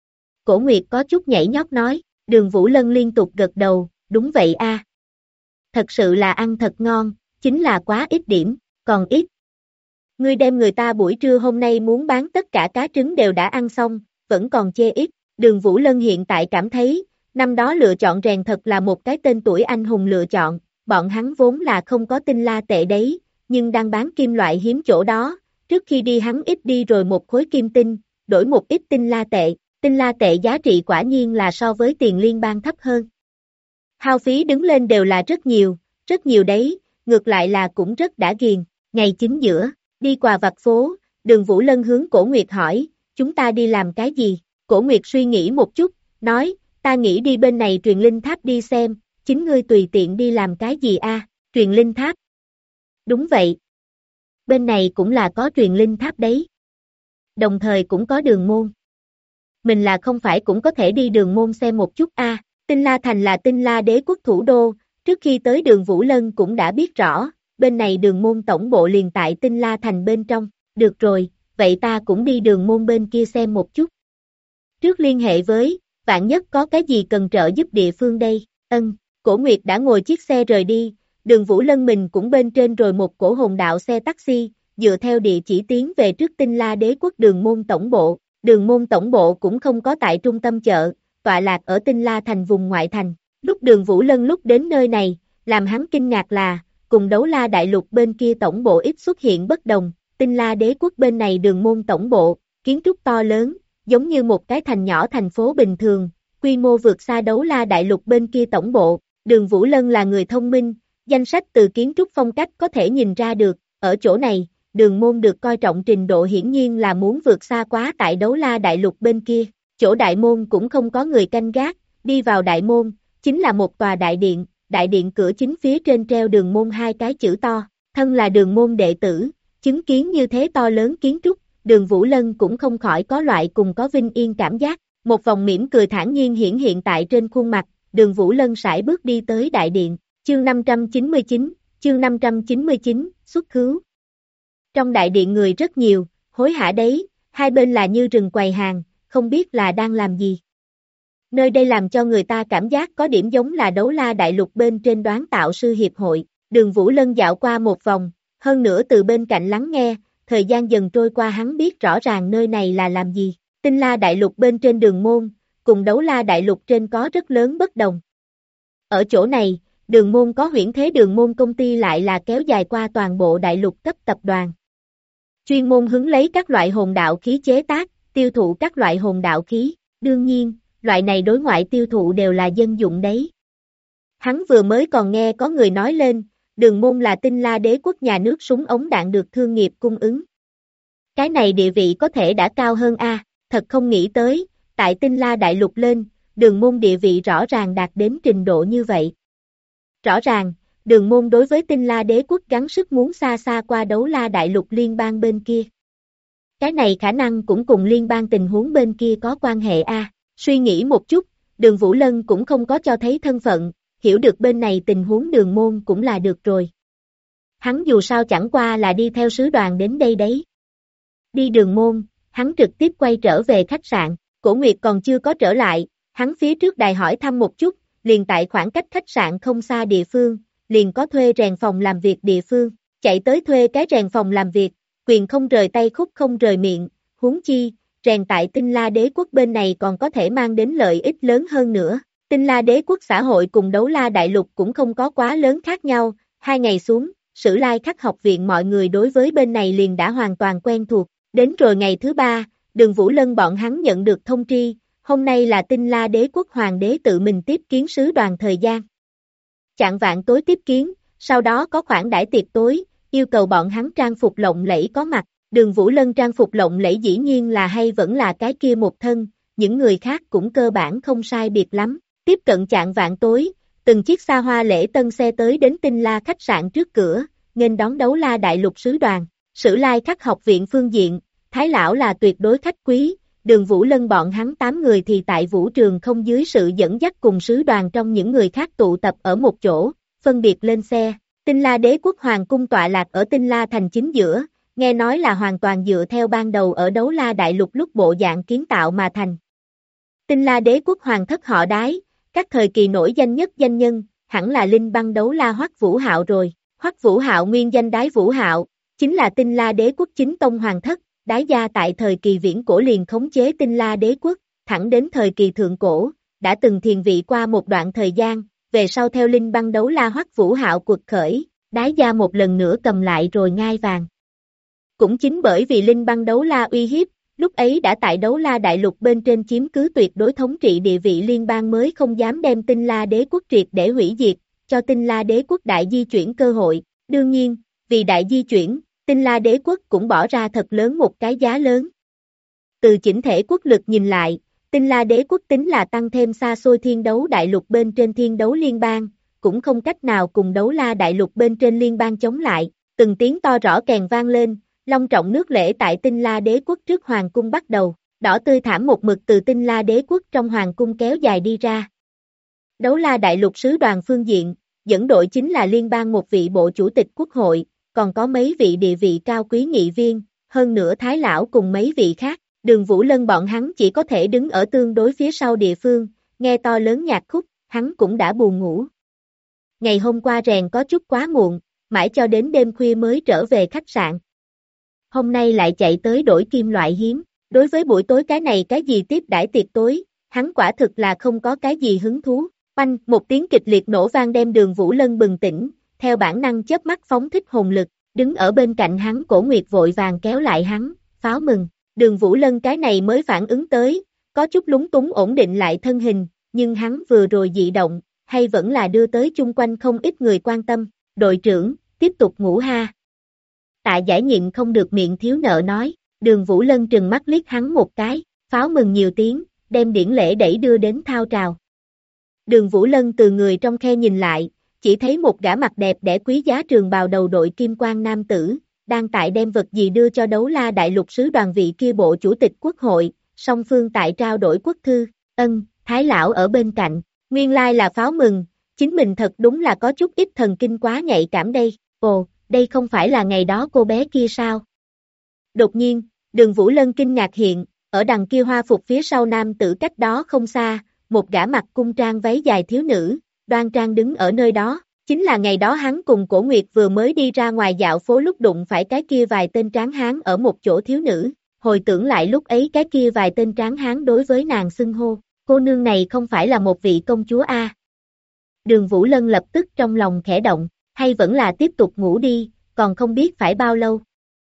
Cổ Nguyệt có chút nhảy nhót nói, Đường Vũ Lân liên tục gật đầu, đúng vậy a. Thật sự là ăn thật ngon, chính là quá ít điểm, còn ít. Ngươi đem người ta buổi trưa hôm nay muốn bán tất cả cá trứng đều đã ăn xong, vẫn còn chê ít, Đường Vũ Lân hiện tại cảm thấy, năm đó lựa chọn rèn thật là một cái tên tuổi anh hùng lựa chọn, bọn hắn vốn là không có tinh la tệ đấy, nhưng đang bán kim loại hiếm chỗ đó, trước khi đi hắn ít đi rồi một khối kim tinh, đổi một ít tinh la tệ giá trị quả nhiên là so với tiền liên bang thấp hơn. Hao phí đứng lên đều là rất nhiều đấy, ngược lại là cũng rất đã ghiền, ngày chính giữa, đi qua vặt phố, Đường Vũ Lân hướng Cổ Nguyệt hỏi, chúng ta đi làm cái gì? Cổ Nguyệt suy nghĩ một chút, nói, ta nghĩ đi bên này truyền linh tháp đi xem, chính ngươi tùy tiện đi làm cái gì a? Truyền linh tháp. Đúng vậy. Bên này cũng là có truyền linh tháp đấy. Đồng thời cũng có đường môn. Mình là không phải cũng có thể đi đường môn xem một chút a? Tinh La Thành là Tinh La Đế quốc thủ đô, trước khi tới đường Vũ Lân cũng đã biết rõ, bên này đường môn tổng bộ liền tại Tinh La Thành bên trong, được rồi, vậy ta cũng đi đường môn bên kia xem một chút. Trước liên hệ với, vạn nhất có cái gì cần trợ giúp địa phương đây, Cổ Nguyệt đã ngồi chiếc xe rời đi, đường Vũ Lân mình cũng bên trên rồi một cổ hồn đạo xe taxi, dựa theo địa chỉ tiến về trước Tinh La Đế quốc đường môn tổng bộ cũng không có tại trung tâm chợ, tọa lạc ở Tinh La Thành vùng ngoại thành, lúc đường Vũ Lân lúc đến nơi này, làm hắn kinh ngạc là, cùng Đấu La Đại Lục bên kia tổng bộ ít xuất hiện bất đồng, Tinh La Đế quốc bên này đường môn tổng bộ, kiến trúc to lớn, giống như một cái thành nhỏ thành phố bình thường, quy mô vượt xa Đấu La Đại Lục bên kia tổng bộ, đường Vũ Lân là người thông minh, danh sách từ kiến trúc phong cách có thể nhìn ra được, ở chỗ này, đường môn được coi trọng trình độ hiển nhiên là muốn vượt xa quá tại Đấu La Đại Lục bên kia, chỗ đại môn cũng không có người canh gác, đi vào đại môn, chính là một tòa đại điện cửa chính phía trên treo đường môn hai cái chữ to, thân là đường môn đệ tử, chứng kiến như thế to lớn kiến trúc, đường Vũ Lân cũng không khỏi có loại cùng có vinh yên cảm giác, một vòng mỉm cười thản nhiên hiển hiện tại trên khuôn mặt, đường Vũ Lân sải bước đi tới đại điện, chương 599, xuất cứu. Trong đại điện người rất nhiều, hối hả đấy, hai bên là như rừng quầy hàng, không biết là đang làm gì. Nơi đây làm cho người ta cảm giác có điểm giống là Đấu La Đại Lục bên trên Đoán Tạo Sư Hiệp hội, đường Vũ Lân dạo qua một vòng, hơn nữa từ bên cạnh lắng nghe, thời gian dần trôi qua hắn biết rõ ràng nơi này là làm gì, Tinh La Đại Lục bên trên đường môn, cùng Đấu La Đại Lục trên có rất lớn bất đồng. Ở chỗ này, đường môn có Huyễn Thế Đường môn công ty lại là kéo dài qua toàn bộ đại lục cấp tập đoàn. Chuyên môn hứng lấy các loại hồn đạo khí chế tác, tiêu thụ các loại hồn đạo khí, đương nhiên, loại này đối ngoại tiêu thụ đều là dân dụng đấy. Hắn vừa mới còn nghe có người nói lên, đường môn là Tinh La Đế quốc nhà nước súng ống đạn được thương nghiệp cung ứng. Cái này địa vị có thể đã cao hơn a, thật không nghĩ tới, tại Tinh La Đại Lục lên, đường môn địa vị rõ ràng đạt đến trình độ như vậy. Rõ ràng, đường môn đối với Tinh La Đế quốc gắng sức muốn xa xa qua Đấu La Đại Lục liên bang bên kia. Cái này khả năng cũng cùng liên bang tình huống bên kia có quan hệ a. Suy nghĩ một chút, đường Vũ Lân cũng không có cho thấy thân phận, hiểu được bên này tình huống đường môn cũng là được rồi. Hắn dù sao chẳng qua là đi theo sứ đoàn đến đây đấy. Đi đường môn, hắn trực tiếp quay trở về khách sạn, Cổ Nguyệt còn chưa có trở lại, hắn phía trước đài hỏi thăm một chút, liền tại khoảng cách khách sạn không xa địa phương, liền có thuê rèn phòng làm việc địa phương, chạy tới thuê cái rèn phòng làm việc, quyền không rời tay khúc không rời miệng, huống chi, rèn tại Tinh La Đế quốc bên này còn có thể mang đến lợi ích lớn hơn nữa. Tinh La Đế quốc xã hội cùng Đấu La Đại Lục cũng không có quá lớn khác nhau, 2 ngày xuống, Sử Lai Khắc học viện mọi người đối với bên này liền đã hoàn toàn quen thuộc, đến rồi ngày thứ 3, đường Vũ Lân bọn hắn nhận được thông tri, hôm nay là Tinh La Đế quốc hoàng đế tự mình tiếp kiến sứ đoàn thời gian. Chạng vạn tối tiếp kiến, sau đó có khoản đãi tiệc tối, yêu cầu bọn hắn trang phục lộng lẫy có mặt, đường Vũ Lân trang phục lộng lẫy dĩ nhiên là hay vẫn là cái kia một thân, những người khác cũng cơ bản không sai biệt lắm, tiếp cận chạng vạn tối, từng chiếc xa hoa lễ tân xe tới đến Tinh La khách sạn trước cửa, nghênh đón Đấu La Đại Lục sứ đoàn, Sử Lai Khắc học viện phương diện, Thái lão là tuyệt đối khách quý, đường Vũ Lân bọn hắn 8 người thì tại vũ trường không dưới sự dẫn dắt cùng sứ đoàn trong những người khác tụ tập ở một chỗ, phân biệt lên xe. Tinh La Đế quốc hoàng cung tọa lạc ở Tinh La thành chính giữa, nghe nói là hoàn toàn dựa theo ban đầu ở Đấu La Đại Lục lúc bộ dạng kiến tạo mà thành. Tinh La Đế quốc hoàng thất họ Đái, các thời kỳ nổi danh nhất danh nhân, hẳn là Linh Băng Đấu La Hoắc Vũ Hạo rồi. Hoắc Vũ Hạo nguyên danh Đái Vũ Hạo, chính là Tinh La Đế quốc chính tông hoàng thất. Đái gia tại thời kỳ viễn cổ liền khống chế Tinh La Đế quốc, thẳng đến thời kỳ thượng cổ, đã từng thiền vị qua một đoạn thời gian, về sau theo linh băng đấu la Hoắc Vũ Hạo quật khởi, đái gia một lần nữa cầm lại rồi ngai vàng. Cũng chính bởi vì linh băng đấu la uy hiếp, lúc ấy đã tại đấu la đại lục bên trên chiếm cứ tuyệt đối thống trị địa vị liên bang mới không dám đem Tinh La Đế quốc triệt để hủy diệt, cho Tinh La Đế quốc đại di chuyển cơ hội. Đương nhiên, vì đại di chuyển, Tinh La Đế quốc cũng bỏ ra thật lớn một cái giá lớn. Từ chỉnh thể quốc lực nhìn lại, Tinh La Đế quốc tính là tăng thêm xa xôi thiên đấu đại lục bên trên thiên đấu liên bang, cũng không cách nào cùng đấu la đại lục bên trên liên bang chống lại. Từng tiếng to rõ kèn vang lên, long trọng nước lễ tại Tinh La Đế quốc trước hoàng cung bắt đầu, đỏ tươi thảm một mực từ Tinh La Đế quốc trong hoàng cung kéo dài đi ra. Đấu la đại lục sứ đoàn phương diện, dẫn đội chính là liên bang một vị bộ chủ tịch quốc hội, còn có mấy vị địa vị cao quý nghị viên, hơn nữa Thái Lão cùng mấy vị khác. Đường Vũ Lân bọn hắn chỉ có thể đứng ở tương đối phía sau địa phương, nghe to lớn nhạc khúc, hắn cũng đã buồn ngủ. Ngày hôm qua rèn có chút quá muộn, mãi cho đến đêm khuya mới trở về khách sạn. Hôm nay lại chạy tới đổi kim loại hiếm, đối với buổi tối cái này cái gì tiếp đãi tiệc tối, hắn quả thực là không có cái gì hứng thú. Oanh, một tiếng kịch liệt nổ vang đem Đường Vũ Lân bừng tỉnh, theo bản năng chớp mắt phóng thích hồn lực, đứng ở bên cạnh hắn Cổ Nguyệt vội vàng kéo lại hắn, pháo mừng. Đường Vũ Lân cái này mới phản ứng tới, có chút lúng túng ổn định lại thân hình, nhưng hắn vừa rồi dị động, hay vẫn là đưa tới chung quanh không ít người quan tâm. Đội trưởng, tiếp tục ngủ ha. Tạ Giải nhịn không được miệng thiếu nợ nói, Đường Vũ Lân trừng mắt liếc hắn một cái, pháo mừng nhiều tiếng, đem điển lễ đẩy đưa đến thao trào. Đường Vũ Lân từ người trong khe nhìn lại, chỉ thấy một gã mặt đẹp đẽ quý giá trường bào đầu đội kim quan nam tử, đang tại đem vật gì đưa cho đấu la đại lục sứ đoàn vị kia bộ chủ tịch quốc hội, song phương tại trao đổi quốc thư. Thái Lão ở bên cạnh, nguyên lai là pháo mừng, chính mình thật đúng là có chút ít thần kinh quá nhạy cảm đây. Ồ, đây không phải là ngày đó cô bé kia sao? Đột nhiên, Đường Vũ Lân kinh ngạc hiện, ở đằng kia hoa phục phía sau nam tử cách đó không xa, một gã mặc cung trang váy dài thiếu nữ, đoan trang đứng ở nơi đó, chính là ngày đó hắn cùng Cổ Nguyệt vừa mới đi ra ngoài dạo phố lúc đụng phải cái kia vài tên tráng hán ở một chỗ thiếu nữ, hồi tưởng lại lúc ấy cái kia vài tên tráng hán đối với nàng xưng hô, cô nương này không phải là một vị công chúa a. Đường Vũ Lân lập tức trong lòng khẽ động, hay vẫn là tiếp tục ngủ đi, còn không biết phải bao lâu.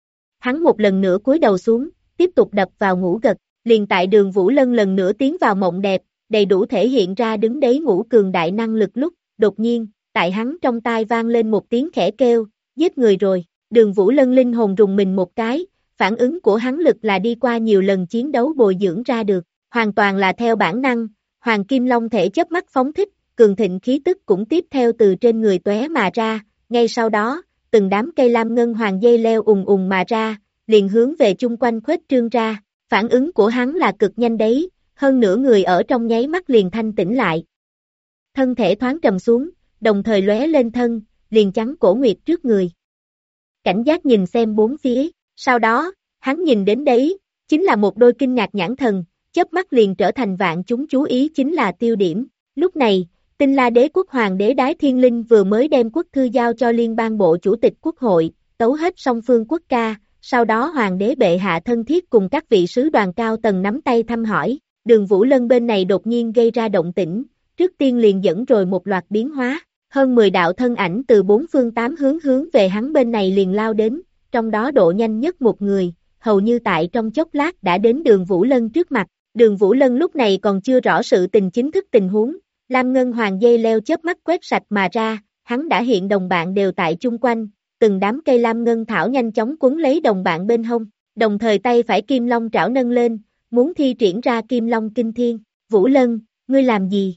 Hắn một lần nữa cúi đầu xuống, tiếp tục đập vào ngủ gật, liền tại Đường Vũ Lân lần nữa tiến vào mộng đẹp, đầy đủ thể hiện ra đứng đấy ngủ cường đại năng lực lúc, đột nhiên, tại hắn trong tai vang lên một tiếng khẽ kêu, giết người rồi. Đường Vũ Lân linh hồn rùng mình một cái, phản ứng của hắn lực là đi qua nhiều lần chiến đấu bồi dưỡng ra được, hoàn toàn là theo bản năng. Hoàng Kim Long thể chớp mắt phóng thích, cường thịnh khí tức cũng tiếp theo từ trên người tóe mà ra, ngay sau đó, từng đám cây lam ngân hoàng dây leo ùng mà ra, liền hướng về chung quanh khuếch trương ra. Phản ứng của hắn là cực nhanh đấy, hơn nửa người ở trong nháy mắt liền thanh tỉnh lại. Thân thể thoáng trầm xuống, đồng thời lóe lên thân, liền chắn Cổ Nguyệt trước người. Cảnh giác nhìn xem bốn phía, sau đó, hắn nhìn đến đấy, chính là một đôi kinh ngạc nhãn thần, chớp mắt liền trở thành vạn chúng chú ý chính là tiêu điểm. Lúc này, Tinh La Đế quốc hoàng đế Đái Thiên Linh vừa mới đem quốc thư giao cho liên bang bộ chủ tịch quốc hội, tấu hết song phương quốc ca, sau đó hoàng đế bệ hạ thân thiết cùng các vị sứ đoàn cao tầng nắm tay thăm hỏi. Đường Vũ Lân bên này đột nhiên gây ra động tĩnh, trước tiên liền dẫn rồi một loạt biến hóa, hơn 10 đạo thân ảnh từ bốn phương tám hướng về hắn bên này liền lao đến, trong đó độ nhanh nhất một người, hầu như tại trong chốc lát đã đến Đường Vũ Lân trước mặt. Đường Vũ Lân lúc này còn chưa rõ sự tình chính thức tình huống, lam ngân hoàng dây leo chớp mắt quét sạch mà ra, hắn đã hiện đồng bạn đều tại chung quanh, từng đám cây lam ngân thảo nhanh chóng quấn lấy đồng bạn bên hông, đồng thời tay phải kim long trảo nâng lên, muốn thi triển ra kim long kinh thiên. Vũ Lân, ngươi làm gì?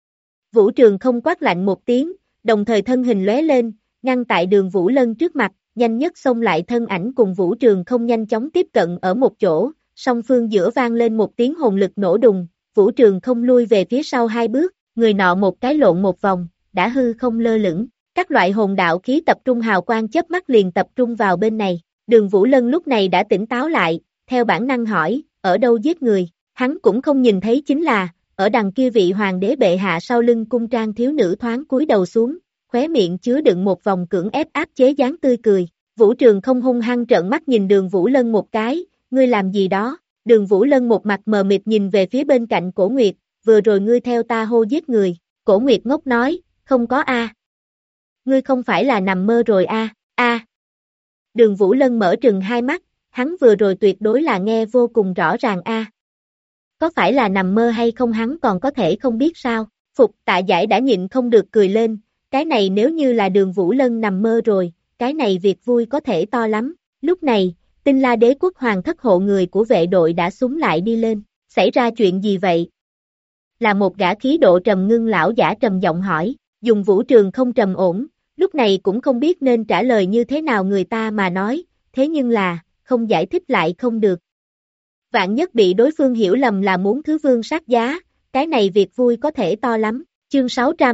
Vũ Trường không quát lạnh một tiếng, đồng thời thân hình lóe lên, ngăn tại Đường Vũ Lân trước mặt, nhanh nhất xông lại thân ảnh cùng Vũ Trường không nhanh chóng tiếp cận ở một chỗ, song phương giữa vang lên một tiếng hồn lực nổ đùng, Vũ Trường không lui về phía sau hai bước, người nọ một cái lộn một vòng, đã hư không lơ lửng, các loại hồn đạo khí tập trung hào quang chớp mắt liền tập trung vào bên này. Đường Vũ Lân lúc này đã tỉnh táo lại, theo bản năng hỏi, ở đâu giết người? Hắn cũng không nhìn thấy chính là, ở đằng kia vị hoàng đế bệ hạ sau lưng cung trang thiếu nữ thoáng cúi đầu xuống, khóe miệng chứa đựng một vòng cưỡng ép áp chế dáng tươi cười. Vũ Trường không hung hăng trợn mắt nhìn Đường Vũ Lân một cái, ngươi làm gì đó? Đường Vũ Lân một mặt mờ mịt nhìn về phía bên cạnh Cổ Nguyệt, vừa rồi ngươi theo ta hô giết người, Cổ Nguyệt ngốc nói, không có a. Ngươi không phải là nằm mơ rồi a, a. Đường Vũ Lân mở trừng hai mắt, hắn vừa rồi tuyệt đối là nghe vô cùng rõ ràng a. Có phải là nằm mơ hay không hắn còn có thể không biết sao, Phục Tạ Giải đã nhịn không được cười lên, cái này nếu như là Đường Vũ Lân nằm mơ rồi, cái này việc vui có thể to lắm, lúc này, Tinh La Đế Quốc hoàng thất hộ người của vệ đội đã súng lại đi lên, xảy ra chuyện gì vậy? Là một gã khí độ trầm ngưng lão giả trầm giọng hỏi, dùng Vũ Trường không trầm ổn, lúc này cũng không biết nên trả lời như thế nào người ta mà nói, thế nhưng là, không giải thích lại không được. Vạn nhất bị đối phương hiểu lầm là muốn thứ vương sát giá, cái này việc vui có thể to lắm, chương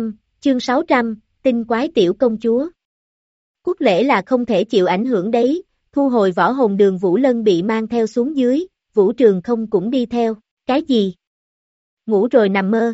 600, tinh quái tiểu công chúa. Quốc lễ là không thể chịu ảnh hưởng đấy, thu hồi võ hồn Đường Vũ Lân bị mang theo xuống dưới, Vũ Trường không cũng đi theo, cái gì? Ngủ rồi nằm mơ.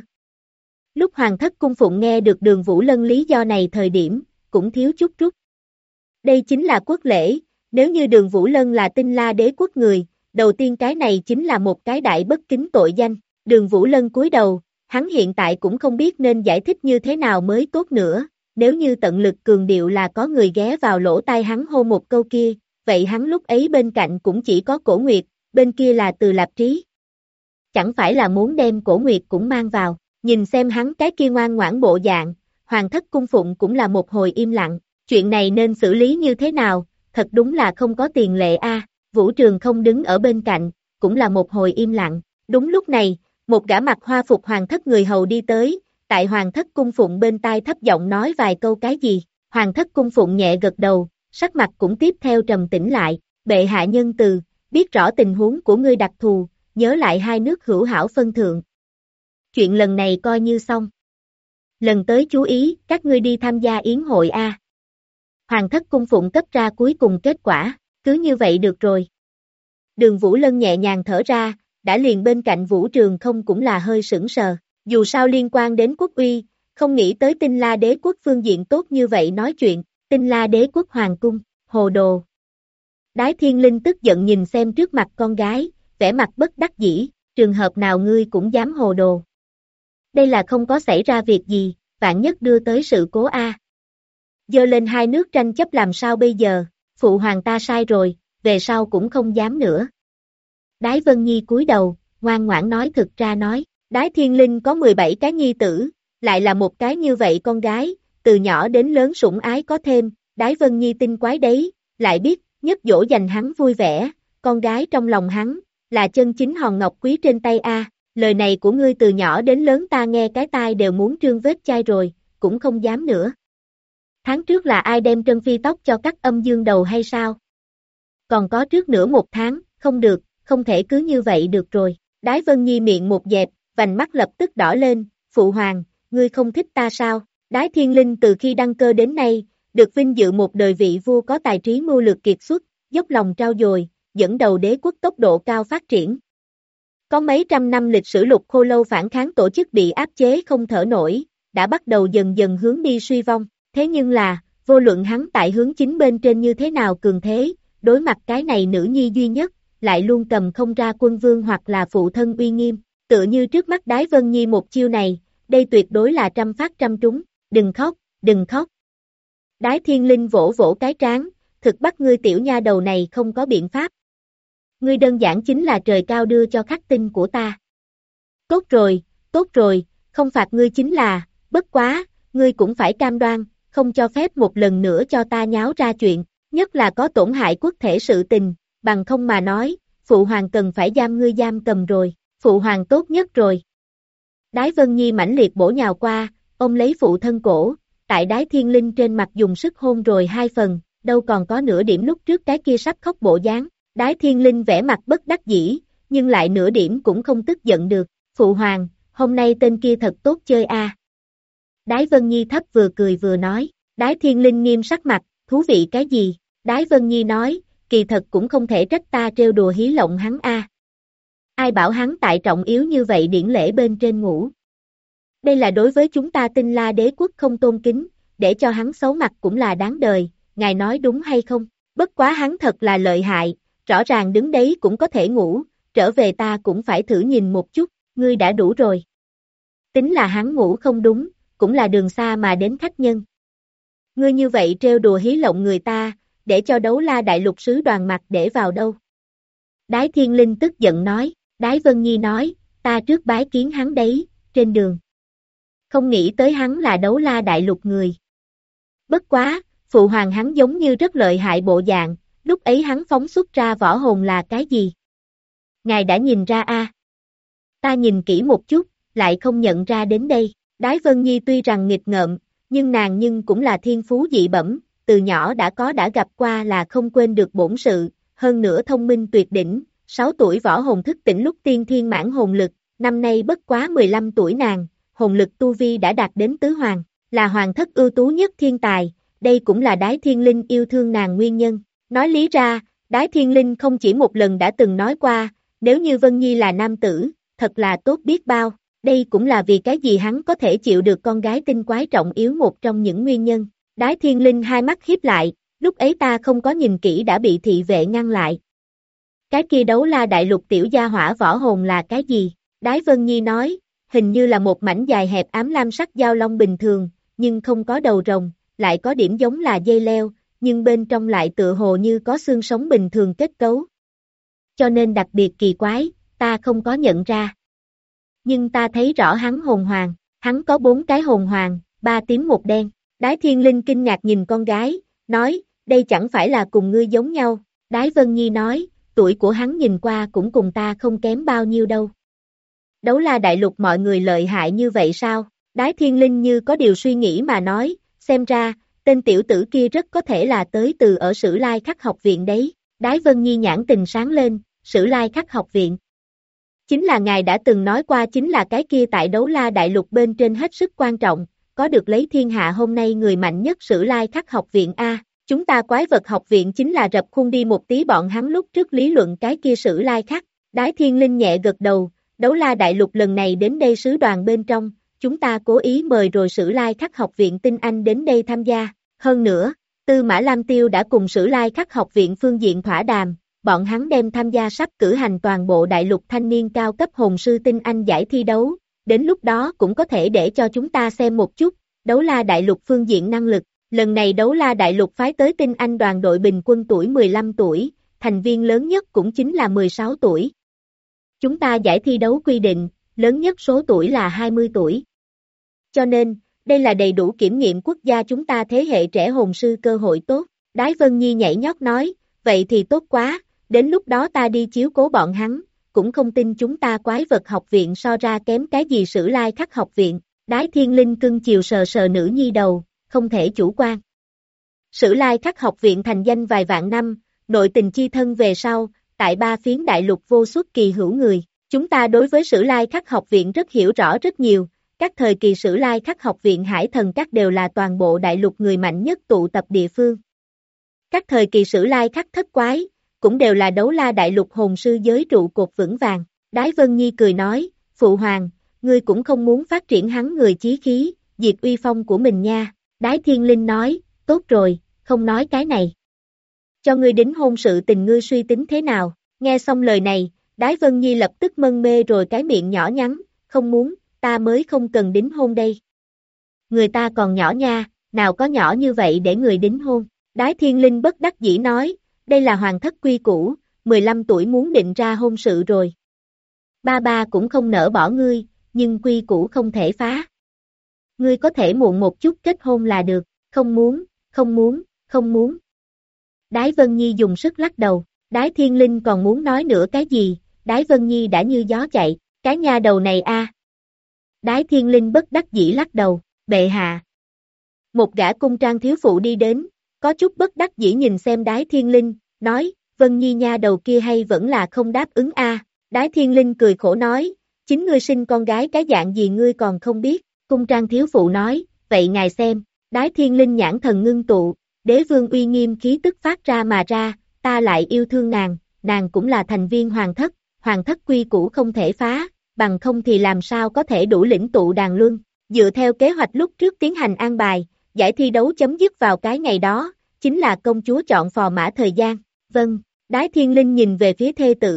Lúc Hoàng thất cung phụng nghe được Đường Vũ Lân lý do này thời điểm, cũng thiếu chút rút. Đây chính là quốc lễ, nếu như Đường Vũ Lân là Tinh La Đế Quốc người, đầu tiên cái này chính là một cái đại bất kính tội danh. Đường Vũ Lân cúi đầu, hắn hiện tại cũng không biết nên giải thích như thế nào mới tốt nữa, nếu như tận lực cường điệu là có người ghé vào lỗ tai hắn hô một câu kia, vậy hắn lúc ấy bên cạnh cũng chỉ có Cổ Nguyệt, bên kia là Từ Lạp Trí. Chẳng phải là muốn đem Cổ Nguyệt cũng mang vào, nhìn xem hắn cái kia ngoan ngoãn bộ dạng, Hoàng thất cung phụng cũng là một hồi im lặng, chuyện này nên xử lý như thế nào, thật đúng là không có tiền lệ a. Vũ Trường không đứng ở bên cạnh, cũng là một hồi im lặng, đúng lúc này, một gã mặc hoa phục hoàng thất người hầu đi tới, tại hoàng thất cung phụng bên tai thấp giọng nói vài câu cái gì, hoàng thất cung phụng nhẹ gật đầu, sắc mặt cũng tiếp theo trầm tĩnh lại, bệ hạ nhân từ, biết rõ tình huống của ngươi đặc thù, nhớ lại hai nước hữu hảo phân thượng. Chuyện lần này coi như xong. Lần tới chú ý, các ngươi đi tham gia yến hội a. Hoàng thất cung phụng cấp ra cuối cùng kết quả, cứ như vậy được rồi. Đường Vũ Lân nhẹ nhàng thở ra, đã liền bên cạnh Vũ Trường không cũng là hơi sững sờ, dù sao liên quan đến quốc uy, không nghĩ tới Tinh La Đế Quốc phương diện tốt như vậy nói chuyện, Tinh La Đế Quốc hoàng cung, hồ đồ. Đái Thiên Linh tức giận nhìn xem trước mặt con gái, vẻ mặt bất đắc dĩ, trường hợp nào ngươi cũng dám hồ đồ. Đây là không có xảy ra việc gì, vạn nhất đưa tới sự cố a. Giơ lên hai nước tranh chấp làm sao bây giờ, phụ hoàng ta sai rồi, về sau cũng không dám nữa. Đái Vân Nhi cúi đầu, ngoan ngoãn nói thực ra nói, Đái Thiên Linh có 17 cái nhi tử, lại là một cái như vậy con gái, từ nhỏ đến lớn sủng ái có thêm, Đái Vân Nhi tinh quái đấy, lại biết, nhất dỗ dành hắn vui vẻ, con gái trong lòng hắn, là chân chính hòn ngọc quý trên tay a. Lời này của ngươi từ nhỏ đến lớn ta nghe cái tai đều muốn trương vết chai rồi, cũng không dám nữa. Tháng trước là ai đem Trân Phi tóc cho cắt âm dương đầu hay sao? Còn có trước nữa một tháng, không được, không thể cứ như vậy được rồi. Đái Vân Nhi miệng một dẹp, vành mắt lập tức đỏ lên, phụ hoàng, ngươi không thích ta sao? Đái Thiên Linh từ khi đăng cơ đến nay, được vinh dự một đời vị vua có tài trí mưu lược kiệt xuất, dốc lòng trau dồi, dẫn đầu đế quốc tốc độ cao phát triển. Có mấy trăm năm lịch sử Lục Khô Lâu phản kháng tổ chức bị áp chế không thở nổi, đã bắt đầu dần dần hướng đi suy vong, thế nhưng là, vô luận hắn tại hướng chính bên trên như thế nào cường thế, đối mặt cái này nữ nhi duy nhất, lại luôn cầm không ra quân vương hoặc là phụ thân uy nghiêm, tựa như trước mắt Đái Vân Nhi một chiêu này, đây tuyệt đối là trăm phát trăm trúng, đừng khóc, đừng khóc. Đái Thiên Linh vỗ vỗ cái trán, thực bắt ngươi tiểu nha đầu này không có biện pháp. Ngươi đơn giản chính là trời cao đưa cho khắc tinh của ta. Tốt rồi, không phạt ngươi chính là, bất quá, ngươi cũng phải cam đoan, không cho phép một lần nữa cho ta nháo ra chuyện, nhất là có tổn hại quốc thể sự tình, bằng không mà nói, phụ hoàng cần phải giam ngươi giam cầm rồi, phụ hoàng tốt nhất rồi. Đái Vân Nhi mãnh liệt bổ nhào qua, ôm lấy phụ thân cổ, tại Đái Thiên Linh trên mặt dùng sức hôn rồi hai phần, đâu còn có nửa điểm lúc trước cái kia sắp khóc bộ dáng. Đái Thiên Linh vẻ mặt bất đắc dĩ, nhưng lại nửa điểm cũng không tức giận được, phụ hoàng, hôm nay tên kia thật tốt chơi a. Đái Vân Nhi thấp vừa cười vừa nói, Đái Thiên Linh nghiêm sắc mặt, thú vị cái gì? Đái Vân Nhi nói, kỳ thật cũng không thể trách ta trêu đùa hí lộng hắn a. Ai bảo hắn tại trọng yếu như vậy điển lễ bên trên ngủ. Đây là đối với chúng ta Tinh La Đế Quốc không tôn kính, để cho hắn xấu mặt cũng là đáng đời, ngài nói đúng hay không? Bất quá hắn thật là lợi hại, rõ ràng đứng đấy cũng có thể ngủ, trở về ta cũng phải thử nhìn một chút, ngươi đã đủ rồi. Tính là hắn ngủ không đúng, cũng là đường xa mà đến khách nhân. Ngươi như vậy trêu đùa hí lộng người ta, để cho Đấu La Đại Lục sứ đoàn mặt để vào đâu. Đái Thiên Linh tức giận nói, Đái Vân Nhi nói, ta trước bái kiến hắn đấy, trên đường. Không nghĩ tới hắn là Đấu La Đại Lục người. Bất quá, phụ hoàng hắn giống như rất lợi hại bộ dạng, lúc ấy hắn phóng xuất ra võ hồn là cái gì? Ngài đã nhìn ra a? Ta nhìn kỹ một chút, lại không nhận ra đến đây. Đái Vân Nhi tuy rằng nghịch ngợm, nhưng nàng cũng là thiên phú dị bẩm, từ nhỏ đã gặp qua là không quên được bổn sự, hơn nữa thông minh tuyệt đỉnh, 6 tuổi võ hồn thức tỉnh lúc tiên thiên mãn hồn lực, năm nay bất quá 15 tuổi nàng, hồn lực tu vi đã đạt đến tứ hoàng, là hoàng thất ưu tú nhất thiên tài, đây cũng là Đái Thiên Linh yêu thương nàng nguyên nhân. Nói lý ra, Đái Thiên Linh không chỉ một lần đã từng nói qua, nếu như Vân Nhi là nam tử, thật là tốt biết bao, đây cũng là vì cái gì hắn có thể chịu được con gái tinh quái trọng yếu một trong những nguyên nhân. Đái Thiên Linh hai mắt híp lại, lúc ấy ta không có nhìn kỹ đã bị thị vệ ngăn lại. Cái kia Đấu La Đại Lục tiểu gia hỏa võ hồn là cái gì? Đái Vân Nhi nói, hình như là một mảnh dài hẹp ám lam sắc dao long bình thường, nhưng không có đầu rồng, lại có điểm giống là dây leo, nhưng bên trong lại tựa hồ như có xương sống bình thường kết cấu. Cho nên đặc biệt kỳ quái, ta không có nhận ra. Nhưng ta thấy rõ hắn hồn hoàng, hắn có 4 cái hồn hoàng, 3 tím 1 đen. Đái Thiên Linh kinh ngạc nhìn con gái, nói, đây chẳng phải là cùng ngươi giống nhau. Đái Vân Nhi nói, tuổi của hắn nhìn qua cũng cùng ta không kém bao nhiêu đâu. Đấu La Đại Lục mọi người lợi hại như vậy sao? Đái Thiên Linh như có điều suy nghĩ mà nói, xem ra, tên tiểu tử kia rất có thể là tới từ ở Sử Lai Khắc học viện đấy. Đái Vân Nhi nhãn tình sáng lên, Sử Lai Khắc học viện. Chính là ngài đã từng nói qua chính là cái kia tại Đấu La Đại Lục bên trên hết sức quan trọng, có được lấy thiên hạ hôm nay người mạnh nhất Sử Lai Khắc học viện A. Chúng ta quái vật học viện chính là rập khuôn đi một tí bọn hắn lúc trước lý luận cái kia Sử Lai Khắc. Đái Thiên Linh nhẹ gật đầu, Đấu La Đại Lục lần này đến đây sứ đoàn bên trong, chúng ta cố ý mời rồi Sử Lai Khắc học viện tinh anh đến đây tham gia. Hơn nữa, Tư Mã Lam Tiêu đã cùng Sử Lai Khắc học viện phương diện thỏa đàm, bọn hắn đem tham gia sắp cử hành toàn bộ đại lục thanh niên cao cấp hồn sư tinh anh giải thi đấu, đến lúc đó cũng có thể để cho chúng ta xem một chút, Đấu La Đại Lục phương diện năng lực. Lần này Đấu La Đại Lục phái tới tinh anh đoàn đội bình quân tuổi 15 tuổi, thành viên lớn nhất cũng chính là 16 tuổi. Chúng ta giải thi đấu quy định, lớn nhất số tuổi là 20 tuổi. Cho nên, đây là đầy đủ kiểm nghiệm quốc gia chúng ta thế hệ trẻ hồn sư cơ hội tốt. Đái Vân Nhi nhảy nhót nói, vậy thì tốt quá, đến lúc đó ta đi chiếu cố bọn hắn, cũng không tin chúng ta quái vật học viện so ra kém cái gì Sử Lai Khắc học viện. Đái Thiên Linh cưng chiều sờ sờ nữ nhi đầu, không thể chủ quan. Sử Lai Khắc học viện thành danh vài vạn năm, nội tình chi thân về sau, tại 3 phiến đại lục vô xuất kỳ hữu người, chúng ta đối với Sử Lai Khắc học viện rất hiểu rõ rất nhiều, các thời kỳ Sử Lai Khắc học viện Hải Thần Các đều là toàn bộ đại lục người mạnh nhất tụ tập địa phương. Các thời kỳ Sử Lai Khắc thất quái, cũng đều là Đấu La Đại Lục hồn sư giới trụ cột vững vàng. Đái Vân Nhi cười nói, Phụ Hoàng, ngươi cũng không muốn phát triển hắn người chí khí, diệt uy phong của mình nha. Đái Thiên Linh nói, tốt rồi, không nói cái này. Cho ngươi đính hôn sự tình ngươi suy tính thế nào? Nghe xong lời này, Đái Vân Nhi lập tức mân mê rồi cái miệng nhỏ nhắn, không muốn, ta mới không cần đính hôn đây. Người ta còn nhỏ nha, nào có nhỏ như vậy để người đính hôn. Đái Thiên Linh bất đắc dĩ nói, đây là hoàng thất quy củ, 15 tuổi muốn định ra hôn sự rồi. Ba cũng không nỡ bỏ ngươi, nhưng quy củ không thể phá. Ngươi có thể muộn một chút kết hôn là được, không muốn, không muốn, không muốn. Đái Vân Nhi dùng sức lắc đầu, Đái Thiên Linh còn muốn nói nữa cái gì, Đái Vân Nhi đã như gió chạy, cái nha đầu này a. Đái Thiên Linh bất đắc dĩ lắc đầu, bệ hạ. Một gã cung trang thiếu phụ đi đến, có chút bất đắc dĩ nhìn xem Đái Thiên Linh, nói, Vân Nhi nha đầu kia hay vẫn là không đáp ứng a. Đái Thiên Linh cười khổ nói, chính ngươi sinh con gái cái dạng gì ngươi còn không biết, cung trang thiếu phụ nói, vậy ngài xem, Đái Thiên Linh nhãn thần ngưng tụ, đế vương uy nghiêm khí tức phát ra mà ra, ta lại yêu thương nàng cũng là thành viên hoàng thất quy củ không thể phá, bằng không thì làm sao có thể đủ lĩnh tụ đàn luân, dựa theo kế hoạch lúc trước tiến hành an bài, giải thi đấu chấm dứt vào cái ngày đó, chính là công chúa chọn phò mã thời gian, vâng, Đái Thiên Linh nhìn về phía thê tử,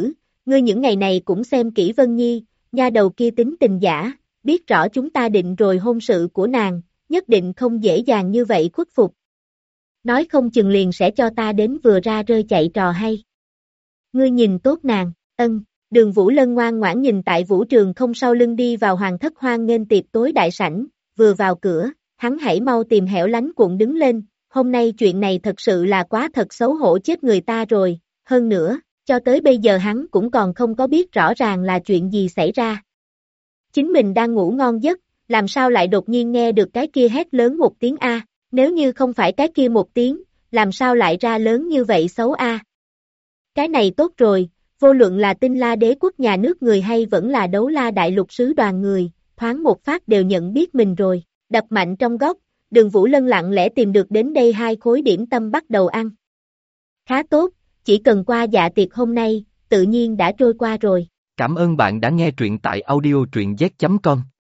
ngươi những ngày này cũng xem kỹ Vân Nhi, nha đầu kia tính tình giả, biết rõ chúng ta định rồi hôn sự của nàng, nhất định không dễ dàng như vậy khuất phục. Nói không chừng liền sẽ cho ta đến vừa ra rơi chạy trò hay. Ngươi nhìn tốt nàng, Đường Vũ Lân ngoan ngoãn nhìn tại vũ trường không sau lưng đi vào hoàng thất hoan nghênh tiệc tối đại sảnh, vừa vào cửa, hắn hãy mau tìm hẻo lánh cuộn đứng lên, hôm nay chuyện này thật sự là quá thật xấu hổ chết người ta rồi, hơn nữa, cho tới bây giờ hắn cũng còn không có biết rõ ràng là chuyện gì xảy ra. Chính mình đang ngủ ngon giấc, làm sao lại đột nhiên nghe được cái kia hét lớn một tiếng A, nếu như không phải cái kia một tiếng, làm sao lại ra lớn như vậy xấu A. Cái này tốt rồi, vô luận là Tinh La đế quốc nhà nước người hay vẫn là Đấu La đại lục sứ đoàn người, thoáng một phát đều nhận biết mình rồi, đập mạnh trong góc, Đường Vũ Lân lặng lẽ tìm được đến đây 2 khối điểm tâm bắt đầu ăn. Khá tốt, chỉ cần qua dạ tiệc hôm nay, tự nhiên đã trôi qua rồi. Cảm ơn bạn đã nghe truyện tại audio truyện z.com.